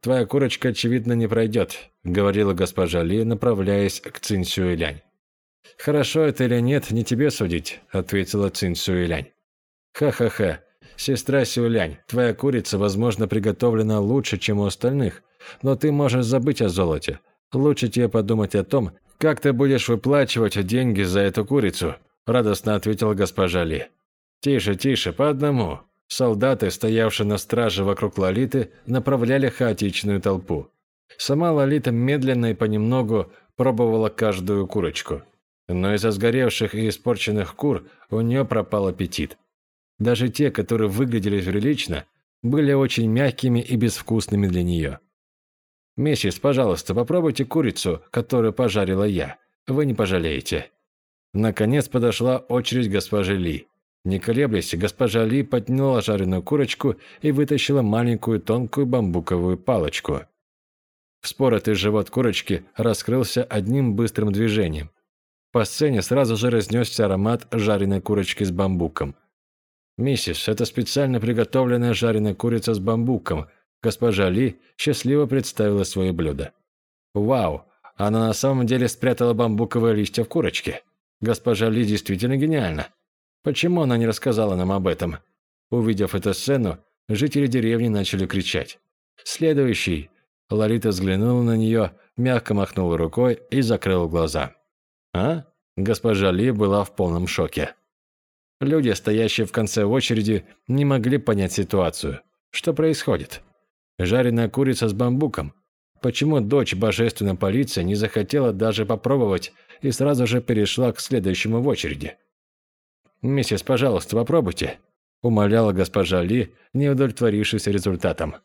твоя курочка, очевидно, не пройдет», – говорила госпожа Ли, направляясь к Цинь Сюэлянь. «Хорошо это или нет, не тебе судить», – ответила Цинь Сюэлянь. «Ха-ха-ха. Сестра Сюэлянь, твоя курица, возможно, приготовлена лучше, чем у остальных, но ты можешь забыть о золоте. Лучше тебе подумать о том, как ты будешь выплачивать деньги за эту курицу», – радостно ответила госпожа Ли. «Тише, тише, по одному». Солдаты, стоявшие на страже вокруг Лолиты, направляли хаотичную толпу. Сама Лолита медленно и понемногу пробовала каждую курочку. Но из-за сгоревших и испорченных кур у нее пропал аппетит. Даже те, которые выглядели прилично, были очень мягкими и безвкусными для нее. «Миссис, пожалуйста, попробуйте курицу, которую пожарила я. Вы не пожалеете». Наконец подошла очередь госпожи Ли. Не колеблясь, госпожа Ли подняла жареную курочку и вытащила маленькую тонкую бамбуковую палочку. Вспоротый живот курочки раскрылся одним быстрым движением. По сцене сразу же разнесся аромат жареной курочки с бамбуком. «Миссис, это специально приготовленная жареная курица с бамбуком», госпожа Ли счастливо представила свое блюдо. «Вау, она на самом деле спрятала бамбуковые листья в курочке. Госпожа Ли действительно гениальна. Почему она не рассказала нам об этом?» Увидев эту сцену, жители деревни начали кричать. «Следующий!» Лолита взглянула на нее, мягко махнула рукой и закрыла глаза. «А?» Госпожа Ли была в полном шоке. Люди, стоящие в конце очереди, не могли понять ситуацию. Что происходит? Жареная курица с бамбуком. Почему дочь божественной полиции не захотела даже попробовать и сразу же перешла к следующему в очереди? «Миссис, пожалуйста, попробуйте», – умоляла госпожа Ли, не удовлетворившись результатом.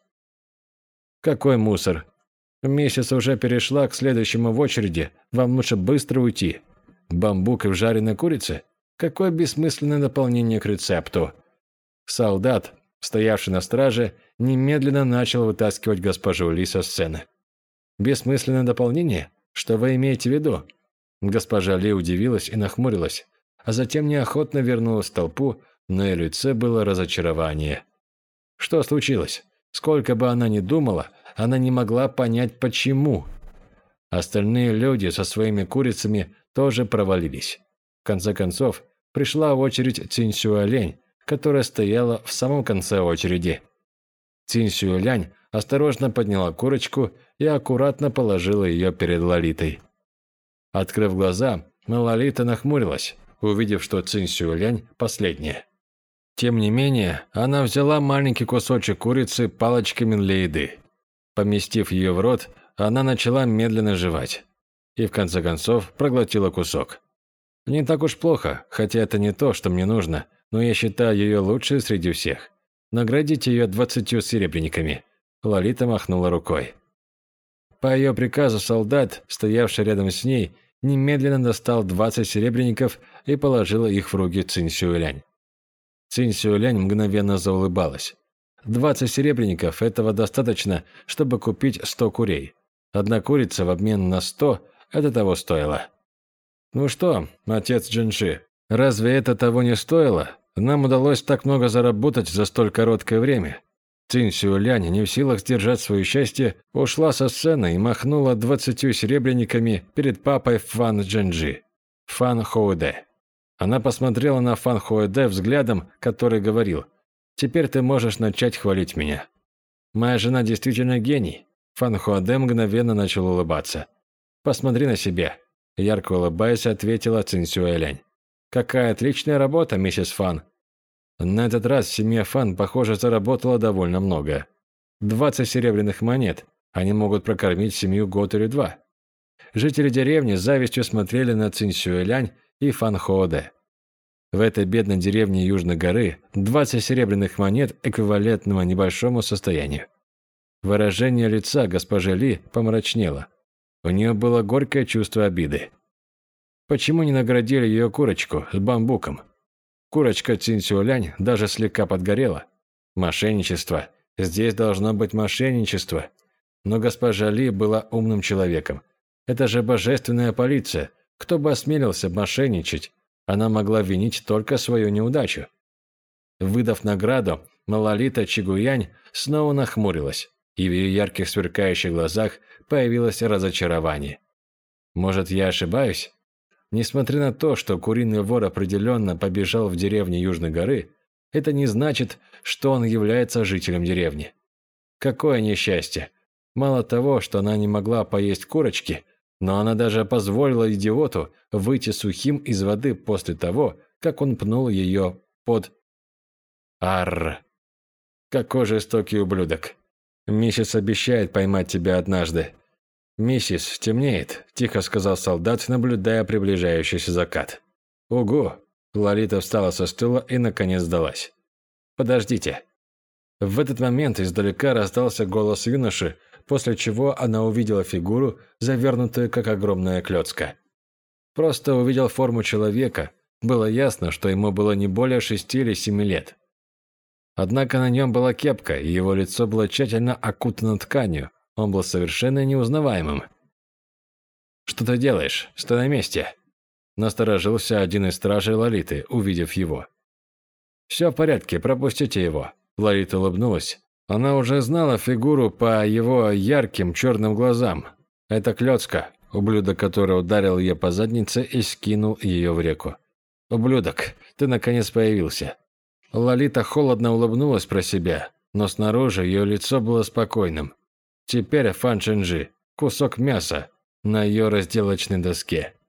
«Какой мусор? Миссис уже перешла к следующему в очереди, вам лучше быстро уйти. Бамбук в жареной курице? Какое бессмысленное дополнение к рецепту». Солдат, стоявший на страже, немедленно начал вытаскивать госпожу Ли со сцены. «Бессмысленное дополнение? Что вы имеете в виду?» Госпожа Ли удивилась и нахмурилась, а затем неохотно вернулась в толпу, но и в лице было разочарование. Что случилось? Сколько бы она ни думала, она не могла понять, почему. Остальные люди со своими курицами тоже провалились. В конце концов, пришла очередь Цинь Сюэлянь, которая стояла в самом конце очереди. Цинь Сюэлянь осторожно подняла курочку и аккуратно положила ее перед Лолитой. Открыв глаза, Лолита нахмурилась, увидев, что Цинь Сюэлянь последняя. Тем не менее, она взяла маленький кусочек курицы палочками для еды. Поместив ее в рот, она начала медленно жевать. И в конце концов проглотила кусок. «Не так уж плохо, хотя это не то, что мне нужно, но я считаю ее лучшей среди всех. Наградите ее двадцатью серебряниками». Лолита махнула рукой. По ее приказу солдат, стоявший рядом с ней, немедленно достал двадцать серебряников и положил их в руки Цинь Сюэлянь. Цинь Сюэлянь мгновенно заулыбалась. двадцать серебряников – этого достаточно, чтобы купить сто курей. Одна курица в обмен на сто – это того стоило. «Ну что, отец Джинши, разве это того не стоило? Нам удалось так много заработать за столь короткое время». Цинь Сюэлянь, не в силах сдержать свое счастье, ушла со сцены и махнула двадцатью серебряниками перед папой Фан Джинжи, Фан Хоуде. Она посмотрела на Фан Хоуде взглядом, который говорил: «Теперь ты можешь начать хвалить меня». «Моя жена действительно гений». Фан Хоуде мгновенно начал улыбаться. «Посмотри на себя», – ярко улыбаясь, ответила Цинь Сюэлянь. «Какая отличная работа, миссис Фан». На этот раз семья Фан, похоже, заработала довольно много. двадцать серебряных монет. Они могут прокормить семью год или два. Жители деревни с завистью смотрели на Цинь Сюэлянь и Фан Хоуде. В этой бедной деревне Южной горы двадцать серебряных монет эквивалентного небольшому состоянию. Выражение лица госпожи Ли помрачнело. У нее было горькое чувство обиды. Почему не наградили ее курочку с бамбуком? Курочка Цинь Сюэлянь даже слегка подгорела. Мошенничество. Здесь должно быть мошенничество. Но госпожа Ли была умным человеком. Это же божественная полиция. Кто бы осмелился мошенничать? Она могла винить только свою неудачу. Выдав награду, Лолита Чигуянь снова нахмурилась. и в ее ярких сверкающих глазах появилось разочарование. Может, я ошибаюсь? Несмотря на то, что куриный вор определенно побежал в деревню Южной горы, это не значит, что он является жителем деревни. Какое несчастье! Мало того, что она не могла поесть курочки, но она даже позволила идиоту выйти сухим из воды после того, как он пнул ее под... Арр! Какой жестокий ублюдок! Миссис обещает поймать тебя однажды. «Миссис, темнеет», – тихо сказал солдат, наблюдая приближающийся закат. «Угу!» – Лолита встала со стула и, наконец, сдалась. «Подождите». В этот момент издалека раздался голос юноши, после чего она увидела фигуру, завернутую, как огромная клёцка. Просто увидел форму человека, было ясно, что ему было не более шести или семи лет. Однако на нем была кепка, и его лицо было тщательно окутано тканью. Он был совершенно неузнаваемым. «Что ты делаешь? Стой на месте!» Насторожился один из стражей Лолиты, увидев его. «Все в порядке, пропустите его!» Лолита улыбнулась. Она уже знала фигуру по его ярким черным глазам. Это Клёцка, ублюдок, который ударил ее по заднице и скинул ее в реку. «Ублюдок, ты наконец появился!» Лолита холодно улыбнулась про себя, но снаружи ее лицо было спокойным. Теперь Фан Чжэньжи – кусок мяса на ее разделочной доске.